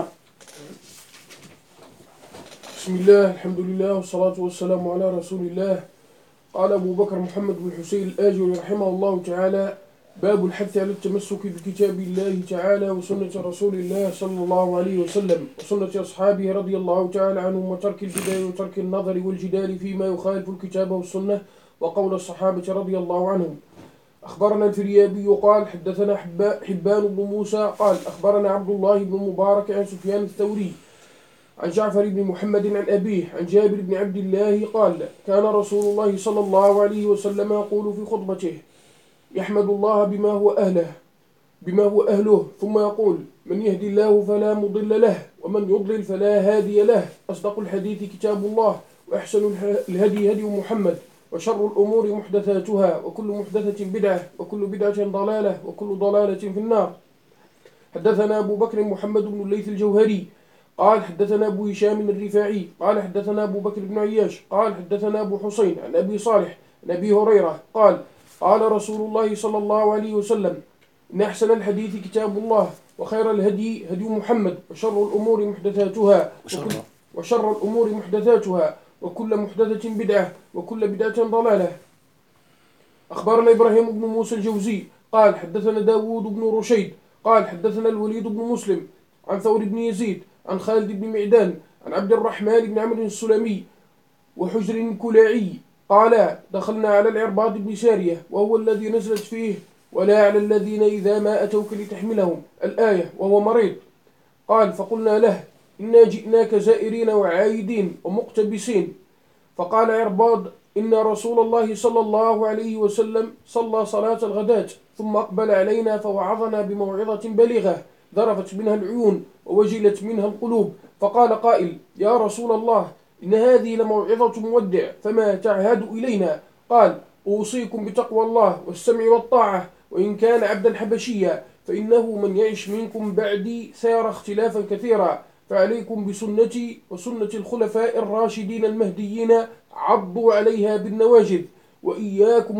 بسم الله، الحمد لله، والصلاة والسلام على رسول الله. قال أبو بكر محمد بن حسين الآجري رحمه الله تعالى: باب الحث على التمسك بكتاب الله تعالى وسنة رسول الله صلى الله عليه وسلم وسنة أصحابه رضي الله تعالى عنهم، وترك البدع وترك النظر والجدال فيما يخالف الكتاب والسنة وقول الصحابة رضي الله عنهم. أخبرنا الفريابي قال حدثنا حبان بن موسى قال أخبرنا عبد الله بن مبارك عن سفيان الثوري عن جعفر بن محمد عن أبيه عن جابر بن عبد الله قال: كان رسول الله صلى الله عليه وسلم يقول في خطبته: يحمد الله بما هو أهله، ثم يقول: من يهدي الله فلا مضل له، ومن يضلل فلا هادي له. أصدق الحديث كتاب الله، وأحسن الهدي هدي محمد، وشر الأمور محدثاتها، وكل محدثة بدعة، وكل بدعة ضلالة، وكل ضلالة في النار. حدثنا أبو بكر محمد بن الليث الجوهري قال حدثنا أبو هشام الرفاعي قال حدثنا أبو بكر بن عياش قال حدثنا أبو حسين عن أبي صالح عن أبي هريرة قال: قال رسول الله صلى الله عليه وسلم: إن أحسن الحديث كتاب الله، وخير الهدي هدي محمد، وشر الأمور محدثاتها، وكل محدثة بدعة، وكل بدعة ضلالة. أخبرنا إبراهيم بن موسى الجوزي قال حدثنا داود بن رشيد قال حدثنا الوليد بن مسلم عن ثور بن يزيد عن خالد بن معدان عن عبد الرحمن بن عمرو السلمي وحجر كلاعي قال: دخلنا على العرباض بن سارية وهو الذي نزلت فيه: ولا على الذين إذا ما أتوك لتحملهم الآية، وهو مريض. قال: فقلنا له: إنا جئناك زائرين وعايدين ومقتبسين. فقال عرباض: إن رسول الله صلى الله عليه وسلم صلى صلاة الغداة ثم أقبل علينا فوعظنا بموعظة بليغة ذرفت منها العيون ووجلت منها القلوب. فقال قائل: يا رسول الله، إن هذه لموعظة مودع، فما تعهد إلينا؟ قال: أوصيكم بتقوى الله والسمع والطاعة، وإن كان عبدا حبشيا، فإنه من يعش منكم بعدي سيرى اختلافا كثيرا، فعليكم بسنتي وسنة الخلفاء الراشدين المهديين، عضوا عليها بالنواجذ، وإياكم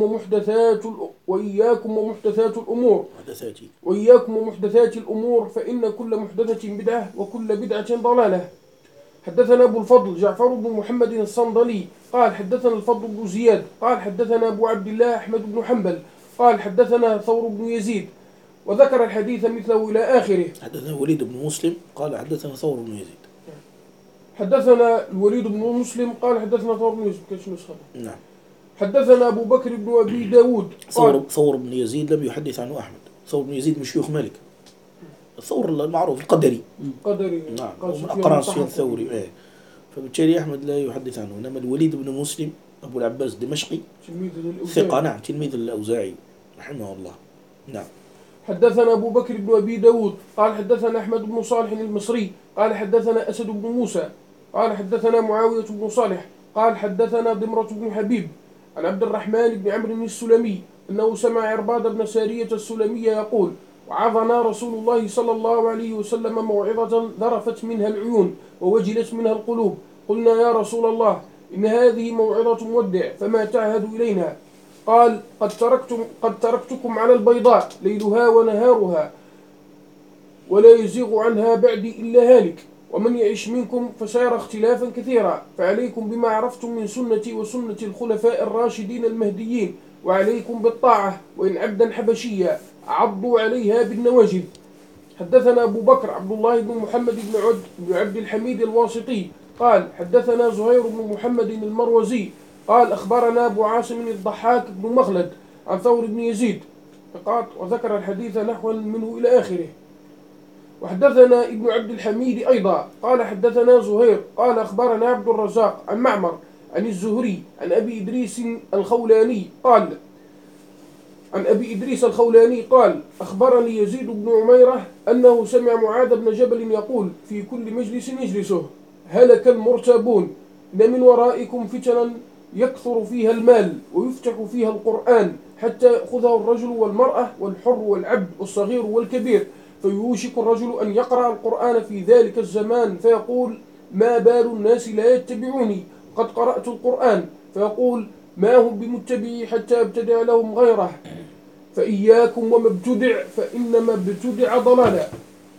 ومحدثات الأمور، فإن كل محدثة بدعة، وكل بدعة ضلالة. حدثنا أبو الفضل جعفر بن محمد الصندلي قال حدثنا الفضل بن زياد قال حدثنا أبو عبد الله أحمد بن حنبل قال حدثنا ثور بن يزيد، وذكر الحديث مثله إلى آخره. حدثنا الوليد بن مسلم قال حدثنا ثور بن يزيد. حدثنا الوليد بن مسلم قال حدثنا ثور بن يزيد. كيف نسخة؟ نعم. حدثنا أبو بكر بن أبي داود ثور بن يزيد لم يحدث عنه أحمد. ثور بن يزيد من شيوخ مالك، الثور المعروف القدري. نعم، من أقران سفيان الثوري. فبالتالي أحمد لا يحدث عنه. إنما الوليد بن مسلم أبو العباس الدمشقي ثقة، نعم، تلميذ الأوزاعي رحمه الله. نعم. حدثنا أبو بكر بن أبي داود قال حدثنا أحمد بن صالح المصري قال حدثنا أسد بن موسى قال حدثنا معاوية بن صالح قال حدثنا ضمرة بن حبيب عن عبد الرحمن بن عمرو السلمي أنه سمع عرباض بن سارية السلمي يقول: وعظنا رسول الله صلى الله عليه وسلم موعظة ذرفت منها العيون ووجلت منها القلوب. قلنا: يا رسول الله، إن هذه موعظة مودع، فما تعهد إلينا؟ قال: قد تركتكم على البيضاء ليلها ونهارها، ولا يزيغ عنها بعدي إلا هالك، ومن يعش منكم فسيرى اختلافا كثيرا، فعليكم بما عرفتم من سنتي وسنة الخلفاء الراشدين المهديين، وعليكم بالطاعة، وإن عبدا حبشيا، عضوا عليها بالنواجذ. حدثنا أبو بكر عبد الله بن محمد بن عبد الحميد الواسطي قال حدثنا زهير بن محمد المروزي قال أخبرنا أبو عاصم الضحاك بن مخلد عن ثور بن يزيد، وذكر الحديث نحوا منه إلى آخره. وحدثنا ابن عبد الحميد أيضا قال حدثنا زهير قال أخبرنا عبد الرزاق عن معمر عن الزهري عن أبي إدريس الخولاني قال أخبرني يزيد بن عميرة أنه سمع معاذ بن جبل يقول في كل مجلس يجلسه: هلك المرتابون، إن من ورائكم فتنا يكثر فيها المال ويفتح فيها القرآن حتى يأخذه الرجل والمرأة والحر والعبد والصغير والكبير، فيوشك الرجل أن يقرأ القرآن في ذلك الزمان فيقول: ما بال الناس لا يتبعوني قد قرأت القرآن، فيقول: ما هم بمتبعي حتى ابتدع لهم غيره، فإياكم وما ابتدع فإنما ابتدع ضلالا.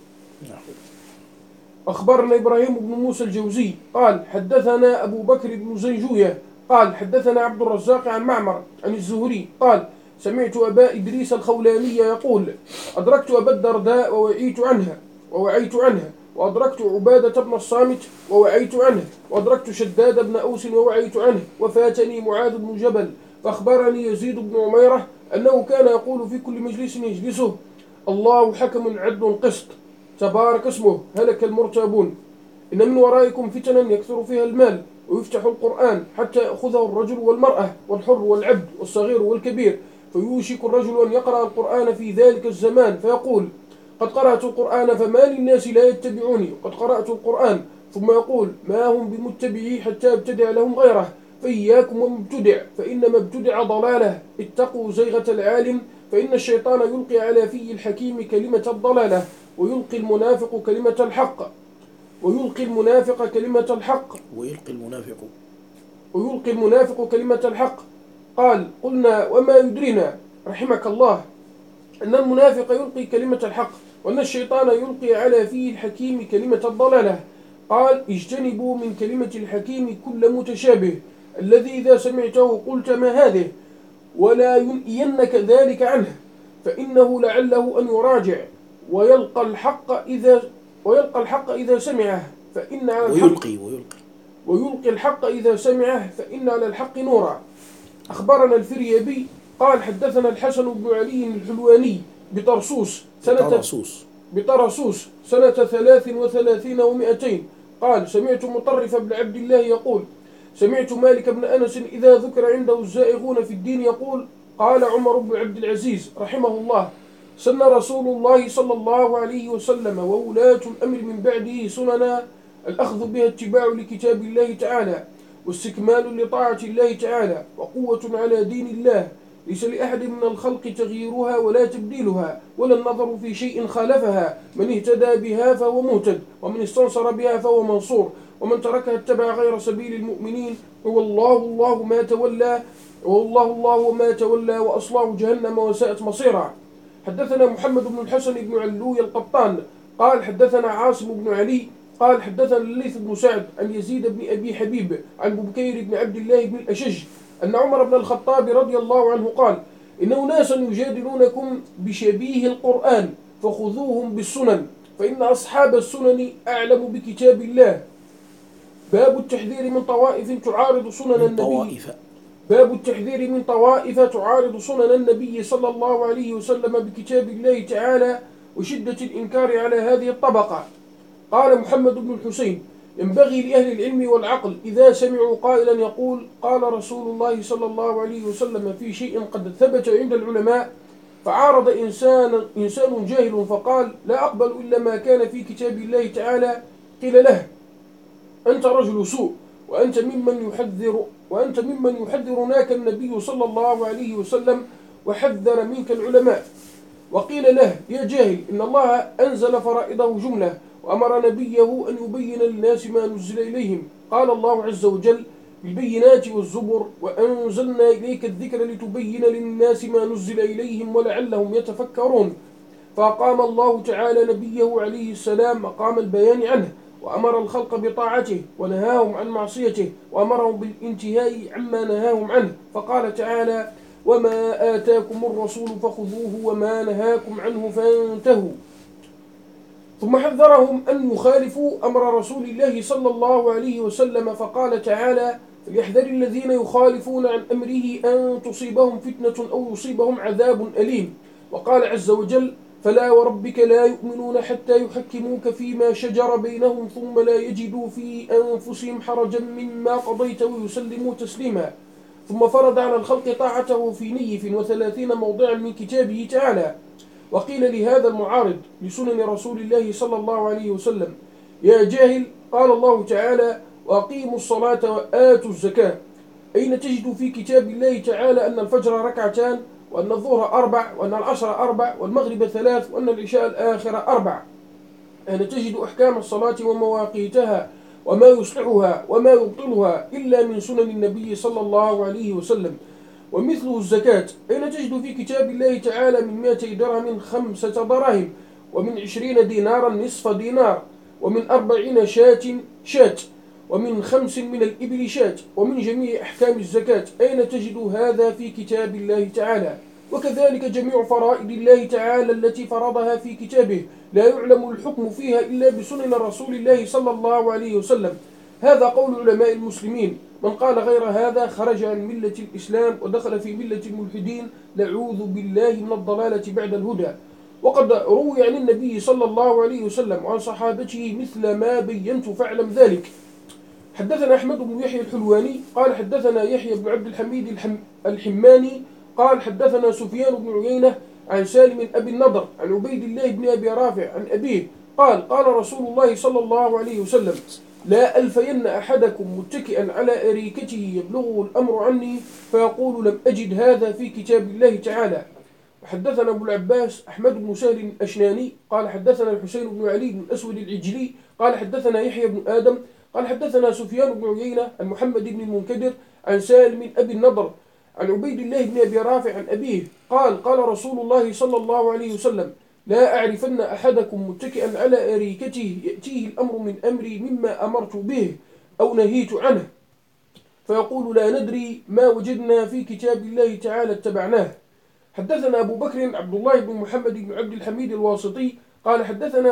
أخبرنا إبراهيم بن موسى الجوزي قال حدثنا أبو بكر بن زنجوية قال حدثنا عبد الرزاق عن معمر عن الزهري قال سمعت أبا إدريس الخولاني يقول: أدركت أبا الدرداء ووعيت عنها، وأدركت عبادة بن الصامت ووعيت عنه، وأدركت شداد بن أوس ووعيت عنه، وفاتني معاذ بن جبل، فأخبرني يزيد بن عميرة أنه كان يقول في كل مجلس يجلسه: الله حكم عدل قسط، تبارك اسمه، هلك المرتابون، إن من ورائكم فتنا يكثر فيها المال ويفتح القرآن حتى يأخذه الرجل والمرأة والحر والعبد والصغير والكبير، فيوشك الرجل أن يقرأ القرآن في ذلك الزمان فيقول: قد قرأت القرآن فما للناس لا يتبعوني قد قرأت القرآن، ثم يقول: ما هم بمتبعي حتى ابتدع لهم غيره، فإياكم ومبتدع فإنما ابتدع ضلاله، اتقوا زيغة العالم، فإن الشيطان يلقي على في الحكيم كلمة الضلالة ويلقي المنافق كلمة الحق كلمة الحق. قال: قلنا: وما يدرينا رحمك الله أن المنافق يلقي كلمة الحق وأن الشيطان يلقي على فيه الحكيم كلمة الضلالة. قال: اجتنبوا من كلمة الحكيم كل متشابه، الذي إذا سمعته قلت ما هذه، ولا ينئينك ذلك عنه، فإنه لعله أن يراجع ويلقى الحق إذا سمعه، فإن على الحق ويلقي الحق إذا سمعه، فإن على الحق نورا. أخبرنا الفريابي قال حدثنا الحسن بن علي الحلواني بطرسوس سنة 33 و200 قال: سمعت مطرف بن عبد الله يقول: سمعت مالك بن أنس إذا ذكر عنده الزائغون في الدين يقول: قال عمر بن عبد العزيز رحمه الله: سن رسول الله صلى الله عليه وسلم وولاة الأمر من بعده سننا، الأخذ بها اتباع لكتاب الله تعالى، واستكمال لطاعة الله تعالى، وقوة على دين الله، ليس لأحد من الخلق تغييرها ولا تبديلها ولا النظر في شيء خالفها، من اهتدى بها فهو مهتد، ومن استنصر بها فهو منصور، ومن تركها اتبع غير سبيل المؤمنين، والله الله ما تولى وأصلاه جهنم وساءت مصيرا. حدثنا محمد بن الحسن بن علوي القطان قال حدثنا عاصم بن علي قال حدثنا الليث بن سعد عن يزيد بن أبي حبيب عن بكير بن عبد الله بن الأشج أن عمر بن الخطاب رضي الله عنه قال: إن أناسا يجادلونكم بشبيه القرآن فخذوهم بالسنن، فإن أصحاب السنن أعلم بكتاب الله. باب التحذير من طوائف تعارض سنن النبي صلى الله عليه وسلم بكتاب الله تعالى، وشدة الإنكار على هذه الطبقة. قال محمد بن الحسين: ينبغي لأهل العلم والعقل إذا سمعوا قائلا يقول: قال رسول الله صلى الله عليه وسلم في شيء قد ثبت عند العلماء، فعارض إنسان جاهل فقال: لا أقبل إلا ما كان في كتاب الله تعالى، قيل له: أنت رجل سوء، وأنت ممن يحذرناك النبي صلى الله عليه وسلم وحذر منك العلماء. وقيل له: يا جاهل، إن الله أنزل فرائضه جملة، وأمر نبيه أن يبين للناس ما نزل إليهم. قال الله عز وجل: بالبينات والزبر، وأنزلنا إليك الذكر لتبين للناس ما نزل إليهم ولعلهم يتفكرون. فأقام الله تعالى نبيه عليه السلام مقام البيان عنه، وأمر الخلق بطاعته ونهاهم عن معصيته، وأمرهم بالانتهاء عما نهاهم عنه، فقال تعالى: وما آتاكم الرسول فخذوه وما نهاكم عنه فانتهوا. ثم حذرهم أن يخالفوا أمر رسول الله صلى الله عليه وسلم، فقال تعالى: فليحذر الذين يخالفون عن أمره أن تصيبهم فتنة أو يصيبهم عذاب أليم. وقال عز وجل: فلا وربك لا يؤمنون حتى يحكموك فيما شجر بينهم ثم لا يجدوا في أنفسهم حرجا مما قضيت ويسلموا تسليما. ثم فرض على الخلق طاعته في نيف 30 موضعا من كتابه تعالى. وقيل لهذا المعارض لسنن رسول الله صلى الله عليه وسلم: يا جاهل، قال الله تعالى: وأقيموا الصلاة وآتوا الزكاة. أين تجد في كتاب الله تعالى أن الفجر ركعتان، وأن الظهر 4، وأن العصر 4، والمغرب 3، وأن العشاء الآخرة 4؟ أين تجد أحكام الصلاة ومواقيتها وما يصلحها وما يبطلها إلا من سنن النبي صلى الله عليه وسلم؟ ومثله الزكاة، أين تجد في كتاب الله تعالى من 200 درهم 5 دراهم، ومن 20 دينارا نصف دينار، ومن 40 شاة، ومن 5 من الإبل شاة، ومن جميع أحكام الزكاة؟ أين تجد هذا في كتاب الله تعالى؟ وكذلك جميع فرائض الله تعالى التي فرضها في كتابه لا يعلم الحكم فيها إلا بسنن رسول الله صلى الله عليه وسلم. هذا قول علماء المسلمين. من قال غير هذا خرج عن ملة الإسلام ودخل في ملة الملحدين، نعوذ بالله من الضلالة بعد الهدى. وقد روي عن النبي صلى الله عليه وسلم وعن صحابته مثل ما بينت فاعلم ذلك. حدثنا أحمد بن يحيى الحلواني قال حدثنا يحيى بن عبد الحميد الحماني قال حدثنا سفيان بن عيينة عن سالم أبي النضر عن عبيد الله بن أبي رافع عن أبيه قال: قال رسول الله صلى الله عليه وسلم: لا ألفين أحدكم متكئا على أريكته يبلغه الأمر عني فيقول: لم أجد هذا في كتاب الله تعالى. وحدثنا أبو العباس أحمد بن سهل الأشناني قال حدثنا الحسين بن علي بن الأسود العجلي قال حدثنا يحيى بن آدم قال حدثنا سفيان بن عيينة عن محمد بن المنكدر عن سالم أبي النضر عن عبيد الله بن أبي رافع عن أبيه قال: قال رسول الله صلى الله عليه وسلم: لا أعرفن أحدكم متكئا على أريكته يأتيه الأمر من أمري مما أمرت به أو نهيت عنه فيقول: لا ندري ما وجدنا في كتاب الله تعالى اتبعناه. حدثنا أبو بكر عبد الله بن محمد بن عبد الحميد الواسطي قال حدثنا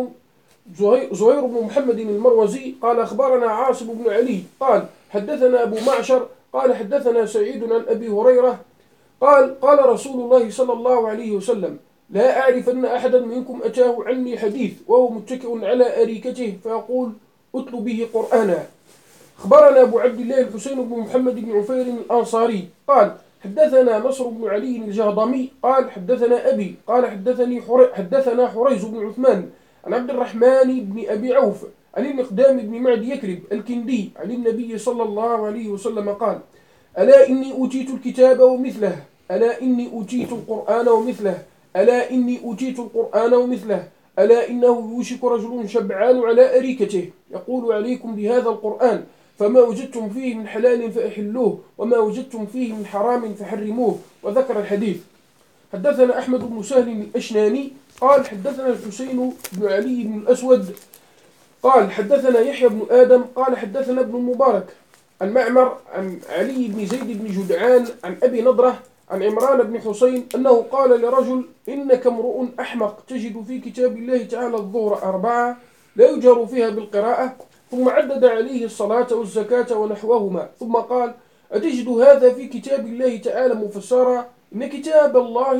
زهير بن محمد المروزي قال أخبرنا عاصم بن علي قال حدثنا أبو معشر قال حدثنا سعيد عن أبي هريرة قال: قال رسول الله صلى الله عليه وسلم: لا أعرف أن أحدا منكم أتاه عني حديث وهو متكئ على أريكته فيقول: أتل به قرآنا. أخبرنا أبو عبد الله الحسين بن محمد بن عفير الأنصاري قال حدثنا نصر بن علي الجهضمي قال حدثنا أبي قال حدثنا حريز بن عثمان عن عبد الرحمن بن أبي عوف عن المقدام بن معد يكرب الكندي عن النبي صلى الله عليه وسلم قال: ألا إني أوتيت الكتاب ومثله، ألا إني أوتيت القرآن ومثله، ألا إني أوتيت القرآن ومثله، ألا إنه يوشك رجل شبعان على أريكته يقول: عليكم بهذا القرآن، فما وجدتم فيه من حلال فأحلوه وما وجدتم فيه من حرام فحرموه. وذكر الحديث. حدثنا أحمد بن سهل الأشناني قال حدثنا الحسين بن علي بن الأسود قال حدثنا يحيى بن آدم قال حدثنا ابن المبارك عن معمر عن علي بن زيد بن جدعان عن أبي نضرة عن عمران بن حسين أنه قال لرجل: إنك امرؤ أحمق تجد في كتاب الله تعالى الظهر 4 لا يجهر فيها بالقراءة، ثم عدد عليه الصلاة والزكاة ونحوهما، ثم قال: أتجد هذا في كتاب الله تعالى مفسرا؟ إن كتاب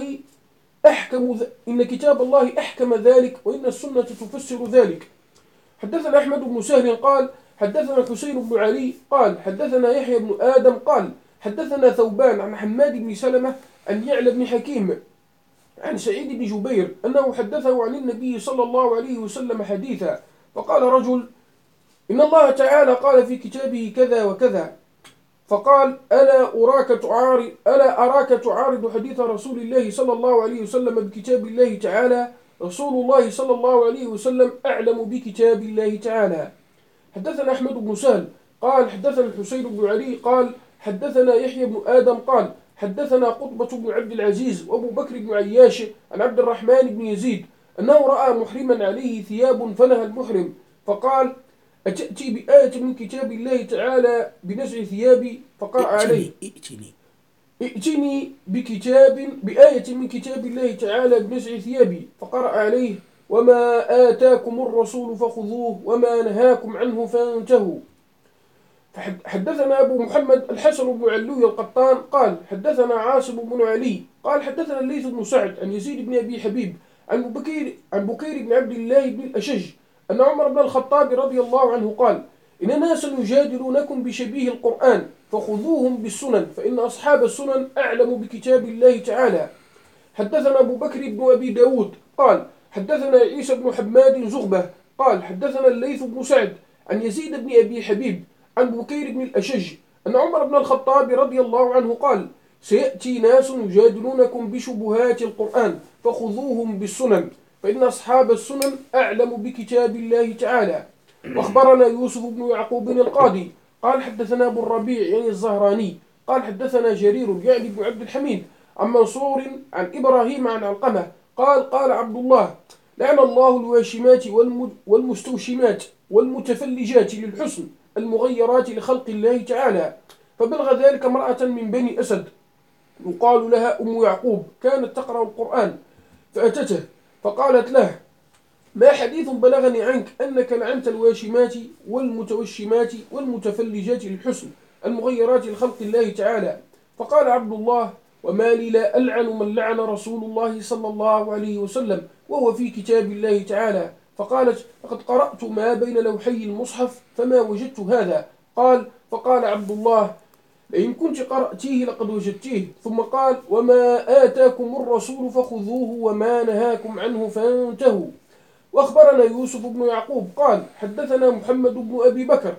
الله أحكم ذلك، وإن السنة تفسر ذلك. حدثنا أحمد بن سهل قال حدثنا الحسين بن علي قال حدثنا يحيى بن آدم قال حدثنا ثوبان عن حماد بن سلمة عن يعلى بن حكيم عن سعيد بن جبير أنه حدثه عن النبي صلى الله عليه وسلم حديثا، فقال رجل: إن الله تعالى قال في كتابه كذا وكذا، فقال: ألا أراك تعارض حديث رسول الله صلى الله عليه وسلم بكتاب الله تعالى؟ رسول الله صلى الله عليه وسلم أعلم بكتاب الله تعالى. حدثنا أحمد بن سهل قال حدثنا الحسين بن علي قال حدثنا يحيى بن آدم قال حدثنا قطبة بن عبد العزيز وأبو بكر بن عياش عن عبد الرحمن بن يزيد أنه رأى محرما عليه ثياب فنهى المحرم فقال: أتأتي بآية من كتاب الله تعالى بنزع ثيابي؟ فقرأ عليه: ائتني بآية من كتاب الله تعالى بنزع ثيابي. فقرأ عليه: وما آتاكم الرسول فخذوه وما نهاكم عنه فانتهوا. حدثنا أبو محمد الحسن بن علوي القطان قال حدثنا عاصم بن علي قال حدثنا الليث بن سعد عن يزيد بن أبي حبيب عن بكير بن عبد الله بن الأشج أن عمر بن الخطاب رضي الله عنه قال: إن ناسا يجادلونكم بشبيه القرآن فخذوهم بالسنن فإن أصحاب السنن أعلم بكتاب الله تعالى. حدثنا أبو بكر بن أبي داود قال: حدثنا عيسى بن حماد زغبة قال: حدثنا الليث بن سعد عن يزيد بن أبي حبيب عن بكير بن الأشج أن عمر بن الخطاب رضي الله عنه قال: سيأتي ناس يجادلونكم بشبهات القرآن فخذوهم بالسنن فإن أصحاب السنن أعلم بكتاب الله تعالى. وأخبرنا يوسف بن يعقوب القاضي قال: حدثنا أبو الربيع يعني الزهراني قال: حدثنا جرير يعني بن عبد الحميد عن منصور عن إبراهيم عن علقمة قال: قال عبد الله: لعن الله الواشمات والمستوشمات والمتفلجات للحسن المغيرات لخلق الله تعالى. فبلغ ذلك امرأة من بني أسد يقال لها أم يعقوب كانت تقرأ القرآن فأتته فقالت له: ما حديث بلغني عنك أنك لعنت الواشمات والمتوشمات والمتفلجات للحسن المغيرات لخلق الله تعالى. فقال عبد الله: وما لي لا ألعن من لعن رسول الله صلى الله عليه وسلم وهو في كتاب الله تعالى. فقالت: لقد قرأت ما بين لوحي المصحف فما وجدت هذا. فقال عبد الله: لئن كنت قرأتيه لقد وجدتيه. ثم قال: وما آتاكم الرسول فخذوه وما نهاكم عنه فانتهوا. وأخبرنا يوسف بن يعقوب قال: حدثنا محمد بن أبي بكر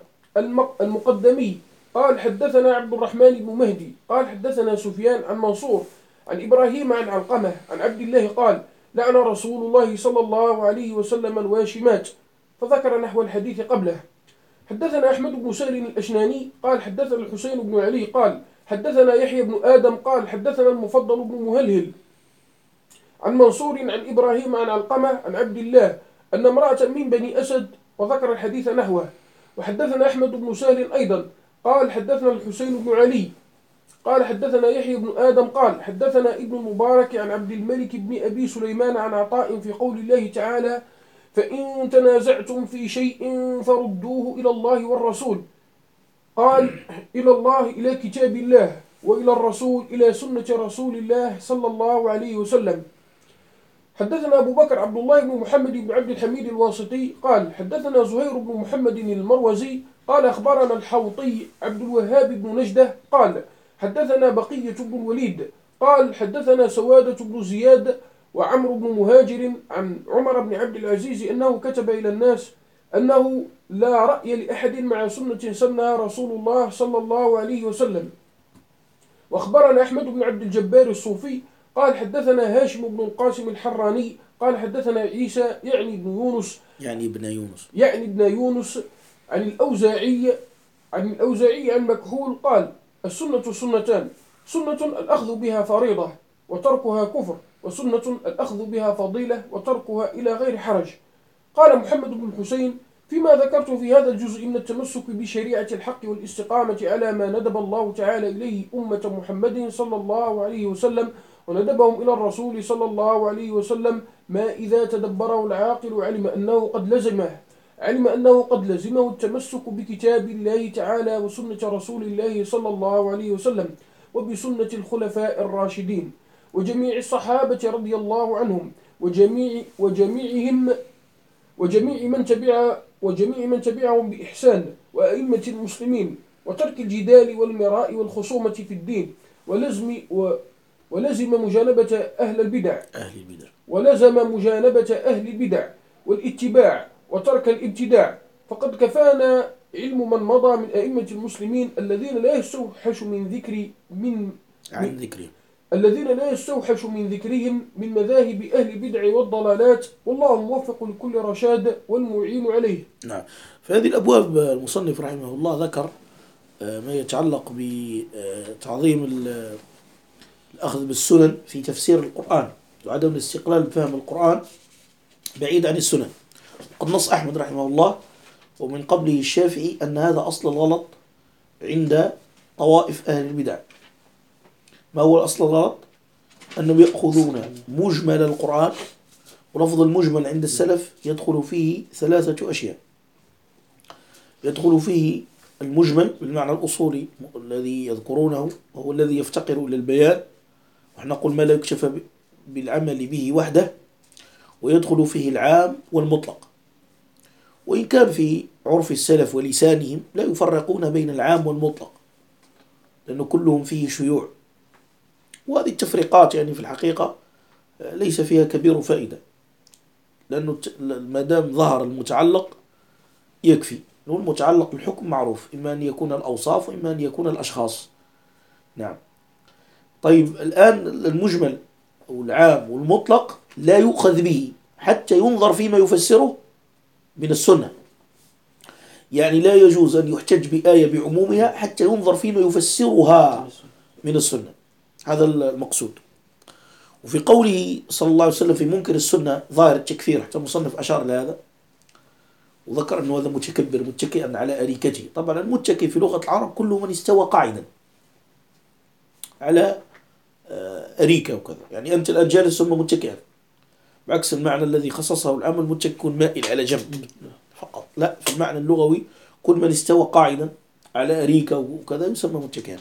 المقدمي قال: حدثنا عبد الرحمن بن مهدي قال: حدثنا سفيان عن منصور عن إبراهيم عن علقمة عن عبد الله قال: لعن رسول الله صلى الله عليه وسلم الواشمات، فذكر نحو الحديث قبله. حدثنا أحمد بن سهل الأشناني قال: حدثنا الحسين بن علي قال: حدثنا يحيى بن آدم قال: حدثنا المفضل بن مهلهل عن منصور عن إبراهيم عن علقمة عن عبد الله أن امرأة من بني أسد، وذكر الحديث نحوه. وحدثنا أحمد بن سهل أيضا قال: حدثنا الحسين بن علي قال: حدثنا يحيى بن آدم قال: حدثنا ابن المبارك عن عبد الملك بن أبي سليمان عن عطاء في قول الله تعالى: فإن تنازعتم في شيء فردوه إلى الله والرسول. قال: إلى الله إلى كتاب الله، وإلى الرسول إلى سنة رسول الله صلى الله عليه وسلم. حدثنا أبو بكر عبد الله بن محمد بن عبد الحميد الواسطي قال: حدثنا زهير بن محمد المروزي قال: أخبرنا الحوطي عبد الوهاب بن نجدة قال: حدثنا بقية بن الوليد قال: حدثنا سوادة بن زياد وعمرو بن مهاجر عن عمر بن عبد العزيز أنه كتب إلى الناس أنه لا رأي لأحد مع سنة سنها رسول الله صلى الله عليه وسلم. وأخبرنا أحمد بن عبد الجبار الصوفي قال: حدثنا هاشم بن القاسم الحراني قال: حدثنا عيسى يعني ابن يونس عن الأوزاعي عن مكحول قال: السنة سنتان: سنة الأخذ بها فريضة وتركها كفر، وسنة الأخذ بها فضيلة وتركها إلى غير حرج. قال محمد بن الحسين: فيما ذكرت في هذا الجزء من التمسك بشريعة الحق والاستقامة على ما ندب الله تعالى إليه أمة محمد صلى الله عليه وسلم وندبهم إلى الرسول صلى الله عليه وسلم، ما إذا تدبره العاقل علم أنه قد لزمه التمسك بكتاب الله تعالى وسنة رسول الله صلى الله عليه وسلم وبسنة الخلفاء الراشدين وجميع الصحابة رضي الله عنهم وجميع من تبعهم بإحسان وأئمة المسلمين، وترك الجدال والمراء والخصومة في الدين، ولزم مجانبة أهل البدع والاتباع وترك الابتداع. فقد كفانا علم من مضى من أئمة المسلمين الذين لا يستوحش من ذكرهم من مذاهب أهل البدع والضلالات، والله الموفق لكل رشاد والمعين عليه. نعم. في هذه الأبواب المصنف رحمه الله ذكر ما يتعلق بتعظيم الأخذ بالسنن في تفسير القرآن وعدم الاستقلال بفهم القرآن بعيد عن السنن. قد نص أحمد رحمه الله ومن قبله الشافعي أن هذا أصل الغلط عند طوائف أهل البدع. ما هو الأصل الغلط؟ أنهم يأخذون مجمل القرآن، ولفظ المجمل عند السلف يدخل فيه 3 أشياء. يدخل فيه المجمل بالمعنى الأصولي الذي يذكرونه وهو الذي يفتقر إلى البيان، ونحن نقول ما لا يكشف بالعمل به وحده. ويدخل فيه العام والمطلق، وإن كان في عرف السلف ولسانهم لا يفرقون بين العام والمطلق، لأنه كلهم فيه شيوع، وهذه التفريقات يعني في الحقيقة ليس فيها كبير فائدة، لأنه ما دام ظهر المتعلق يكفي. المتعلق الحكم معروف، إما أن يكون الأوصاف وإما أن يكون الأشخاص. نعم. طيب الآن المجمل أو العام والمطلق لا يؤخذ به حتى ينظر فيما يفسره من السنة، يعني لا يجوز أن يحتج بآية بعمومها حتى ينظر فيما يفسرها من السنة، هذا المقصود. وفي قوله صلى الله عليه وسلم في منكر السنة ظاهر التكفير، حتى المصنف أشار لهذا وذكر أنه هذا متكبر متكئا على أريكته. طبعا المتكئ في لغة العرب كله من استوى قاعدا على أريكة وكذا، يعني أنت الآن جالس ثم متكئا، بعكس المعنى الذي خصصه العام المتكئ يكون مائل على جنب فقط، لا، في المعنى اللغوي كل من استوى قاعدا على أريكة وكذا يسمى متكئا.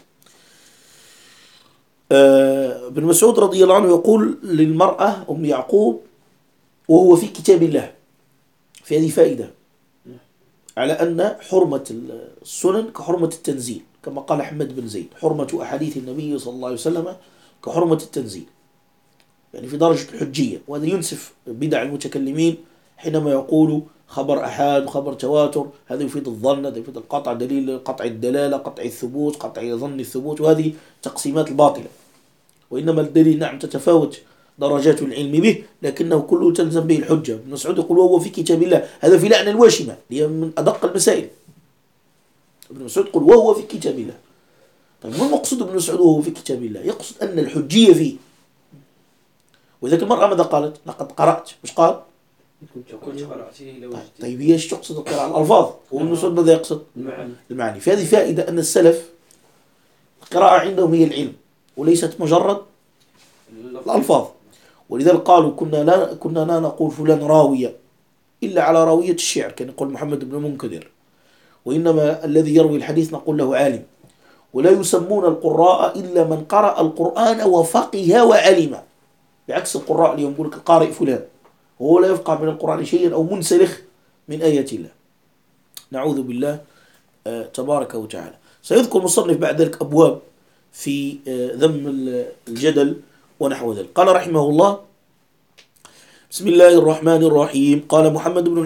ابن مسعود رضي الله عنه يقول للمرأة أم يعقوب وهو في كتاب الله، في هذه فائدة على أن حرمة السنن كحرمة التنزيل، كما قال أحمد بن زيد حرمة أحاديث النبي صلى الله عليه وسلم كحرمة التنزيل، يعني في درجة الحجية. وهذا ينسف بدع المتكلمين حينما يقولوا خبر أحاد وخبر تواتر، هذا يفيد الظن، هذا يفيد القطع، دليل قطع الدلالة، قطع الثبوت، قطع ظن الثبوت، وهذه تقسيمات الباطلة. وإنما الدليل نعم تتفاوت درجات العلم به، لكنه كله تلزم به الحجة. ابن مسعود يقول وهو في كتاب الله، هذا في لعن الواشمة، هي من أدق المسائل. ابن مسعود يقول وهو في كتاب الله. طيب ما المقصود ابن مسعود وهو في كتاب الله؟ يقصد أن الحجية فيه. وإذا المرأة ماذا قالت؟ لقد قرأت، مش قال؟ كنت قرأته لو طيب هي ايش تقصد القراءة؟ الألفاظ. وابن مسعود ماذا يقصد؟ المعاني. في هذه فائدة أن السلف القراءة عندهم هي العلم وليست مجرد الألفاظ. ولذلك قالوا كنا لا نقول فلان راوية إلا على راوية الشعر، كان يقول محمد بن منكدر، وإنما الذي يروي الحديث نقول له عالم. ولا يسمون القراء إلا من قرأ القرآن وفقه وعلم، بعكس القراء اليوم يقول لك القارئ فلان وهو لا يفقه من القرآن شيئا أو منسلخ من آيات الله، نعوذ بالله تبارك وتعالى. سيذكر مصنف بعد ذلك أبواب في ذم الجدل ونحو ذلك. قال رحمه الله بسم الله الرحمن الرحيم. قال محمد بن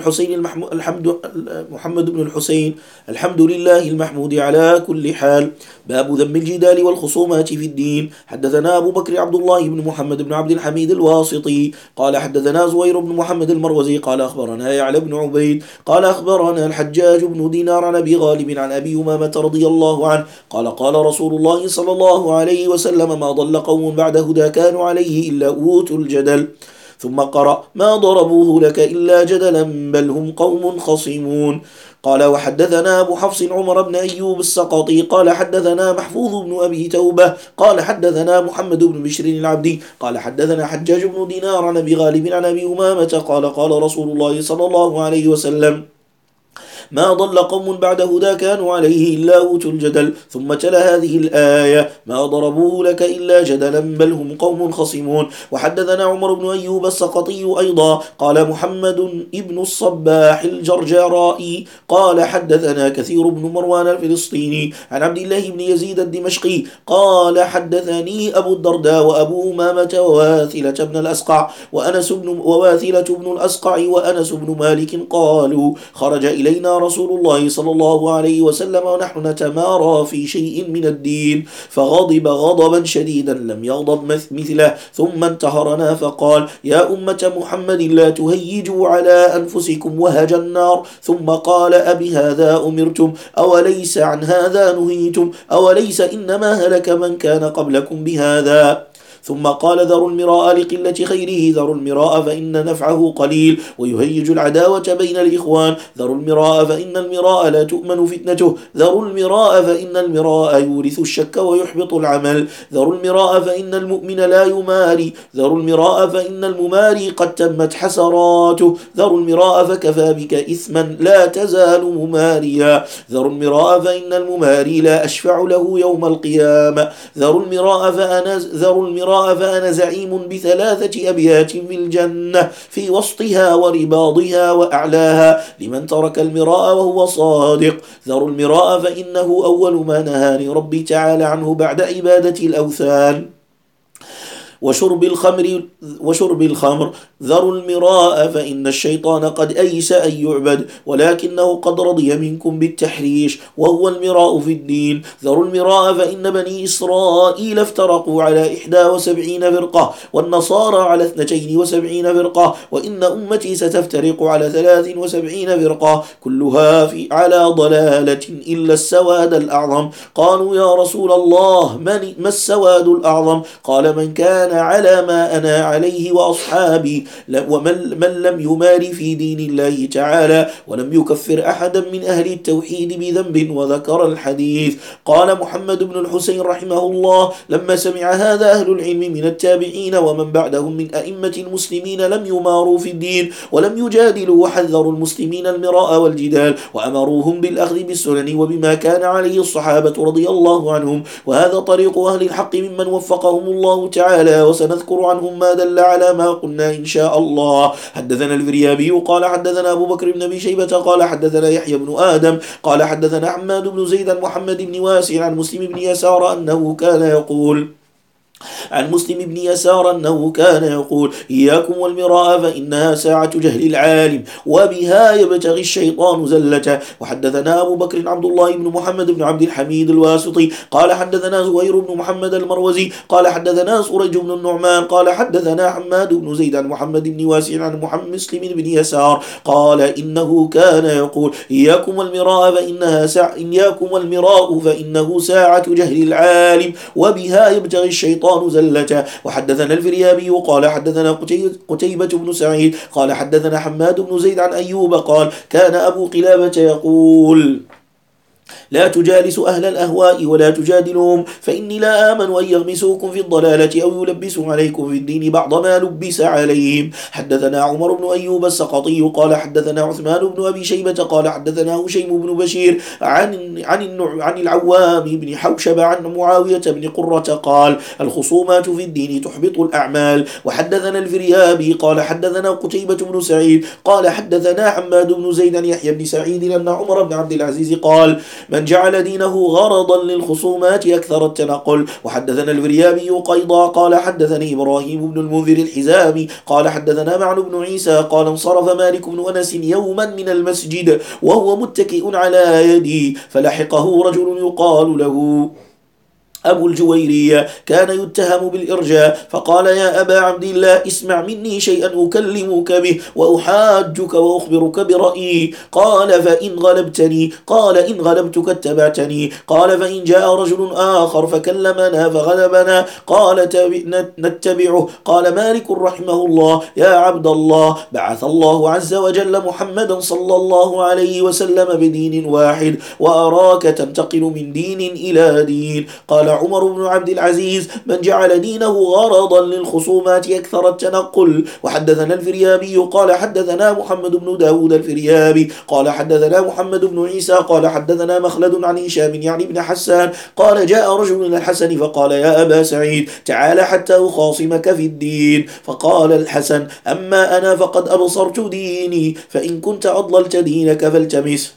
الحسين الحمد لله المحمود على كل حال. باب ذم الجدال والخصومات في الدين. حدثنا أبو بكر عبد الله بن محمد بن عبد الحميد الواسطي قال حدثنا زوير بن محمد المروزي قال أخبرنا يعلى بن عبيد قال أخبرنا الحجاج بن دينار عن أبي غالب عن أبي أمامة رضي الله عنه قال رسول الله صلى الله عليه وسلم ما ضل قوم بعد هدى كانوا عليه إلا أوتوا الجدل. ثم قرأ ما ضربوه لك إلا جدلا بل هم قوم خصمون. قال وحدثنا أبو حفص عمر بن أيوب السقطي قال حدثنا محفوظ بن أبي توبة قال حدثنا محمد بن بشر العبدي قال حدثنا حجاج بن دينار عن أبي غالب عن أبي أمامة قال رسول الله صلى الله عليه وسلم ما ضل قوم بعد هدى كانوا عليه إلا أوتوا الجدل. ثم تلا هذه الآية ما ضربوه لك إلا جدلا بل هم قوم خصمون. وحدثنا عمر بن أيوب السقطي أيضا قال محمد ابن الصباح الجرجرائي قال حدثنا كثير بن مروان الفلسطيني عن عبد الله بن يزيد الدمشقي قال حدثني أبو الدرداء وأبو أمامة وواثلة بن الأسقع وأنس بن مالك قالوا خرج إلينا رسول الله صلى الله عليه وسلم ونحن نتمارى في شيء من الدين فغضب غضبا شديدا لم يغضب مثله ثم انتهرنا فقال يا أمة محمد لا تهيجوا على أنفسكم وهج النار. ثم قال أبي هذا أمرتم أوليس عن هذا نهيتم أوليس إنما هلك من كان قبلكم بهذا. ثم قال ذروا المراء لقلة خيره ذروا المراء فإن نفعه قليل ويهيج العداوة بين الإخوان ذروا المراء فإن المراء لا تؤمن فتنته ذروا المراء فإن المراء يورث الشك ويحبط العمل ذروا المراء فإن المؤمن لا يماري ذروا المراء فإن المماري قد تمت حسراته ذروا المراء فكفى بك إثما لا تزال مماريا ذروا المراء فإن المماري لا أشفع له يوم القيامة ذروا المراء المراء فأنا زعيم ب3 أبيات في الجنة في وسطها ورباضها وأعلاها لمن ترك المراء وهو صادق. ذروا المراء فإنه أول ما نهاني ربي تعالى عنه بعد عبادة الأوثان وشرب الخمر. ذروا المراء فإن الشيطان قد أيس أن يعبد ولكنه قد رضي منكم بالتحريش وهو المراء في الدين. ذروا المراء فإن بني إسرائيل افترقوا على 71 فرقة والنصارى على 72 فرقة وإن أمتي ستفترق على 73 فرقة كلها على ضلالة إلا السواد الأعظم. قالوا يا رسول الله ما السواد الأعظم؟ قال من كان على ما أنا عليه وأصحابي ومن لم يماري في دين الله تعالى ولم يكفر أحدا من أهل التوحيد بذنب وذكر الحديث. قال محمد بن الحسين رحمه الله لما سمع هذا أهل العلم من التابعين ومن بعدهم من أئمة المسلمين لم يماروا في الدين ولم يجادلوا وحذروا المسلمين المراء والجدال وأمروهم بالأخذ بالسنن وبما كان عليه الصحابة رضي الله عنهم وهذا طريق أهل الحق ممن وفقهم الله تعالى وسنذكر عنهم ما دل على ما قلنا إن شاء الله. حدثنا الفريابي قال حدثنا أبو بكر بن أبي شيبة قال حدثنا يحيى بن آدم قال حدثنا حماد بن زيد عن محمد بن واسع عن مسلم بن يسار أنه كان يقول إياكم والمراء فإنها ساعة جهل العالم وبها يبتغي الشيطان زلته. وحدثنا أبو بكر عبد الله بن محمد بن عبد الحميد الواسطي قال حدثنا زهير بن محمد المروزي قال حدثنا سريج بن النعمان قال حدثنا حماد بن زيد عن محمد بن واسع عن محمد مسلم بن يسار قال إنه كان يقول إياكم والمراء فإنه ساعة جهل العالم وبها يبتغي الشيطان زلته. وحدثنا الفريابي قال حدثنا قتيبة بن سعيد قال حدثنا حماد بن زيد عن أيوب قال كان أبو قلابة يقول لا تجالسوا أهل الأهواء ولا تجادلهم فإني لا آمن أن يغمسوكم في الضلالة أو يلبسوا عليكم في الدين بعض ما لبس عليهم. حدثنا عمر بن أيوب السقطي قال حدثنا عثمان بن أبي شيبة قال حدثنا هشيم بن بشير عن العوام بن حوشب عن معاوية بن قرة قال الخصومات في الدين تحبط الأعمال. وحدثنا الفريابي قال حدثنا قتيبة بن سعيد قال حدثنا حماد بن زيد عن يحيى بن سعيد أن عمر بن عبد العزيز قال من جعل دينه غرضا للخصومات أكثر التنقل. وحدثنا الفريابي قيضا قال حدثني إبراهيم بن المنذر الحزامي قال حدثنا معن بن عيسى قال انصرف مالك بن أنس يوما من المسجد وهو متكئ على يدي فلحقه رجل يقال له أبو الجويرية كان يتهم بالإرجاء فقال يا أبا عبد الله اسمع مني شيئا أكلمك به وأحاجك وأخبرك برأيي. قال فإن غلبتني قال إن غلبتك اتبعتني. قال فإن جاء رجل آخر فكلمنا فغلبنا قال نتبعه. قال مالك رحمه الله يا عبد الله بعث الله عز وجل محمدا صلى الله عليه وسلم بدين واحد وأراك تنتقل من دين إلى دين. قال عمر بن عبد العزيز من جعل دينه غرضا للخصومات أكثر التنقل. وحدثنا الفريابي قال حدثنا محمد بن داود الفريابي قال حدثنا محمد بن عيسى قال حدثنا مخلد عن هشام يعني بن حسان قال جاء رجل إلى الحسن فقال يا أبا سعيد تعال حتى أخاصمك في الدين. فقال الحسن أما أنا فقد أبصرت ديني فإن كنت أضللت دينك فالتمس.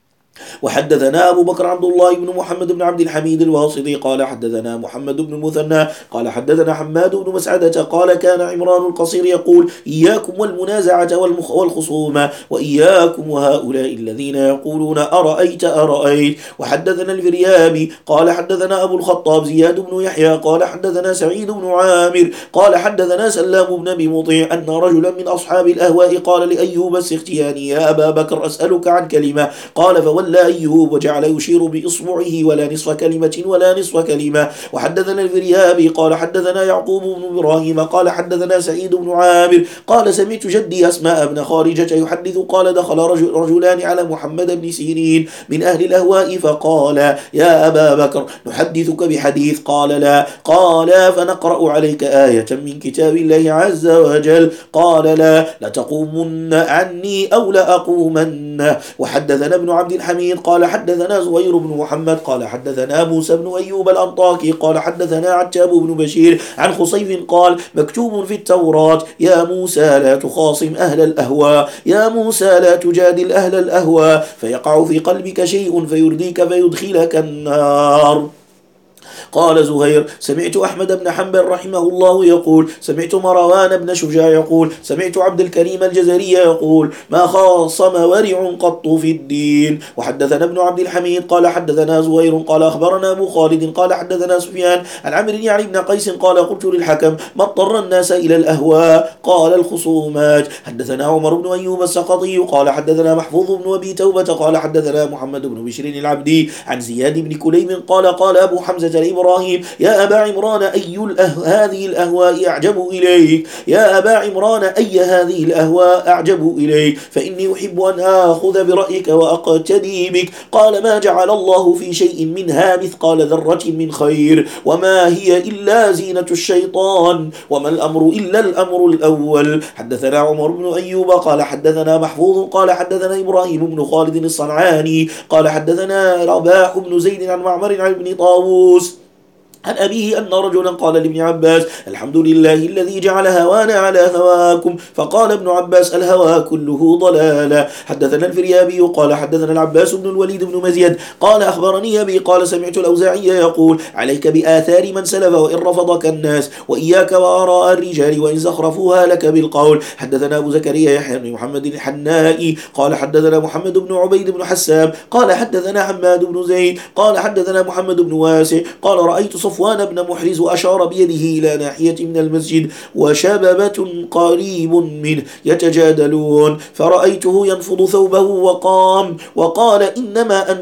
وحدثنا أبو بكر عبد الله بن محمد بن عبد الحميد الواسطي قال حدثنا محمد بن المثنى قال حدثنا حماد بن مسعدة قال كان عمران القصير يقول إياكم والمنازعة والخصومة وإياكم وهؤلاء الذين يقولون أرأيت. وحدثنا الفريابي قال حدثنا أبو الخطاب زياد بن يحيى قال حدثنا سعيد بن عامر قال حدثنا سلام بن أبي مطيع أن رجلا من أصحاب الأهواء قال لأيوب السختياني يا أبا بكر أسألك عن كلمة. قال فولى أيوب وجعل يشير بإصبعه ولا نصف كلمة. وحدثنا الفريابي قال حدثنا يعقوب بن إبراهيم قال حدثنا سعيد بن عامر قال سمعت جدي أسماء بن خارجة يحدث قال دخل رجلان على محمد بن سيرين من أهل الأهواء فقال يا أبا بكر نحدثك بحديث قال لا. قال فنقرأ عليك آية من كتاب الله عز وجل قال لا لتقومن عني أو لأقومن. وحدثنا ابن عبد الحميد الحميد قال حدثنا زهير بن محمد قال حدثنا موسى بن أيوب الأنطاكي قال حدثنا عتاب بن بشير عن خصيف قال مكتوب في التوراة يا موسى لا تخاصم أهل الأهواء يا موسى لا تجادل أهل الأهواء فيقع في قلبك شيء فيرديك فيدخلك النار. قال زهير سمعت أحمد بن حنبل رحمه الله يقول سمعت مروان بن شجاع يقول سمعت عبد الكريم الجزري يقول ما خاصم ورع قط في الدين. وحدثنا ابن عبد الحميد قال حدثنا زهير قال أخبرنا أبو خالد قال حدثنا سفيان عن عمرو يعني بن قيس قال قلت للحكم ما اضطر الناس إلى الأهواء قال الخصومات. حدثنا عمر بن أيوب السقطي قال حدثنا محفوظ بن أبي توبة قال حدثنا محمد بن بشر العبدي عن زياد بن كليم قال أبو حمزة إبراهيم يا أبا عمران هذه الأهواء أعجب إليك يا أبا عمران أي هذه الأهواء أعجب إليك فإني أحب أن آخذ برأيك وأقتدي بك. قال ما جعل الله في شيء منها مثقال ذرة من خير وما هي إلا زينة الشيطان وما الأمر إلا الأمر الأول. حدثنا عمر بن أيوب قال حدثنا محفوظ قال حدثنا إبراهيم بن خالد الصنعاني قال حدثنا رباح بن زيد عن معمر عن ابن طاووس عن أبيه أن رجلا قال لابن عباس الحمد لله الذي جعل هوانا على هواكم. فقال ابن عباس الهوى كله ضلالة. حدثنا الفريابي قال حدثنا العباس بن الوليد بن مزيد قال أخبرني أبي قال سمعت الأوزاعي يقول عليك بآثار من سلف وإن رفضك الناس وإياك وآراء الرجال وإن زخرفوها لك بالقول. حدثنا أبو زكريا يحيى بن محمد الحنائي قال حدثنا محمد بن عبيد بن حساب قال حدثنا حماد بن زيد قال حدثنا محمد بن واسع قال رأيت صفوان بن محرز وأشار بيده إلى ناحية من المسجد وشببة قريب منه يتجادلون فرأيته ينفض ثوبه وقام وقال إنما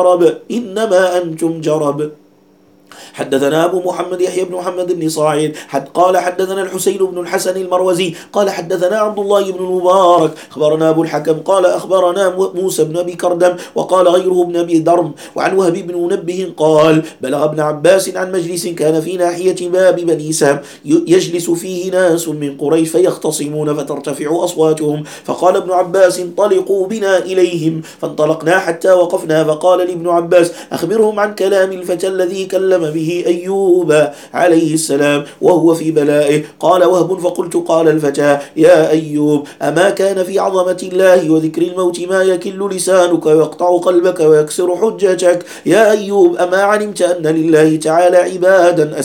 أنتم جرب. حدثنا أبو محمد يحيى بن محمد بن صاعد قال حدثنا الحسين بن الحسن المروزي قال حدثنا عبد الله بن المبارك أخبرنا أبو الحكم قال أخبرنا موسى بن أبي كردم وقال غيره بن أبي درم وعن وهب بن منبه قال بلغ ابن عباس عن مجلس كان في ناحية باب بني سهم يجلس فيه ناس من قريش فيختصمون فترتفع أصواتهم فقال ابن عباس انطلقوا بنا إليهم فانطلقنا حتى وقفنا فقال لابن عباس أخبرهم عن كلام الفتى الذي كلم به أيوب عليه السلام وهو في بلائه. قال وهب فقلت قال الفتى يا أيوب أما كان في عظمة الله وذكر الموت ما يكل لسانك ويقطع قلبك ويكسر حجتك يا أيوب أما علمت أن لله تعالى عبادا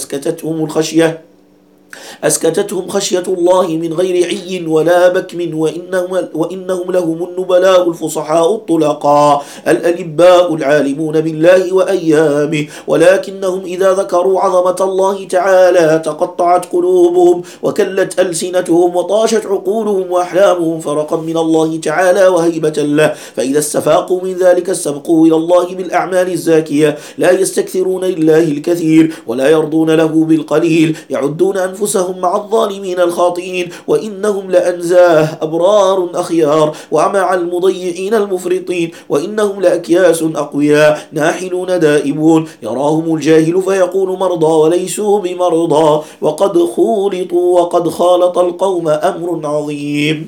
أسكتتهم خشية الله من غير عي ولا بكم وإنهم لهم النبلاء الفصحاء الطلقاء الألباء العالمون بالله وأيامه ولكنهم إذا ذكروا عظمة الله تعالى تقطعت قلوبهم وكلت ألسنتهم وطاشت عقولهم وأحلامهم فرقا من الله تعالى وهيبة له فإذا استفاقوا من ذلك استبقوا إلى الله بالأعمال الزاكية لا يستكثرون لله الكثير ولا يرضون له بالقليل يعدون أنفسهم مع الظالمين الخاطئين وإنهم لأنزاه أبرار أخيار ومع المضيعين المفرطين وإنهم لأكياس أقوياء ناحلون دائبون يراهم الجاهل فيقول مرضى وليسوا بمرضى وقد خولطوا وقد خالط القوم أمر عظيم.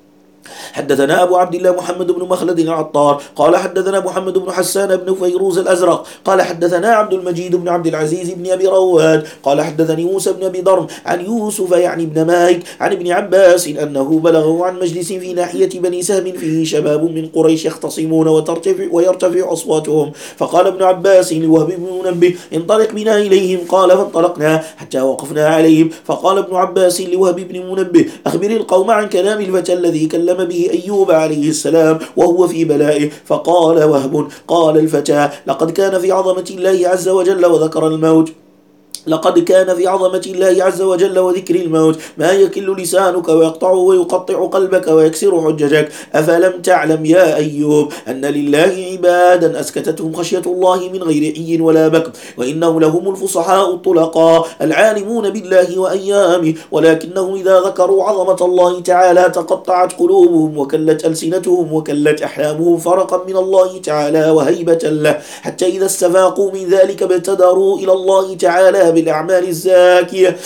حدثنا أبو عبد الله محمد بن مخلد العطار قال حدثنا محمد بن حسان بن فيروز الأزرق قال حدثنا عبد المجيد بن عبد العزيز بن أبي رواد قال حدثني موسى بن أبي ضرم عن يوسف يعني بن مالك عن ابن عباس أنه بلغه عن مجلس في ناحية بني سهم فيه شباب من قريش يختصمون ويرتفع أصواتهم فقال ابن عباس لوهب بن منبه انطلق بنا إليهم قال فانطلقنا حتى وقفنا عليهم فقال ابن عباس لوهب بن منبه أخبر القوم عن كلام الفتى الذي كلم به أيوب عليه السلام وهو في بلائه. فقال وهب قال الفتى لقد كان في عظمة الله عز وجل وذكر الموت لقد كان في عظمة الله عز وجل وذكر الموت ما يكل لسانك ويقطع ويقطع قلبك ويكسر حججك أفلم تعلم يا أيوب أن لله عبادا أسكتتهم خشية الله من غير عي ولا بكم وإنهم لهم الفصحاء الطلقاء العالمون بالله وأيامه ولكنهم إذا ذكروا عظمة الله تعالى تقطعت قلوبهم وكلت ألسنتهم وكلت أحلامهم فرقا من الله تعالى وهيبة له حتى إذا استفاقوا من ذلك ابتدروا إلى الله تعالى بالأعمال الزاكية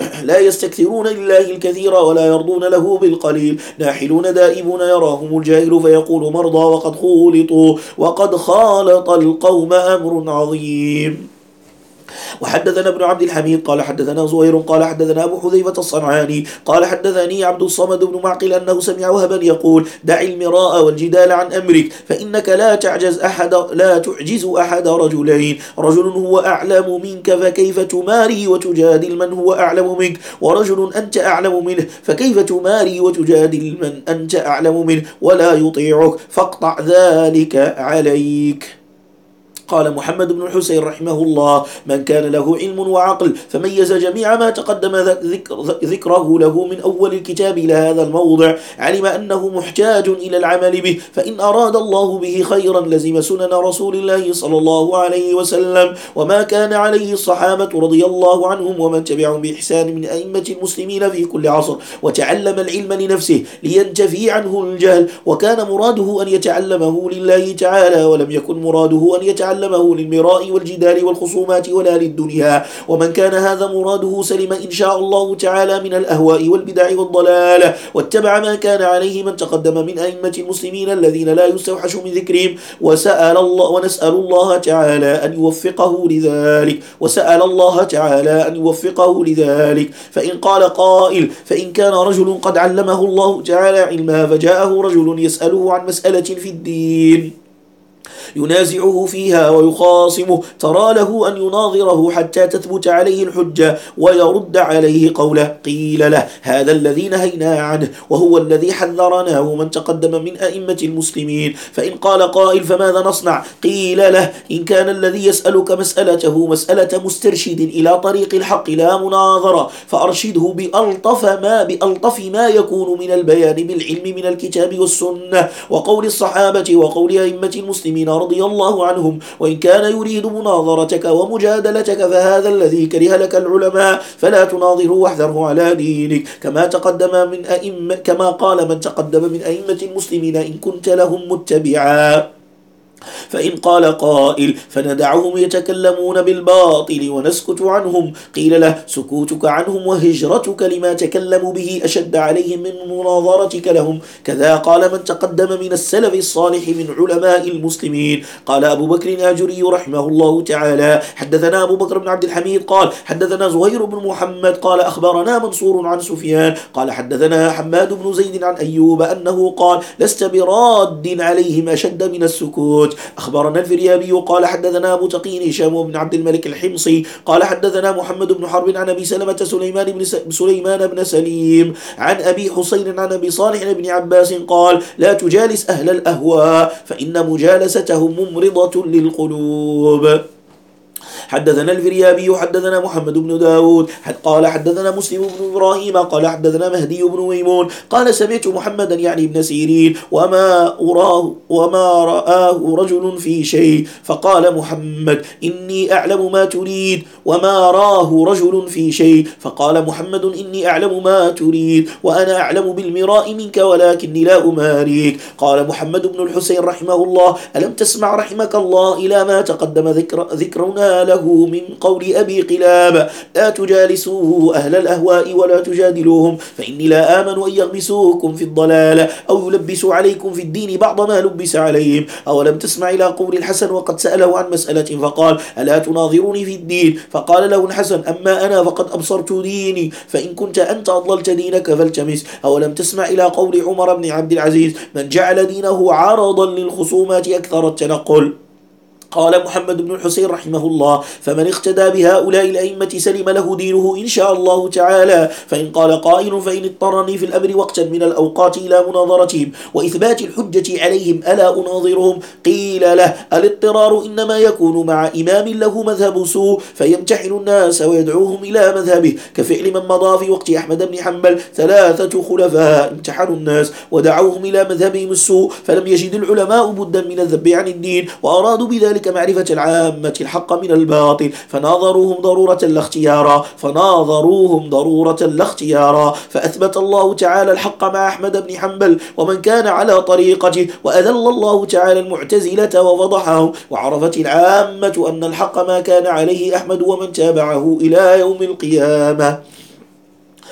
لا يستكثرون لله الكثير ولا يرضون له بالقليل ناحلون دائبون يراهم الجاهل فيقول مرضى وقد خالط القوم أمر عظيم. وحدثنا ابن عبد الحميد قال حدثنا زهير قال حدثنا أبو حذيفة الصنعاني قال حدثني عبد الصمد بن معقل أنه سمع وهبا يقول دع المراء والجدال عن أمرك فإنك لا تعجز أحد رجلين رجل هو أعلم منك فكيف تماري وتجادل من هو أعلم منك ورجل أنت أعلم منه فكيف تماري وتجادل من أنت أعلم منه ولا يطيعك فاقطع ذلك عليك. قال محمد بن الحسين رحمه الله من كان له علم وعقل فميز جميع ما تقدم ذكره له من أول الكتاب إلى هذا الموضع علم أنه محتاج إلى العمل به فإن أراد الله به خيرا لزم سنن رسول الله صلى الله عليه وسلم وما كان عليه الصحابة رضي الله عنهم ومن تبعهم بإحسان من أئمة المسلمين في كل عصر وتعلم العلم لنفسه لينتفي عنه الجهل وكان مراده أن يتعلمه لله تعالى ولم يكن مراده أن يتعلمه للمراء والجدال والخصومات ولا للدنيا ومن كان هذا مراده سلم إن شاء الله تعالى من الأهواء والبدع والضلال واتبع ما كان عليه من تقدم من أئمة المسلمين الذين لا يستوحش من ذكرهم ونسأل الله تعالى أن يوفقه لذلك فإن قال قائل فإن كان رجل قد علمه الله تعالى علما فجاءه رجل يسأله عن مسألة في الدين ينازعه فيها ويخاصمه ترى له أن يناظره حتى تثبت عليه الحجة ويرد عليه قوله قيل له هذا الذي نهينا عنه وهو الذي حذرناه من تقدم من أئمة المسلمين فإن قال قائل فماذا نصنع قيل له إن كان الذي يسألك مسألته مسألة مسترشد إلى طريق الحق لا مناظرة فأرشده بألطف ما يكون من البيان بالعلم من الكتاب والسنة وقول الصحابة وقول أئمة المسلمين رضي الله عنهم وإن كان يريد مناظرتك ومجادلتك فهذا الذي كره لك العلماء فلا تناظره واحذره على دينك كما قال من تقدم من أئمة المسلمين إن كنت لهم متبعا فإن قال قائل فندعهم يتكلمون بالباطل ونسكت عنهم قيل له سكوتك عنهم وهجرتك لما تكلموا به أشد عليهم من مناظرتك لهم كذا قال من تقدم من السلف الصالح من علماء المسلمين. قال أبو بكر الآجري رحمه الله تعالى حدثنا أبو بكر بن عبد الحميد قال حدثنا زهير بن محمد قال أخبرنا منصور عن سفيان قال حدثنا حماد بن زيد عن أيوب أنه قال لست براد عليهم أشد من السكوت. أخبرنا الفريابي قال حدثنا أبو تقي هشام بن عبد الملك الحمصي قال حدثنا محمد بن حرب عن أبي سلمة سليمان بن سليم عن أبي حسين عن أبي صالح بن عباس قال لا تجالس أهل الأهواء فإن مجالستهم ممرضة للقلوب. حدثنا الفريابي حدثنا محمد بن داود قال حدثنا مسلم بن إبراهيم قال حدثنا مهدي بن ميمون قال سمعت محمدا يعني ابن سيرين وما رآه رجل في شيء فقال محمد إني أعلم ما تريد وما راه رجل في شيء فقال محمد إني أعلم ما تريد وأنا أعلم بالمراء منك ولكني لا أماريك. قال محمد بن الحسين رحمه الله ألم تسمع رحمك الله إلى ما تقدم ذكرنا له من قول أبي قلابة لا تجالسوا أهل الأهواء ولا تجادلوهم فإني لا آمن أن يغمسوكم في الضلال أو يلبسوا عليكم في الدين بعض ما لبس عليهم. أولم تسمع إلى قول الحسن وقد سأله عن مسألة فقال ألا تناظروني في الدين فقال له الحسن أما أنا فقد أبصرت ديني فإن كنت أنت أضللت دينك فالتمس. أولم تسمع إلى قول عمر بن عبد العزيز من جعل دينه عرضا للخصومات أكثر التنقل. قال محمد بن الحسين رحمه الله فمن اقتدى بهؤلاء الأئمة سلم له دينه إن شاء الله تعالى. فإن قال قائل فإن اضطرني في الأمر وقتا من الأوقات إلى مناظرتهم وإثبات الحجة عليهم ألا أناظرهم قيل له الاضطرار إنما يكون مع إمام له مذهب سوء فيمتحن الناس ويدعوهم إلى مذهبه كفعل من مضى في وقت أحمد بن حنبل 3 خلفاء امتحنوا الناس ودعوهم إلى مذهبهم السوء فلم يجد العلماء بدا من الذب عن الدين وأرادوا بذلك معرفة العامة الحق من الباطل فناظروهم ضرورة لا اختيارا فأثبت الله تعالى الحق مع أحمد بن حنبل ومن كان على طريقته وأذل الله تعالى المعتزلة وفضحهم وعرفت العامة أن الحق ما كان عليه أحمد ومن تابعه إلى يوم القيامة.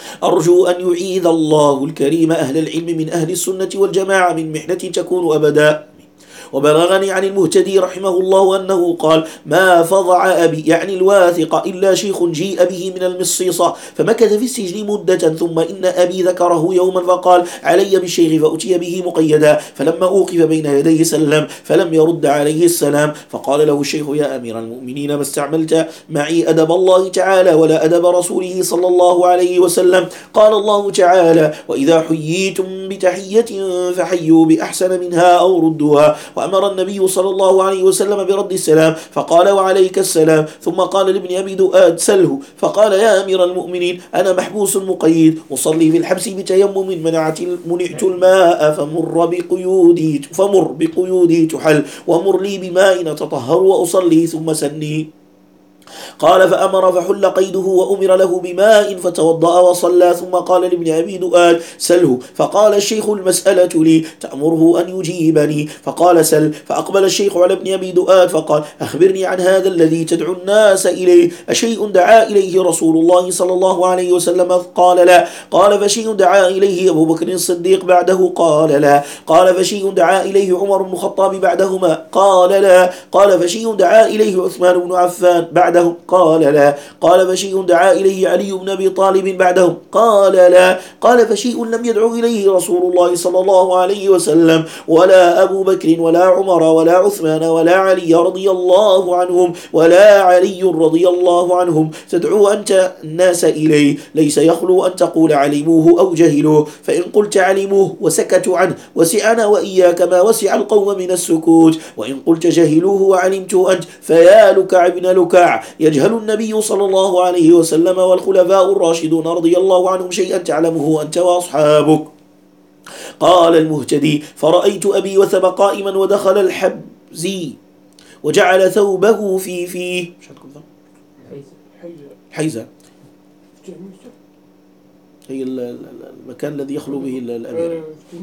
أرجو أن يعيذ الله الكريم أهل العلم من أهل السنة والجماعة من محنة تكون أبدا. وبلغني عن المهتدي رحمه الله أنه قال: ما فضع أبي يعني الواثق إلا شيخ جيء به من المصيصة فمكث في السجن مدة، ثم إن أبي ذكره يوما فقال: علي بالشيخ، فأتي به مقيدا، فلما أوقف بين يديه سلم فلم يرد عليه السلام، فقال له الشيخ: يا أمير المؤمنين، ما استعملت معي أدب الله تعالى ولا أدب رسوله صلى الله عليه وسلم؟ قال الله تعالى: وإذا حييتم بتحية فحيوا بأحسن منها أو ردوها. وأمر النبي صلى الله عليه وسلم برد السلام فقال: وعليك السلام. ثم قال لابن أبي دؤاد: سله. فقال: يا أمير المؤمنين، أنا محبوس مقيد أصلي في الحبس بتيمم منعت الماء فمر بقيودي تحل، ومر لي بماء أتطهر وأصلي ثم سني. قال: فأمر فحل قيده وأمر له بماء فتوضأ وصلى، ثم قال لابن أبي دؤاد: سله. فقال الشيخ: المسألة لي، تأمره أن يجيبني. فقال: سل. فأقبل الشيخ على ابن أبي دؤاد فقال: أخبرني عن هذا الذي تدعو الناس إليه، أشيء دعا إليه رسول الله صلى الله عليه وسلم؟ قال: لا. قال: فشيء دعا إليه أبو بكر الصديق بعده؟ قال: لا. قال: فشيء دعا إليه عمر بن الخطاب بعدهما؟ قال: لا. قال: فشيء دعا إليه عثمان بن عفان بعدهم؟ قال: لا. قال: فشيء دعا إليه علي بن أبي طالب بعدهم؟ قال: لا. قال: فشيء لم يدعو إليه رسول الله صلى الله عليه وسلم ولا أبو بكر ولا عمر ولا عثمان ولا علي رضي الله عنهم ولا علي رضي الله عنهم تدعو أنت الناس إليه، ليس يخلو أن تقول علموه أو جهلوه، فإن قلت علموه وسكتوا عنه وسعنا وإياك ما وسع القوم من السكوت، وإن قلت جهلوه وعلمته أنت فيا لكع ابن لكع. يجهل النبي صلى الله عليه وسلم والخلفاء الراشدون رضي الله عنهم شيئا تعلمه أنت وأصحابك. قال المهتدي: فرأيت أبي وثب قائما ودخل الحبزي وجعل ثوبه في فيه حيزة، هي المكان الذي يخلو به الأمير،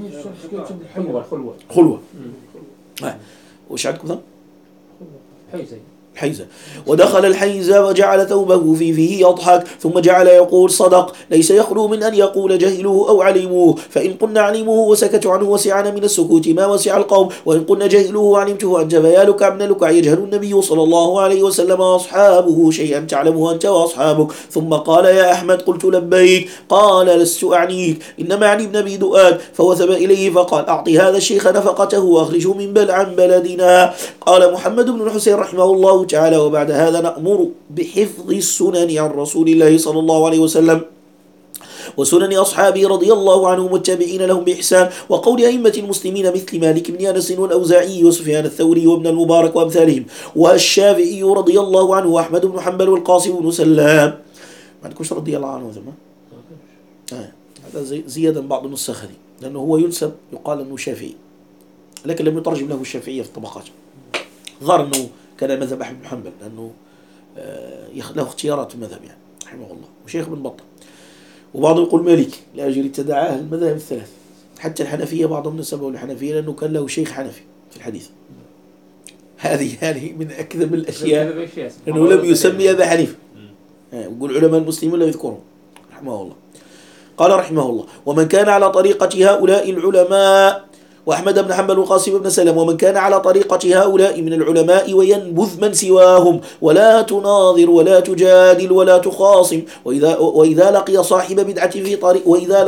خلوة. وش عندكم ذا؟ حيزة. ودخل الحيزة وجعل ثوبه في فيه يضحك، ثم جعل يقول: صدق، ليس يخلو من أن يقول جهلوه أو علموه، فإن قلنا علموه وسكتوا عنه وسعنا من السكوت ما وسع القوم، وإن قلنا جهلوه وعلمته أنت فيا لكع ابن لكع. يجهل النبي صلى الله عليه وسلم وأصحابه شيئا تعلمه أنت وأصحابك. ثم قال: يا أحمد. قلت: لبيك. قال: لست أعنيك، إنما أعني ابن أبي دؤاد. فوثب إليه فقال: أعطي هذا الشيخ نفقته وأخرجه عن بلدنا. قال محمد بن الحسين رحمه الله تعالى: وبعد هذا نأمر بحفظ السنن عن رسول الله صلى الله عليه وسلم وسنن أصحابه رضي الله عنهم والتابعين لهم بإحسان، وقول أئمة المسلمين مثل مالك بن أنس والأوزاعي وسفيان الثوري وابن المبارك وأمثالهم، والشافعي رضي الله عنه وأحمد بن حنبل والقاسم بن سلام. ما عندكوش رضي الله عنه هذا زيادة بعض النسخ هذه، لأنه هو ينسب يقال أنه شافعي، لكن لم يترجم له الشافعية في الطبقات. ظهر أنه كان مذهب أحمد بن حنبل، لأنه له اختيارات في المذهب يعني رحمه الله، وشيخ بن بطة. وبعضهم يقول مالك لأجل تدعاه المذاهب الثلاث، حتى الحنفية بعضهم نسبه للحنفية لأنه كان له شيخ حنفي في الحديث. هذه من أكذب الأشياء، لأنه لم يسمي أبا حنيفة، يقول علماء المسلمين لا يذكرهم رحمه الله. قال رحمه الله: ومن كان على طريقة هؤلاء العلماء وأحمد بن حنبل وقاسم بن سلم، ومن كان على طريقة هؤلاء من العلماء وينبذ من سواهم، ولا تناظر ولا تجادل ولا تخاصم، وإذا لقي صاحب بدعة في طريق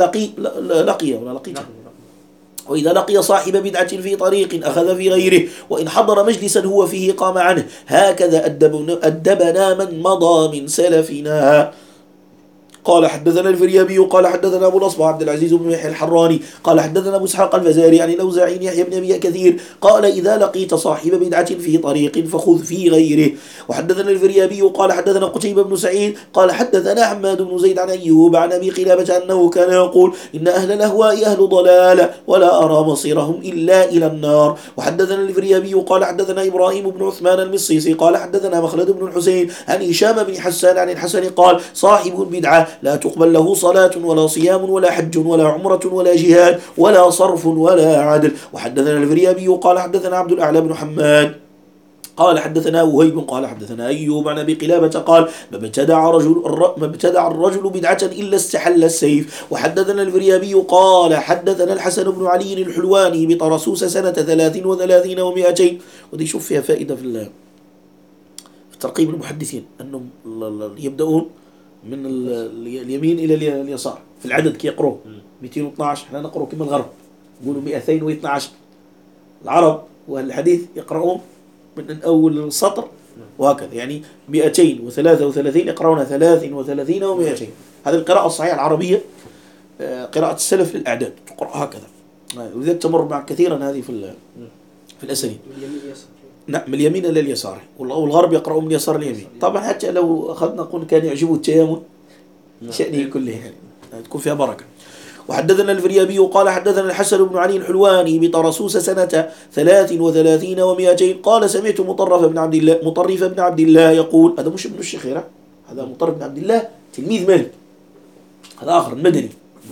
وإذا لقي صاحب بدعة في طريق أخذ في غيره، وإن حضر مجلسا هو فيه قام عنه. هكذا أدبنا من مضى من سلفنا. قال: حدثنا الفريابي قال حدثنا أبو الأصبع عبد العزيز بن يحيى الحراني قال حدثنا أبو إسحاق الفزاري عن الأوزاعي يحيى بن أبي كثير قال: إذا لقيت صاحب بدعة في طريق فخذ في غيره. وحدثنا الفريابي قال حدثنا قتيبة بن سعيد قال حدثنا حماد بن زيد عن أيوب عن أبي قلابة أنه كان يقول: إن أهل الأهواء أهل ضلال ولا أرى مصيرهم إلا إلى النار. وحدثنا الفريابي قال حدثنا إبراهيم بن عثمان المصيصي قال حدثنا مخلد بن الحسين عن هشام بن حسان عن الحسن قال: صاحب البدعة لا تقبل له صلاة ولا صيام ولا حج ولا عمرة ولا جهاد ولا صرف ولا عدل. وحدثنا الفريابي قال حدثنا عبد الأعلى بن حماد قال حدثنا وهيب قال حدثنا أيوب عن أبي قلابة قال ما ابتدع الرجل بدعة إلا استحل السيف. وحدثنا الفريابي قال حدثنا الحسن بن علي الحلواني بطرسوس سنة 33 و200. ودي شوف فيها فائدة في ترقيب المحدثين أنهم يبدأون من اليمين إلى اليسار في العدد كي يقروا 212. احنا نقرأ كما الغرب يقولوا 212. العرب والحديث يقرؤون من أول السطر وهكذا، يعني 233 يقرؤون 33 و200. هذه القراءة الصحيحة العربية، قراءة السلف للأعداد تقرأ هكذا، ولذلك تمر مع كثيرا هذه في الأسانيد. نعم، من اليمين إلى اليسار، والغرب يقرؤون من اليسار لليمين. طبعا حتى لو أخذنا نقول كان يعجبه التيامن شأنه كله، يعني تكون فيها بركة. وحدثنا الفريابي قال حدثنا الحسن بن علي الحلواني بطرسوس سنة 33 و200 قال سمعت مطرف بن عبد الله يقول، هذا مش ابن الشيخيرة، هذا مطرف بن عبد الله تلميذ مالك، هذا آخر المدني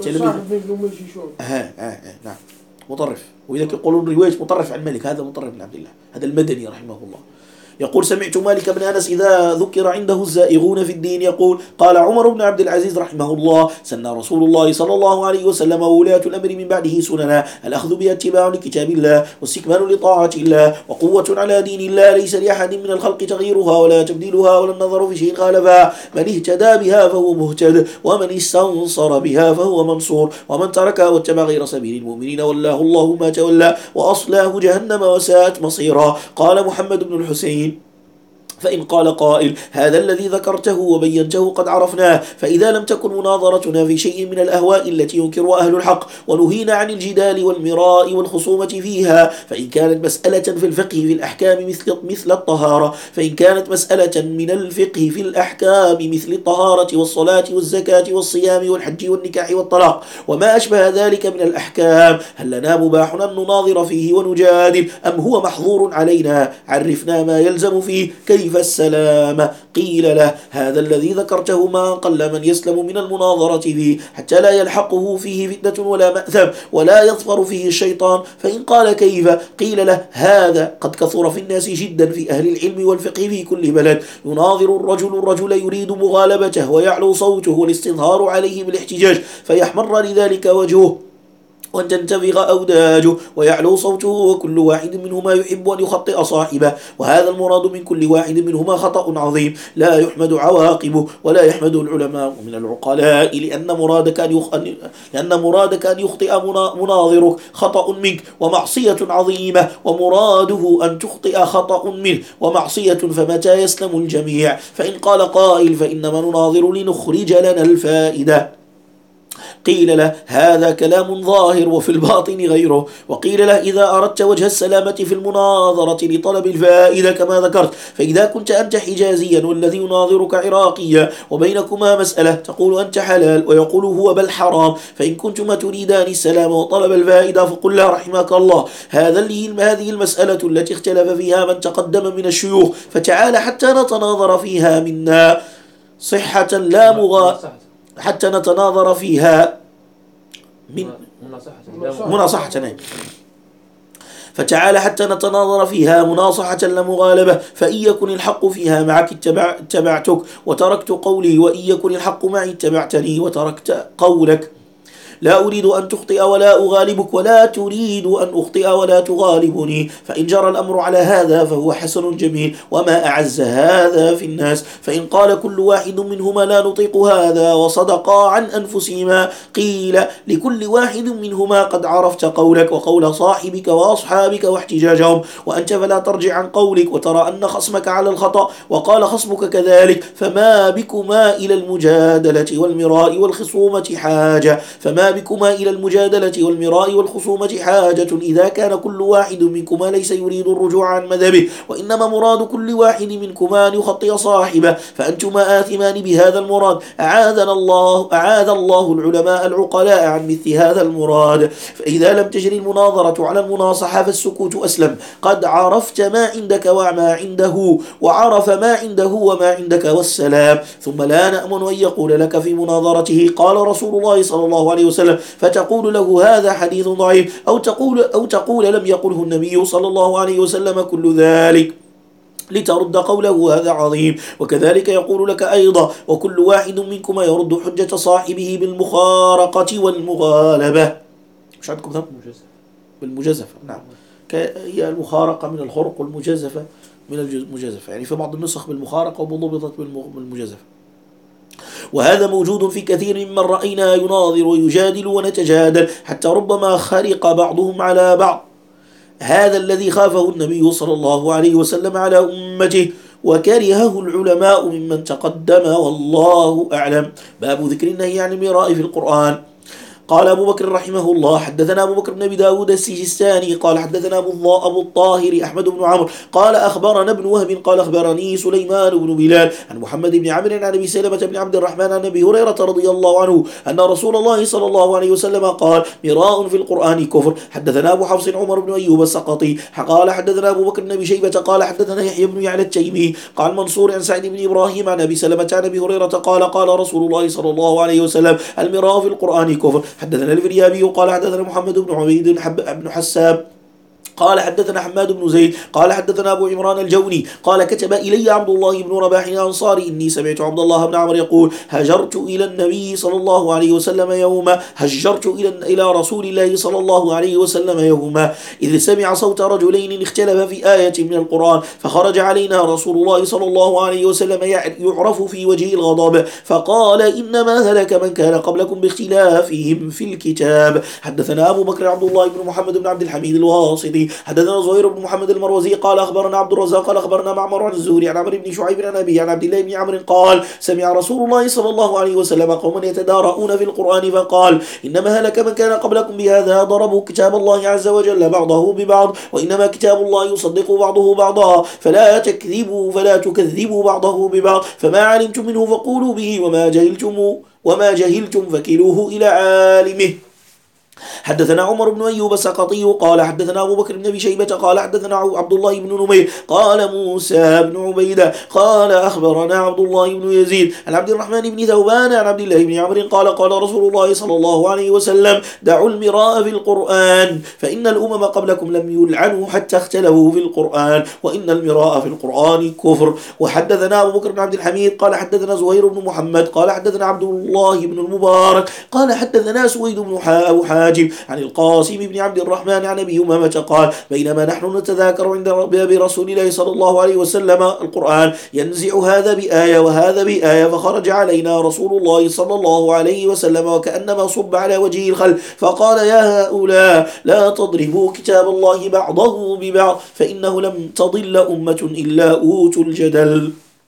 نعم مطرف. وإذا يقولون رواية مطرف عن مالك، هذا مطرف بن عبد الله، هذا المدني رحمه الله. يقول سمعت مالك بن أنس إذا ذكر عنده الزائغون في الدين يقول قال عمر بن عبد العزيز رحمه الله سن رسول الله صلى الله عليه وسلم وولاة الأمر من بعده سننا الأخذ بها اتباع لكتاب الله واستكمال لطاعة الله وقوة على دين الله ليس لأحد من الخلق تغييرها ولا تبديلها ولا النظر في شيء خالفها. من اهتدى بها فهو مهتد ومن استنصر بها فهو منصور ومن تركها واتبع غير سبيل المؤمنين والله الله ما تولى وأصلاه جهنم وساءت مصيرا. قال محمد بن الحسين فإن قال قائل هذا الذي ذكرته وبينته قد عرفناه، فإذا لم تكن مناظرتنا في شيء من الأهواء التي ينكر أهل الحق ونهينا عن الجدال والمراء والخصومة فيها، فإن كانت مسألة في الفقه في الأحكام مثل الطهارة، فإن كانت مسألة من الفقه في الأحكام مثل الطهارة والصلاة والزكاة والصيام والحج والنكاح والطلاق وما أشبه ذلك من الأحكام، هل لنا مباح أن نناظر فيه ونجادل أم هو محظور علينا؟ عرفنا ما يلزم فيه كيف السلام. قيل له هذا الذي ذكرته ما قل من يسلم من المناظرة فيه حتى لا يلحقه فيه فتنة ولا مأثم ولا يظفر فيه الشيطان. فإن قال كيف؟ قيل له هذا قد كثر في الناس جدا في أهل العلم والفقه في كل بلد، يناظر الرجل يريد مغالبته ويعلو صوته والاستظهار عليه بالاحتجاج فيحمر لذلك وجهه وأن تنتفغ أوداجه ويعلو صوته وكل واحد منهما يحب أن يخطئ صاحبه، وهذا المراد من كل واحد منهما خطأ عظيم لا يحمد عواقبه ولا يحمده العلماء من العقلاء لأن مرادك أن يخطئ مناظرك خطأ منك ومعصية عظيمة ومراده أن تخطئ خطأ منه ومعصية، فمتى يسلم الجميع؟ فإن قال قائل فإنما نناظر لنخرج لنا الفائدة. قيل له هذا كلام ظاهر وفي الباطن غيره. وقيل له إذا أردت وجه السلامة في المناظرة لطلب الفائدة كما ذكرت، فإذا كنت أنت حجازيا والذي يناظرك عراقيا وبينكما مسألة تقول أنت حلال ويقول هو بل حرام، فإن كنتما تريدان السلام وطلب الفائدة فقل له رحمك الله هذه المسألة التي اختلف فيها من تقدم من الشيوخ، فتعال حتى نتناظر فيها منا صحة لا حتى نتناظر فيها من مناصحة فتعال حتى نتناظر فيها مناصحة لمغالبة، فإن يكن الحق فيها معك اتبعتك وتركت قولي، وإن يكن الحق معي اتبعتني وتركت قولك. لا أريد أن تخطئ ولا أغالبك ولا تريد أن أخطئ ولا تغالبني، فإن جرى الأمر على هذا فهو حسن جميل وما أعز هذا في الناس. فإن قال كل واحد منهما لا نطيق هذا وصدقا عن أنفسهما، قيل لكل واحد منهما قد عرفت قولك وقول صاحبك وأصحابك واحتجاجهم، وأنت فلا ترجع عن قولك وترى أن خصمك على الخطأ وقال خصمك كذلك، فما بكما إلى المجادلة والمراء والخصومة حاجة إذا كان كل واحد منكما ليس يريد الرجوع عن مذهبه وإنما مراد كل واحد منكما أن يخطئ صاحبه، فأنتما آثمان بهذا المراد. أعاذ الله العلماء العقلاء عن مثل هذا المراد. فإذا لم تجري المناظرة على المناصحة فالسكوت أسلم، قد عرفت ما عندك وما عنده وعرف ما عنده وما عندك والسلام. ثم لا نأمن أن يقول لك في مناظرته قال رسول الله صلى الله عليه وسلم فتقول له هذا حديث ضعيف، أو تقول لم يقله النبي صلى الله عليه وسلم كل ذلك. لترد قوله هذا عظيم. وكذلك يقول لك أيضا وكل واحد منكما يرد حجة صاحبه بالمخارقة والمغالبة. مش عندكم ذنب؟ بالمجازفة. نعم، هي المخارقة من الخرق والمجازفة من المجازفة، يعني في بعض النسخ بالمخارقة وضبطت بالمجازفة. وهذا موجود في كثير ممن رأينا يناظر ويجادل ونتجادل حتى ربما خرق بعضهم على بعض. هذا الذي خافه النبي صلى الله عليه وسلم على أمته وكرهه العلماء ممن تقدم والله أعلم. باب ذكر النهي عن المراء في القرآن. قال أبو بكر رحمه الله حدثنا أبو بكر بن أبي داود السجستاني قال حدثنا أبو الطاهر أحمد بن عمرو قال أخبرنا ابن وهب قال أخبرني سليمان بن بلال عن محمد بن عمرو عن أبي سلمة بن عبد الرحمن عن أبي هريرة رضي الله عنه أن رسول الله صلى الله عليه وسلم قال مراء في القرآن كفر. حدثنا أبو حفص عمر بن أيوب السقطي قال حدثنا أبو بكر بن أبي شيبة قال حدثنا يحيى بن يعلى التيمي قال منصور عن سعيد بن إبراهيم عن أبي سلمة عن أبي هريرة قال قال رسول الله صلى الله عليه وسلم المراء في القرآن كفر. حدثنا الفريابي قال حدثنا محمد بن عبيد بن حساب قال حدثنا حماد بن زيد قال حدثنا أبو عمران الجوني قال كتب إلي عبد الله بن رباح الأنصاري إني سمعت عبد الله بن عمرو يقول هجرت إلى النبي صلى الله عليه وسلم يوما إلى رسول الله صلى الله عليه وسلم يوما إذ سمع صوت رجلين اختلف في آية من القرآن فخرج علينا رسول الله صلى الله عليه وسلم يعرف في وجه الغضب فقال إنما هلك من كان قبلكم باختلافهم في الكتاب. حدثنا أبو بكر عبد الله بن محمد بن عبد الحميد الواسطي حدثنا زهير بن محمد المروزي قال أخبرنا عبد الرزاق قال أخبرنا معمر عن الزهري عن عمرو بن شعيب عن أبيه عن عبد الله بن عمرو قال سمع رسول الله صلى الله عليه وسلم قوما يتدارؤون في القرآن فقال إنما هلك من كان قبلكم بهذا ضربوا كتاب الله عز وجل بعضه ببعض وإنما كتاب الله يصدق بعضه بعضا فلا تكذبوا بعضه ببعض فما علمتم منه فقولوا به وما جهلتم فكلوه إلى عالمه. حدثنا عمر بن أيوب السقطي قال حدثنا أبو بكر بن أبي شيبة قال حدثنا عبد الله بن نمير قال موسى بن عبيدة قال أخبرنا عبد الله بن يزيد عن عبد الرحمن بن ثوبان عن عبد الله بن عمرو قال قال رسول الله صلى الله عليه وسلم دعوا المراء في القرآن فإن الأمم قبلكم لم يلعنوا حتى اختلفوا في القرآن وإن المراء في القرآن كفر. وحدثنا أبو بكر بن عبد الحميد قال حدثنا زهير بن محمد قال حدثنا عبد الله بن المبارك قال حدثنا سويد بن أبو حاجب عن القاسم بن عبد الرحمن عن أبي أمامة قال بينما نحن نتذاكر عند باب رسول الله صلى الله عليه وسلم القرآن ينزع هذا بآية وهذا بآية فخرج علينا رسول الله صلى الله عليه وسلم وكأنما صب على وجهه الخل فقال يا هؤلاء لا تضربوا كتاب الله بعضه ببعض فإنه لم تضل أمة إلا أوتوا الجدل.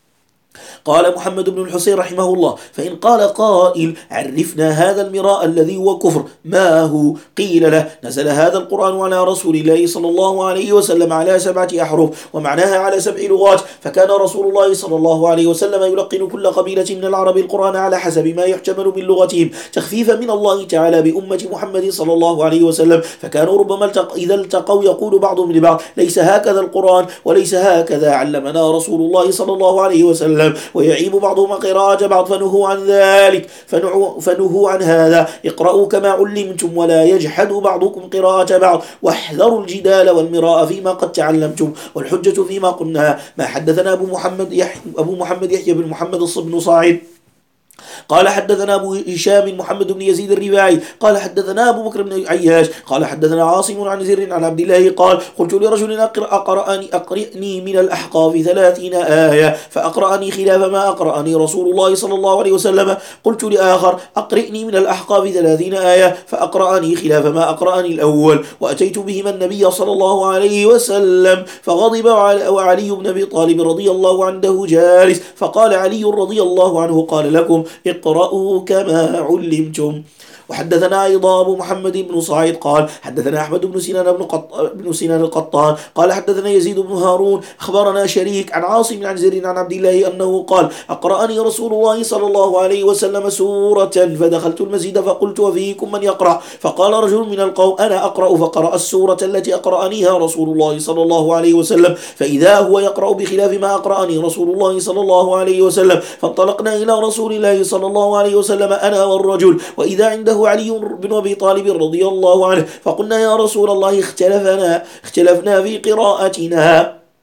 قال محمد بن الحسين رحمه الله فإن قال قائل عرفنا هذا المراء الذي هو كفر ما هو قيل له نزل هذا القرآن على رسول الله صلى الله عليه وسلم على 7 أحرف ومعناها على 7 لغات فكان رسول الله صلى الله عليه وسلم يلقن كل قبيلة من العرب القرآن على حسب ما يحتمل من لغتهم تخفيفا من الله تعالى بأمة محمد صلى الله عليه وسلم فكانوا ربما إذا التقوا يقول بعضهم لبعض ليس هكذا القرآن وليس هكذا علمنا رسول الله صلى الله عليه وسلم ويعيب بعضهم قراءة بعض فنهوا عن ذلك فنهوا عن هذا اقرأوا كما علمتم ولا يجحد بعضكم قراءة بعض واحذروا الجدال والمراء فيما قد تعلمتم والحجة فيما قلنا. ما حدثنا أبو محمد يحيى بن محمد بن صاعد قال حدثنا أبو هشام محمد بن يزيد الرباعي قال حدثنا أبو بكر بن عياش قال حدثنا عاصم عن زر عن عبد الله قال قلت لرجل أقرئني من الأحقاف 30 آية فأقرأني خلاف ما أقرأني رسول الله صلى الله عليه وسلم. قلت لآخر أقرئني من الأحقاف 30 آية فأقرأني خلاف ما أقرأني الأول وأتيت بهما النبي صلى الله عليه وسلم فغضب وعلي بن أبي طالب رضي الله عنه جالس فقال علي رضي الله عنه قال لكم اقرأوا كما علمتم. وحدثنا أيضا أبو محمد بن صعيد قال حدثنا أحمد بن سنان القطان قال حدثنا يزيد بن هارون أخبرنا شريك عن عاصم عن زر عن عبد الله أنه قال أقرأني رسول الله صلى الله عليه وسلم سورة فدخلت المسجد فقلت وفيكم من يقرأ فقال رجل من القوم أنا أقرأ فقرأ السورة التي أقرأنيها رسول الله صلى الله عليه وسلم فإذا هو يقرأ بخلاف ما أقرأني رسول الله صلى الله عليه وسلم فانطلقنا إلى رسول الله صلى الله عليه وسلم أنا والرجل وإذا عنده علي بن أبي طالب رضي الله عنه فقلنا يا رسول الله اختلفنا في قراءتنا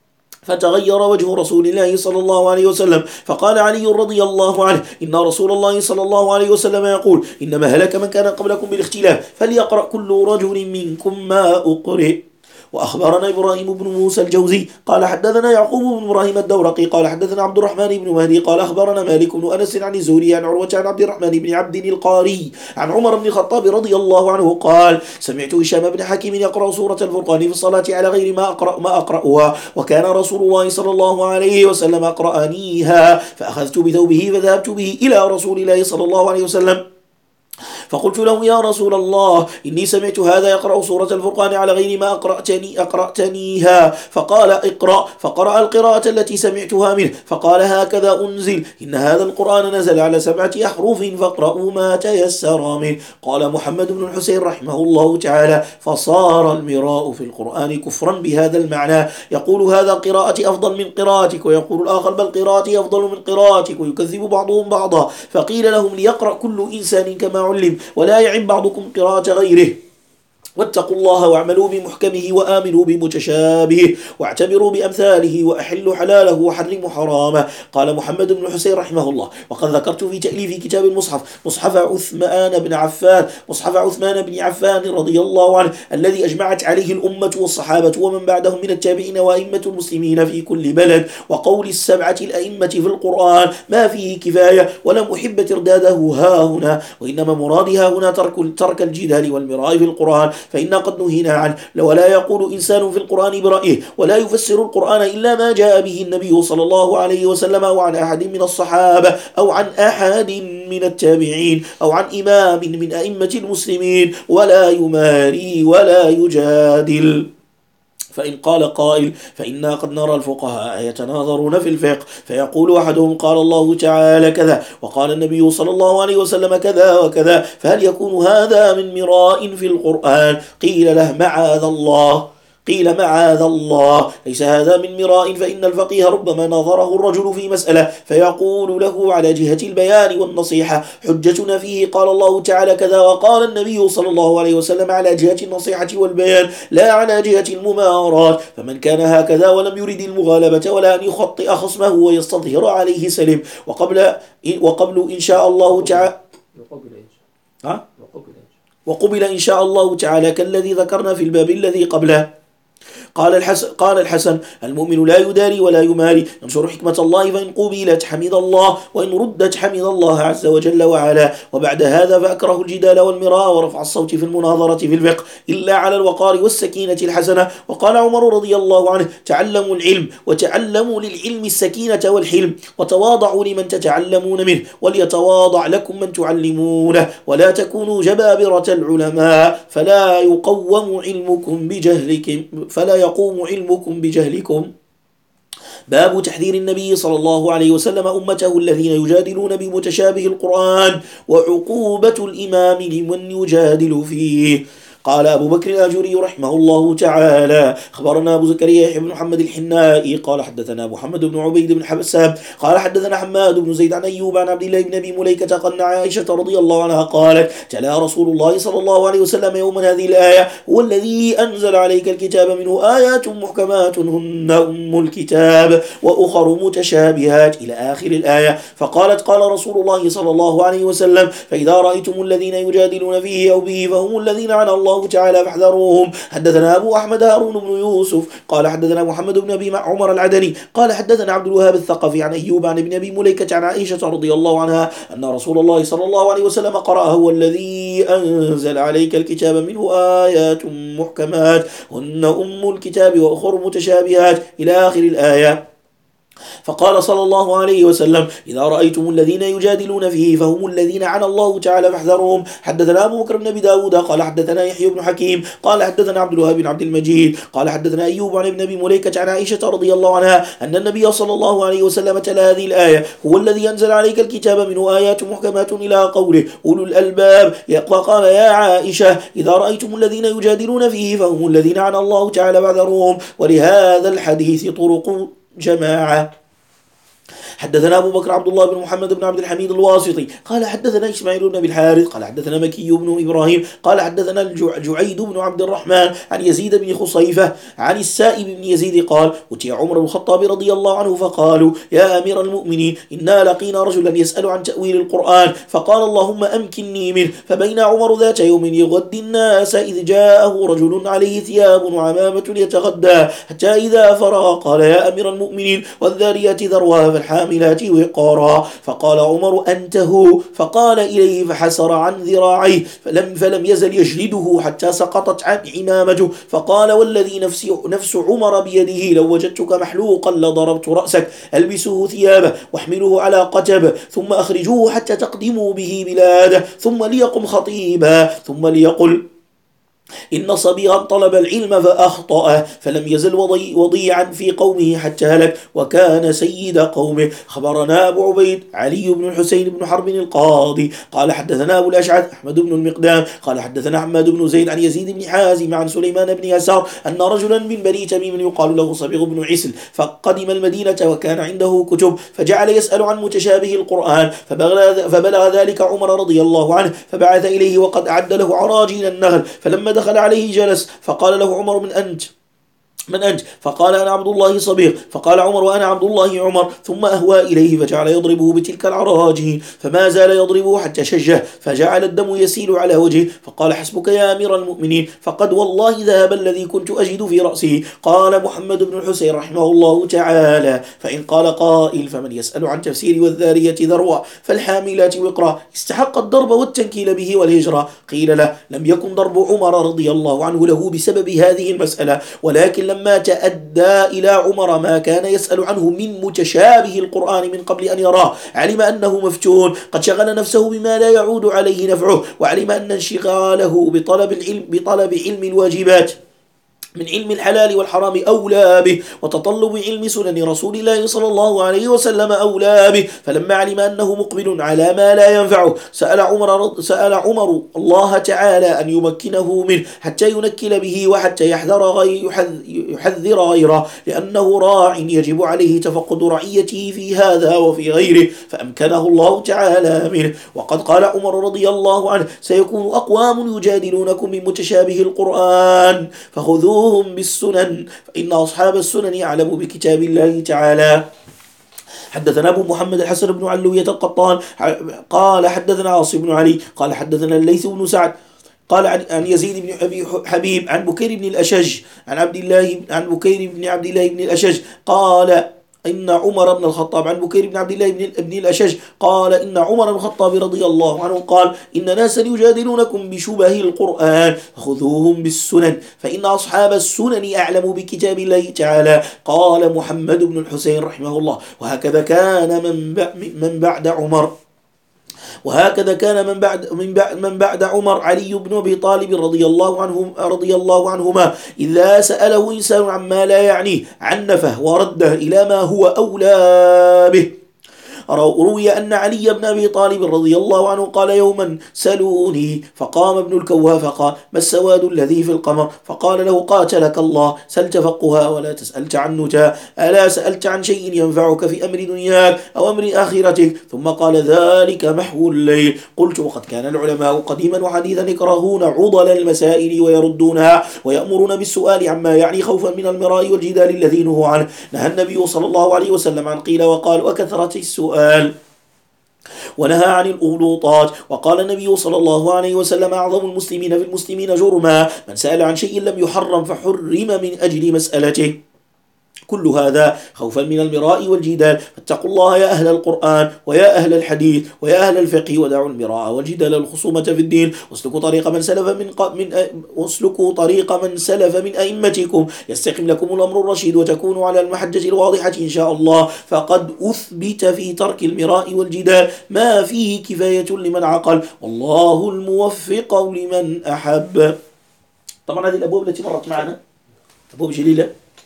فتغير وجه رسول الله صلى الله عليه وسلم، فقال علي رضي الله عنه: إن رسول الله صلى الله عليه وسلم يقول: إنما هلك من كان قبلكم بالاختلاف، فليقرأ كل رجل منكم ما أقرئ. وأخبرنا إبراهيم بن موسى الجوزي قال حدثنا يعقوب بن إبراهيم الدورقي قال حدثنا عبد الرحمن بن مهدي قال أخبرنا مالك بن أنس عن الزهري عن عروة عن عبد الرحمن بن عبد القاري عن عمر بن الخطاب رضي الله عنه قال: سمعت هشام بن حكيم يقرأ سورة الفرقان في الصلاة على غير ما أقرأها، وكان رسول الله صلى الله عليه وسلم أقرأنيها، فأخذت بثوبه فذهبت به إلى رسول الله صلى الله عليه وسلم، فقلت له: يا رسول الله، إني سمعت هذا يقرأ سورة الفرقان على غير ما أقرأتنيها، فقال: اقرأ، فقرأ القراءة التي سمعتها منه، فقال: هكذا أنزل، إن هذا القرآن نزل على 7 أحرف فاقرأوا ما تيسر منه. قال محمد بن الحسين رحمه الله تعالى: فصار المراء في القرآن كفرا بهذا المعنى، يقول هذا قراءتي أفضل من قراءتك، ويقول الآخر بل قراءتي أفضل من قراءتك، ويكذب بعضهم بعضا. فقيل لهم: ليقرأ كل إنسان كما علم، ولا يعب بعضكم قراءة غيره، واتقوا الله واعملوا بمحكمه وآمنوا بمتشابهه واعتبروا بأمثاله وأحلوا حلاله وحرموا حرامه. قال محمد بن حسين رحمه الله: وقد ذكرت في تأليف كتاب المصحف مصحف عثمان بن عفان رضي الله عنه الذي أجمعت عليه الأمة والصحابة ومن بعدهم من التابعين وأئمة المسلمين في كل بلد، وقول 7 الأئمة في القرآن ما فيه كفاية، ولم أحب ترداده ها هنا، وإنما مرادي ها هنا ترك الجدال والمراء في القرآن، فإنا قد نهينا عنه. ولا يقول إنسان في القرآن برأيه، ولا يفسر القرآن إلا ما جاء به النبي صلى الله عليه وسلم، أو عن أحد من الصحابة، أو عن أحد من التابعين، أو عن إمام من أئمة المسلمين، ولا يماري ولا يجادل. فإن قال قائل: فإنا قد نرى الفقهاء يتناظرون في الفقه، فيقول أحدهم: قال الله تعالى كذا، وقال النبي صلى الله عليه وسلم كذا وكذا، فهل يكون هذا من مراء في القرآن؟ قيل له: معاذ الله، ليس هذا من مراء، فإن الفقيه ربما نظره الرجل في مسألة فيقول له على جهة البيان والنصيحة: حجتنا فيه قال الله تعالى كذا، وقال النبي صلى الله عليه وسلم، على جهة النصيحة والبيان لا على جهة الممارات. فمن كان هكذا ولم يرد المغالبة ولا أن يخطئ خصمه ويستظهر عليه سلم. وقبل إن شاء الله تعالى وقبل إن شاء الله تعالى كالذي ذكرنا في الباب الذي قبله. قال الحسن: المؤمن لا يداري ولا يماري، ينشر حكمة الله، فإن قبلت حمد الله، وإن ردت حمد الله عز وجل وعلا. وبعد هذا فأكره الجدال والمراء ورفع الصوت في المناظرة في الفقه إلا على الوقار والسكينة الحسنة. وقال عمر رضي الله عنه: تعلموا العلم، وتعلموا للعلم السكينة والحلم، وتواضعوا لمن تتعلمون منه، وليتواضع لكم من تعلمونه، ولا تكونوا جبابرة العلماء، فلا يقوم علمكم بجهلكم. باب تحذير النبي صلى الله عليه وسلم أمته الذين يجادلون بمتشابه القرآن، وعقوبة الإمام لمن يجادل فيه. قال أبو بكر الآجري رحمه الله تعالى: خبرنا أبو زكريا بن محمد الحنائي قال حدثنا محمد بن عبيد بن حبساب قال حدثنا حماد بن زيد عن أيوب عن عبد الله بن أبي مليكة قال عائشة رضي الله عنها قالت: تلا رسول الله صلى الله عليه وسلم يوما هذه الآية: هو الذي أنزل عليك الكتاب منه آيات محكمات هن أم الكتاب وأخر متشابهات إلى آخر الآية. فقالت: قال رسول الله صلى الله عليه وسلم: فإذا رأيتم الذين يجادلون فيه أو به فهم الذين عنى الله تعالى فاحذروهم. حدثنا أبو أحمد هارون بن يوسف قال حدثنا محمد بن أبي عمر العدني قال حدثنا عبد الوهاب الثقفي عن أيوب عن ابن أبي مليكة عن عائشة رضي الله عنها أن رسول الله صلى الله عليه وسلم قرأ: هو الذي أنزل عليك الكتاب منه آيات محكمات هن أم الكتاب وأخر متشابهات إلى آخر الآية. فقال صلى الله عليه وسلم: إذا رأيتم الذين يجادلون فيه فهم الذين عنى الله تعالى فاحذروهم. حدثنا أبو بكر بن أبي داود قال حدثنا يحيى بن حكيم قال حدثنا عبد الوهاب بن عبد المجيد قال حدثنا أيوب عن ابن أبي مليكة عن عائشة رضي الله عنها أن النبي صلى الله عليه وسلم تلا هذه الآية: هو الذي أنزل عليك الكتاب منه آيات محكمات إلى قوله: أولو الألباب. وقال: يا عائشة، إذا رأيتم الذين يجادلون فيه فهم الذين عنى الله تعالى فاحذروهم. ولهذا الحديث طرق جماعة. حدثنا أبو بكر عبد الله بن محمد بن عبد الحميد الواسطي قال حدثنا إسماعيل بن أبي الحارث قال حدثنا مكي بن إبراهيم قال حدثنا جعيد بن عبد الرحمن عن يزيد بن خصيفة عن السائب بن يزيد قال أتي عمر بن الخطاب رضي الله عنه فقالوا يا أمير المؤمنين إنا لقينا رجلا يسأل عن تأويل القرآن فقال اللهم أمكنني منه فبين عمر ذات يوم يغدي الناس إذ جاءه رجل عليه ثياب وعمامة يتغدى حتى إذا فرغ قال يا أمير المؤمنين والذاريات ذروا فالحاملات وقارا فقال عمر أنت هو فقال إليه فحسر عن ذراعيه فلم يزل يجلده حتى سقطت عن عمامته فقال والذي نفس عمر بيده لو وجدتك محلوقا لضربت رأسك ألبسوه ثيابه واحملوه على قتب ثم أخرجوه حتى تقدموا به بلاده ثم ليقم خطيبا ثم ليقل إن صبيغا طلب العلم فأخطأ فلم يزل وضيعا في قومه حتى هلك وكان سيد قومه. خبرنا أبو عبيد علي بن الحسين بن حرب القاضي قال حدثنا أبو الأشعث أحمد بن المقدام قال حدثنا حماد بن زيد عن يزيد بن حازم عن سليمان بن يسار أن رجلا من بني تميم يقال له صبيغ بن عسل فقدم المدينة وكان عنده كتب فجعل يسأل عن متشابه القرآن فبلغ ذلك عمر رضي الله عنه فبعث إليه وقد أعد له عراجين النخل فلما دخل عليه جلس فقال له عمر من أنت فقال أنا عبد الله صبيغ فقال عمر وأنا عبد الله عمر ثم أهوى إليه فجعل يضربه بتلك العراجين فما زال يضربه حتى شجه فجعل الدم يسيل على وجهه فقال حسبك يا أمير المؤمنين فقد والله ذهب الذي كنت أجد في رأسه. قال محمد بن الحسين رحمه الله تعالى فإن قال قائل فمن يسأل عن تفسير والذارية ذروة فالحاملات وقرا استحق الضرب والتنكيل به والهجرة؟ قيل له لم يكن ضرب عمر رضي الله عنه له بسبب هذه المسألة ولكن لما تأدى إلى عمر ما كان يسأل عنه من متشابه القرآن من قبل أن يراه علم أنه مفتون قد شغل نفسه بما لا يعود عليه نفعه وعلم أن انشغاله بطلب علم الواجبات من علم الحلال والحرام أولى به وتطلب علم سنن رسول الله صلى الله عليه وسلم أولى به فلما علم أنه مقبل على ما لا ينفعه سأل عمر الله تعالى أن يمكنه منه حتى ينكل به وحتى يحذر غيره لأنه راع يجب عليه تفقد رعيته في هذا وفي غيره فأمكنه الله تعالى منه. وقد قال عمر رضي الله عنه سيكون أقوام يجادلونكم من متشابه القرآن فخذوه بالسنن فإن أصحاب السنن أعلم بكتاب الله تعالى. حدثنا أبو محمد الحسن بن علوية القطان قال حدثنا عاصم بن علي قال حدثنا الليث بن سعد قال عن يزيد بن أبي حبيب عن بكير بن الأشج عن بكير بن عبد الله بن الأشج قال إن عمر بن الخطاب عن بكير بن عبد الله بن الأشج قال إن عمر بن الخطاب رضي الله عنه قال إن ناسا يجادلونكم بشبه القرآن فخذوهم بالسنن فإن أصحاب السنن أعلم بكتاب الله تعالى. قال محمد بن الحسين رحمه الله وهكذا كان من بعد عمر من بعد عمر علي بن أبي طالب رضي الله عنهما إذا سأله إنسان عما لا يعنيه عنفه ورده إلى ما هو أولى به. روي أن علي بن أبي طالب رضي الله عنه قال يوما سلوني فقام ابن الكوها فقال ما السواد الذي في القمر فقال له قاتلك الله سل تفقها ولا تسأل تعنتا ألا سألت عن شيء ينفعك في أمر دنياك أو أمر آخرتك ثم قال ذلك محو الليل. قلت وقد كان العلماء قديما وحديثا يكرهون عضل المسائل ويردونها ويأمرون بالسؤال عما يعني خوفا من المراء والجدال الذي نهوا عنه. نهى النبي صلى الله عليه وسلم عن قيل وقال وكثرة السؤال ونهى عن الأغلوطات. وقال النبي صلى الله عليه وسلم أعظم المسلمين في المسلمين جرما من سأل عن شيء لم يحرم فحرم من أجل مسألته. كل هذا خوفا من المراء والجدال فاتقوا الله يا أهل القرآن ويا أهل الحديث ويا أهل الفقه ودعوا المراء والجدال والخصومة في الدين واسلكوا طريق من سلف من أئمتكم يستقم لكم الأمر الرشيد وتكونوا على المحجة الواضحة إن شاء الله. فقد أثبت في ترك المراء والجدال ما فيه كفاية لمن عقل والله الموفق لمن أحب. طبعا هذه الأبواب التي مرت معنا أبواب جليلة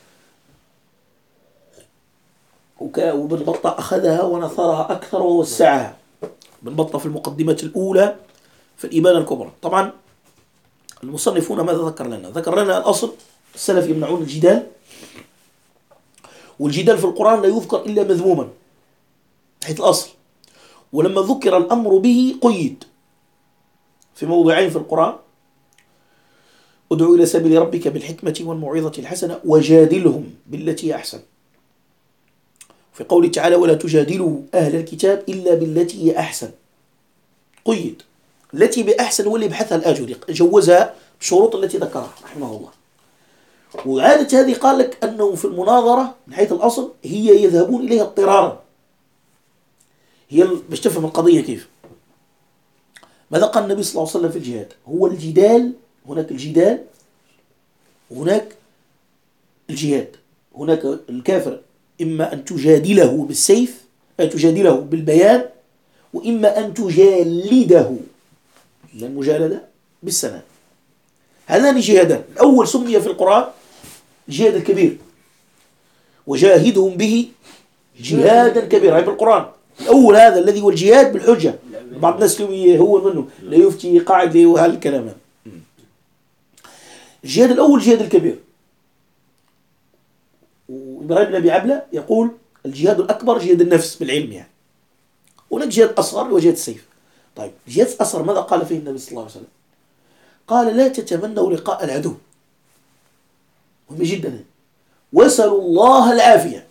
وابن بطة أخذها ونثرها أكثر ووسعها. ابن بطة في المقدمة الأولى في الإبانة الكبرى. طبعا المصنفون ماذا ذكر لنا الأصل السلف يمنعون الجدال والجدال في القرآن لا يذكر إلا مذموما حيث الأصل. ولما ذكر الأمر به قيد في موضعين في القرآن: ادعو إلى سبيل ربك بالحكمة والموعظة الحسنة وجادلهم بالتي هي أحسن. في قوله تعالى: ولا تجادلوا أهل الكتاب إلا بالتي هي أحسن. قيد. التي بأحسن واللي بحثها الآجري جوزها بالشروط التي ذكرها رحمه الله. وعادة هذه قال لك أنه في المناظرة من حيث الأصل هي يذهبون إليها اضطرارا. هي باش تفهم القضية كيف. ماذا قال النبي صلى الله عليه وسلم في الجهاد؟ هو الجدال، هناك الجدال وهناك الجهاد. هناك الكافر إما أن تجادله بالسيف، أن تجادله بالبيان، وإما أن تجالده، المجالدة، بالسنة. هذان جهادان. الأول سمي في القرآن الجهاد الكبير: وجاهدهم به جهادا كبيرا. هذا بالقرآن. الأول هذا الذي هو الجهاد بالحجة. بعض الناس هو منه لا يفتي قاعد له هذا الكلام. الجهاد الأول الجهاد الكبير. وإبراهيم بن أبي عبلة يقول الجهاد الأكبر جهاد النفس بالعلم يعني. هناك جهاد أصغر وجهاد السيف. طيب جهاد الأصغر ماذا قال فيه النبي صلى الله عليه وسلم؟ قال: لا تتمنوا لقاء العدو. مهم جدا. واسألوا الله العافية.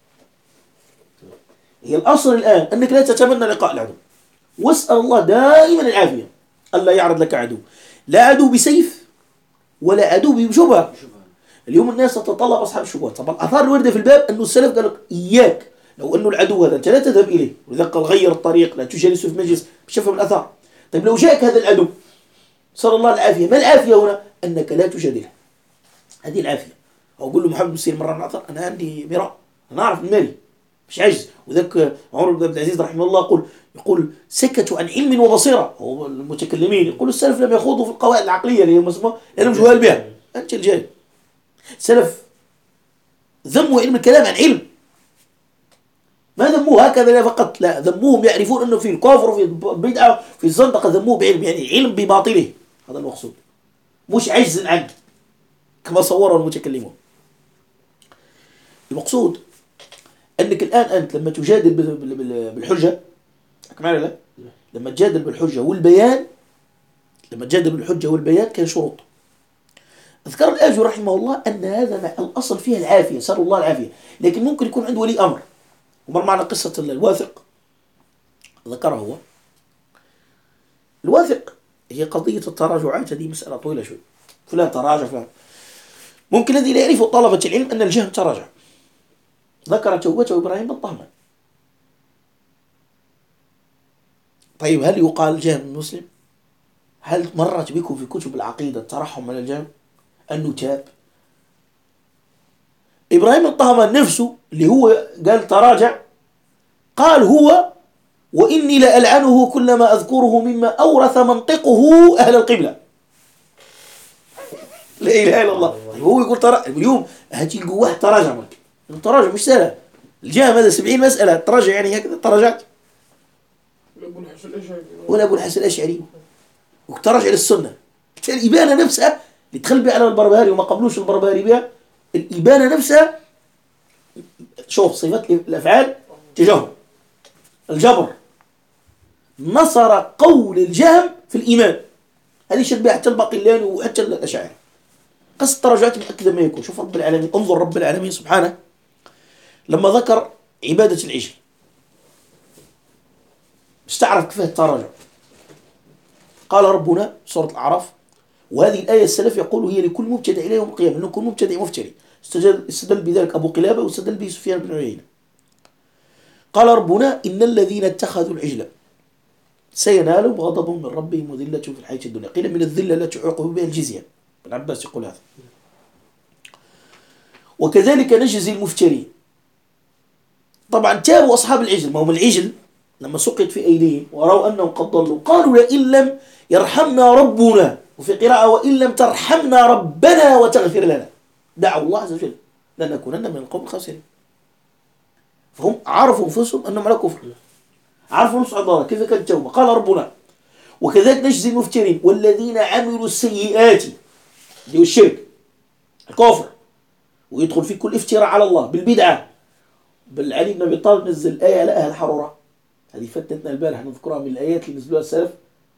هي الأصل الآن أنك لا تتمنى لقاء العدو، واسأل الله دائما العافية، ألا يعرض لك عدو، لا عدو بسيف ولا عدو بشبهة. اليوم الناس تتطلب أصحاب الشبهات. طبعا الآثار الواردة في الباب أنه السلف قال لك إياك لو أنه العدو هذا أنت لا تذهب إليه، ولذلك قال غير الطريق، لا تجلسه في مجلس. مش تفهم الآثار. طيب لو جاءك هذا العدو صلى الله العافية، ما العافية هنا؟ أنك لا تجادله. هذه العافية. أو أقول له محمد بن سير مرة من الأثر: أنا عندي مراء، أنا أعرف من مالي، مش عجز. وذلك عمر بن عبد العزيز رحمه الله يقول سكتوا عن علم وبصيرة. هو المتكلمين يقول السلف لم يخوضوا في القواعد العقلية اللي هي مسمى لأنهم جهال بها. أنت الجاهل. سلف ذموا علم الكلام عن علم، ما ذموه هكذا فقط، لا، ذموهم يعرفون أنه في الكفر وفي البدعة في الزندقة، ذموه بعلم، يعني علم بباطله. هذا المقصود، مش عجز عنه كما صوره المتكلمون. المقصود أنك الآن أنت لما تجادل بالحجة، معنا لا؟ لما تجادل بالحجة والبيان، كان شروط. أذكر الآجر رحمه الله أن هذا مع الأصل فيها العافية، سأل الله العافية. لكن ممكن يكون عنده ولي أمر. ومر معنا قصة الواثق ذكرها هو. الواثق هي قضية التراجعات، هذه مسألة طويلة شوي. فلان تراجع فلان. ممكن الذي لا يعرفه طلبة العلم أن الجهم تراجع. ذكر توبته إبراهيم بن طهمان. طيب هل يقال الجهم المسلم؟ هل مرت بكم في كتب العقيدة الترحم من الجهم أنه تاب؟ إبراهيم بن طهمان نفسه اللي هو قال تراجع، قال هو: وإني لألعنه كلما أذكره مما أورث منطقه أهل القبلة. لا إله إلا الله. هو يقول اليوم هتلقوا واحد تراجع معك. التراجع مش سهل. الجهم هذا 70 مسألة تراجع، يعني هكذا تراجعت. ولا أبو الحسن الأشعري وتراجع للسنة. الإبانة نفسها اللي تخل بها على البربهاري وما قبلوش البربهاري بها، الإبانة نفسها شوف صفات الأفعال تجاهل الجبر، نصر قول الجهم في الإيمان. هذه شد بها حتى الباقلاني وحتى الأشاعرة. قصة التراجعات مؤكدة ما يكون. شوف رب العالمين، انظر رب العالمين سبحانه لما ذكر عبادة العجل استعرف كيف التراجع. قال ربنا سورة الأعراف، وهذه الآية السلف يقول هي لكل مبتدع إلى يوم القيامة، لأنه كل مبتدع مفتري. استدل بذلك أبو قلابة واستدل به سفيان بن عيينة. قال ربنا: إن الذين اتخذوا العجل سينالهم غضب من ربهم وذلة في الحياة الدنيا. قيل من الذلة التي عوقبوا بها الجزية. ابن عباس يقول هذا. وكذلك نجزي المفترين. طبعا تابوا أصحاب العجل، ما هم العجل لما سقط في أيديهم ورأوا أنهم قد ضلوا قالوا: لئن لم يرحمنا ربنا، وفي قراءة: وإن لم ترحمنا ربنا وتغفر لنا. دعوا الله عز وجل لنكونن من القوم الخاسرين. فهم عرفوا أنفسهم أنهم على كفر، عرفوا نص عضالة كيف كانت التوبة. قال ربنا: وكذلك نجزي المفترين والذين عملوا السيئات، اللي هو الشرك الكفر، ويدخل في كل افتراء على الله بالبدعة بل علي بن أبي طالب نزل آية على أهل حرورة، هذه فتتنا البارح نذكرها من الآيات اللي نزلوها السلف.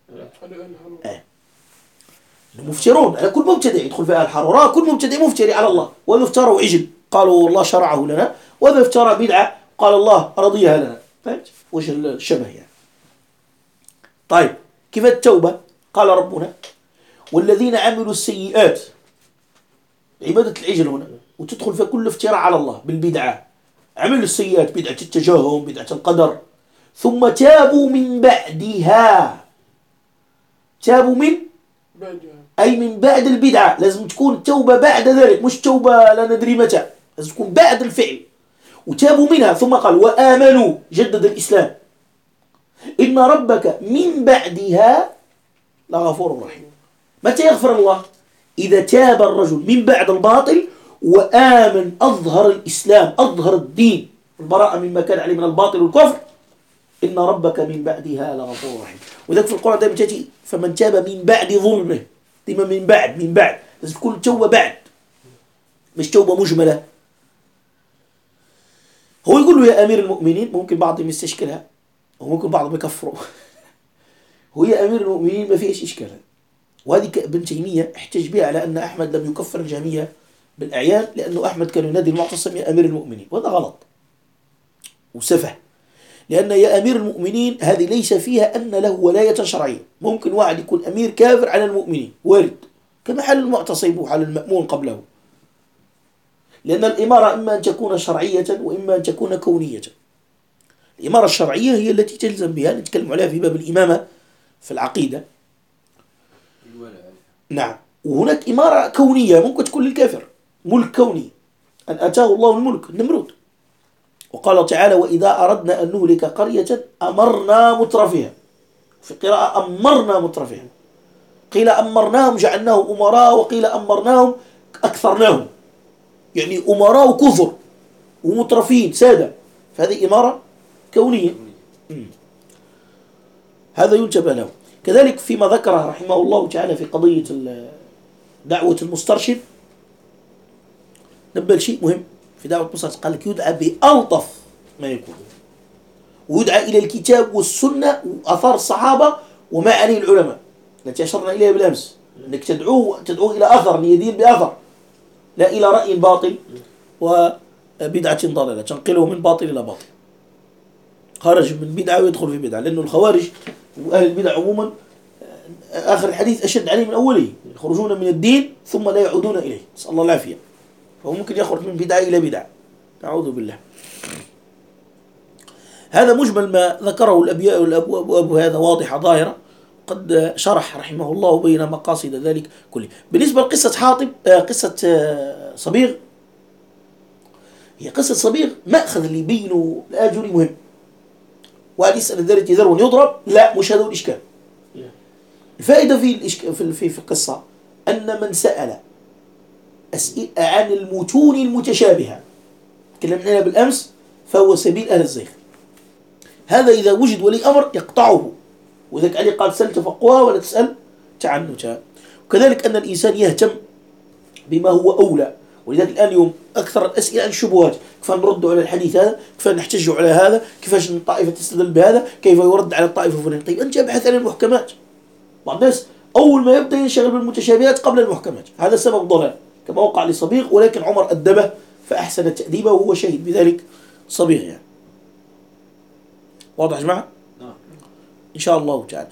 مفترون على كل مبتدع يدخل في أهل حرورة، كل مبتدع مفتري على الله، وإذا افتروا عجل قالوا الله شرعه لنا، وإذا افترى بدعة قال الله رضيها لنا. فهمت وش الشبه يعني؟ طيب كيف التوبة؟ قال ربنا والذين عملوا السيئات، عبادة العجل هنا، وتدخل في كل افتراء على الله بالبدعة، عملوا السيئات، بدعة التجاهم، بدعة القدر، ثم تابوا من بعدها. تابوا من أي من بعد البدعة، لازم تكون توبة بعد ذلك، مش توبة لا ندري متى، لازم تكون بعد الفعل. وتابوا منها، ثم قال وآمنوا، جدد الإسلام، إن ربك من بعدها لغفور رحيم. متى يغفر الله؟ إذا تاب الرجل من بعد الباطل وآمن، أظهر الإسلام، أظهر الدين، البراءة مما كان عليه من الباطل والكفر. إن ربك من بعدها لغفور رحيم. وذلك في القرآن دائما تأتي فمن تاب من بعد ظلمه، دائما من بعد لازم تكون توبة بعد، مش توبة مجملة. هو يقول له يا أمير المؤمنين، ممكن بعضهم يستشكلها وممكن بعضهم يكفروا. هو يا أمير المؤمنين ما فيش إشكال، وهذه ابن تيمية احتج بها على أن أحمد لم يكفر الجهمية بالأعيان، لأنه أحمد كان ينادي المعتصم يا أمير المؤمنين، وهذا غلط وسفه. لأن يا أمير المؤمنين هذه ليس فيها أن له ولاية شرعية. ممكن واحد يكون أمير كافر على المؤمنين، وارد، كما حال المعتصم وحال المأمون قبله. لأن الإمارة إما أن تكون شرعية وإما أن تكون كونية. الإمارة الشرعية هي التي تلزم بها، نتكلم عليها في باب الإمامة في العقيدة. نعم. وهناك إمارة كونية ممكن تكون للكافر، ملك كوني، أن أتاه الله الملك، النمرود. وقال تعالى وإذا أردنا أن نهلك قرية أمرنا مترفيها، في قراءة أمرنا مترفيها، قيل أمرناهم جعلناهم أمراء، وقيل أمرناهم أكثرناهم، يعني أمراء كثر ومترفين سادة، فهذه إمارة كونية. هذا ينتبه له. كذلك فيما ذكره رحمه الله تعالى في قضية دعوة المسترشد، نبه شيء مهم في دعوة المسترشد، قال لك يدعى بألطف ما يكون، ويدعى إلى الكتاب والسنة وأثار الصحابة وما عليه العلماء التي أشرنا إليها بالأمس، أنك تدعوه إلى أثر ليدين بأثر، لا إلى رأي باطل وبدعة ضلالة تنقله من باطل إلى باطل، خرج من بدعة ويدخل في بدعة. لأنه الخوارج وأهل البدع عموما آخر الحديث أشد عليه من أوله، يخرجون من الدين ثم لا يعودون إليه، نسأل الله العافية. فهو ممكن يخرج من بدعة إلى بدعة، نعوذ بالله. هذا مجمل ما ذكره الأبياء والأبواب، هذا واضحة ظاهرة، قد شرح رحمه الله بين مقاصد ذلك كله. بالنسبة لقصة حاطب، قصة صبيغ، هي قصة صبيغ مأخذ اللي يبينه الآجري مهم. واحد يسأل ذلك ذرو يضرب، لا مش هذا الإشكال. الفائدة في القصة أن من سأل أسئلة عن المتون المتشابهة تكلمنا عنها بالأمس فهو سبيل أهل الزيغ. هذا إذا وجد ولي أمر يقطعه، وذلك علي قال سل تفقها ولا تسأل تعنتا. وكذلك أن الإنسان يهتم بما هو أولى. ولذلك الآن اليوم أكثر الأسئلة عن الشبهات، كيف نرد على الحديث هذا، كيف نحتج على هذا، كيفاش الطائفة تستدل بهذا، كيف يرد على الطائفة الفلانية. طيب أنت ابحث عن المحكمات. بعض الناس أول ما يبدأ ينشغل بالمتشابهات قبل المحكمات، هذا سبب ضلال كما وقع لصبيغ، ولكن عمر أدبه فأحسن تأديبه وهو شهيد بذلك صبيغ يعني. واضح يا جماعة؟ إن شاء الله تعالى.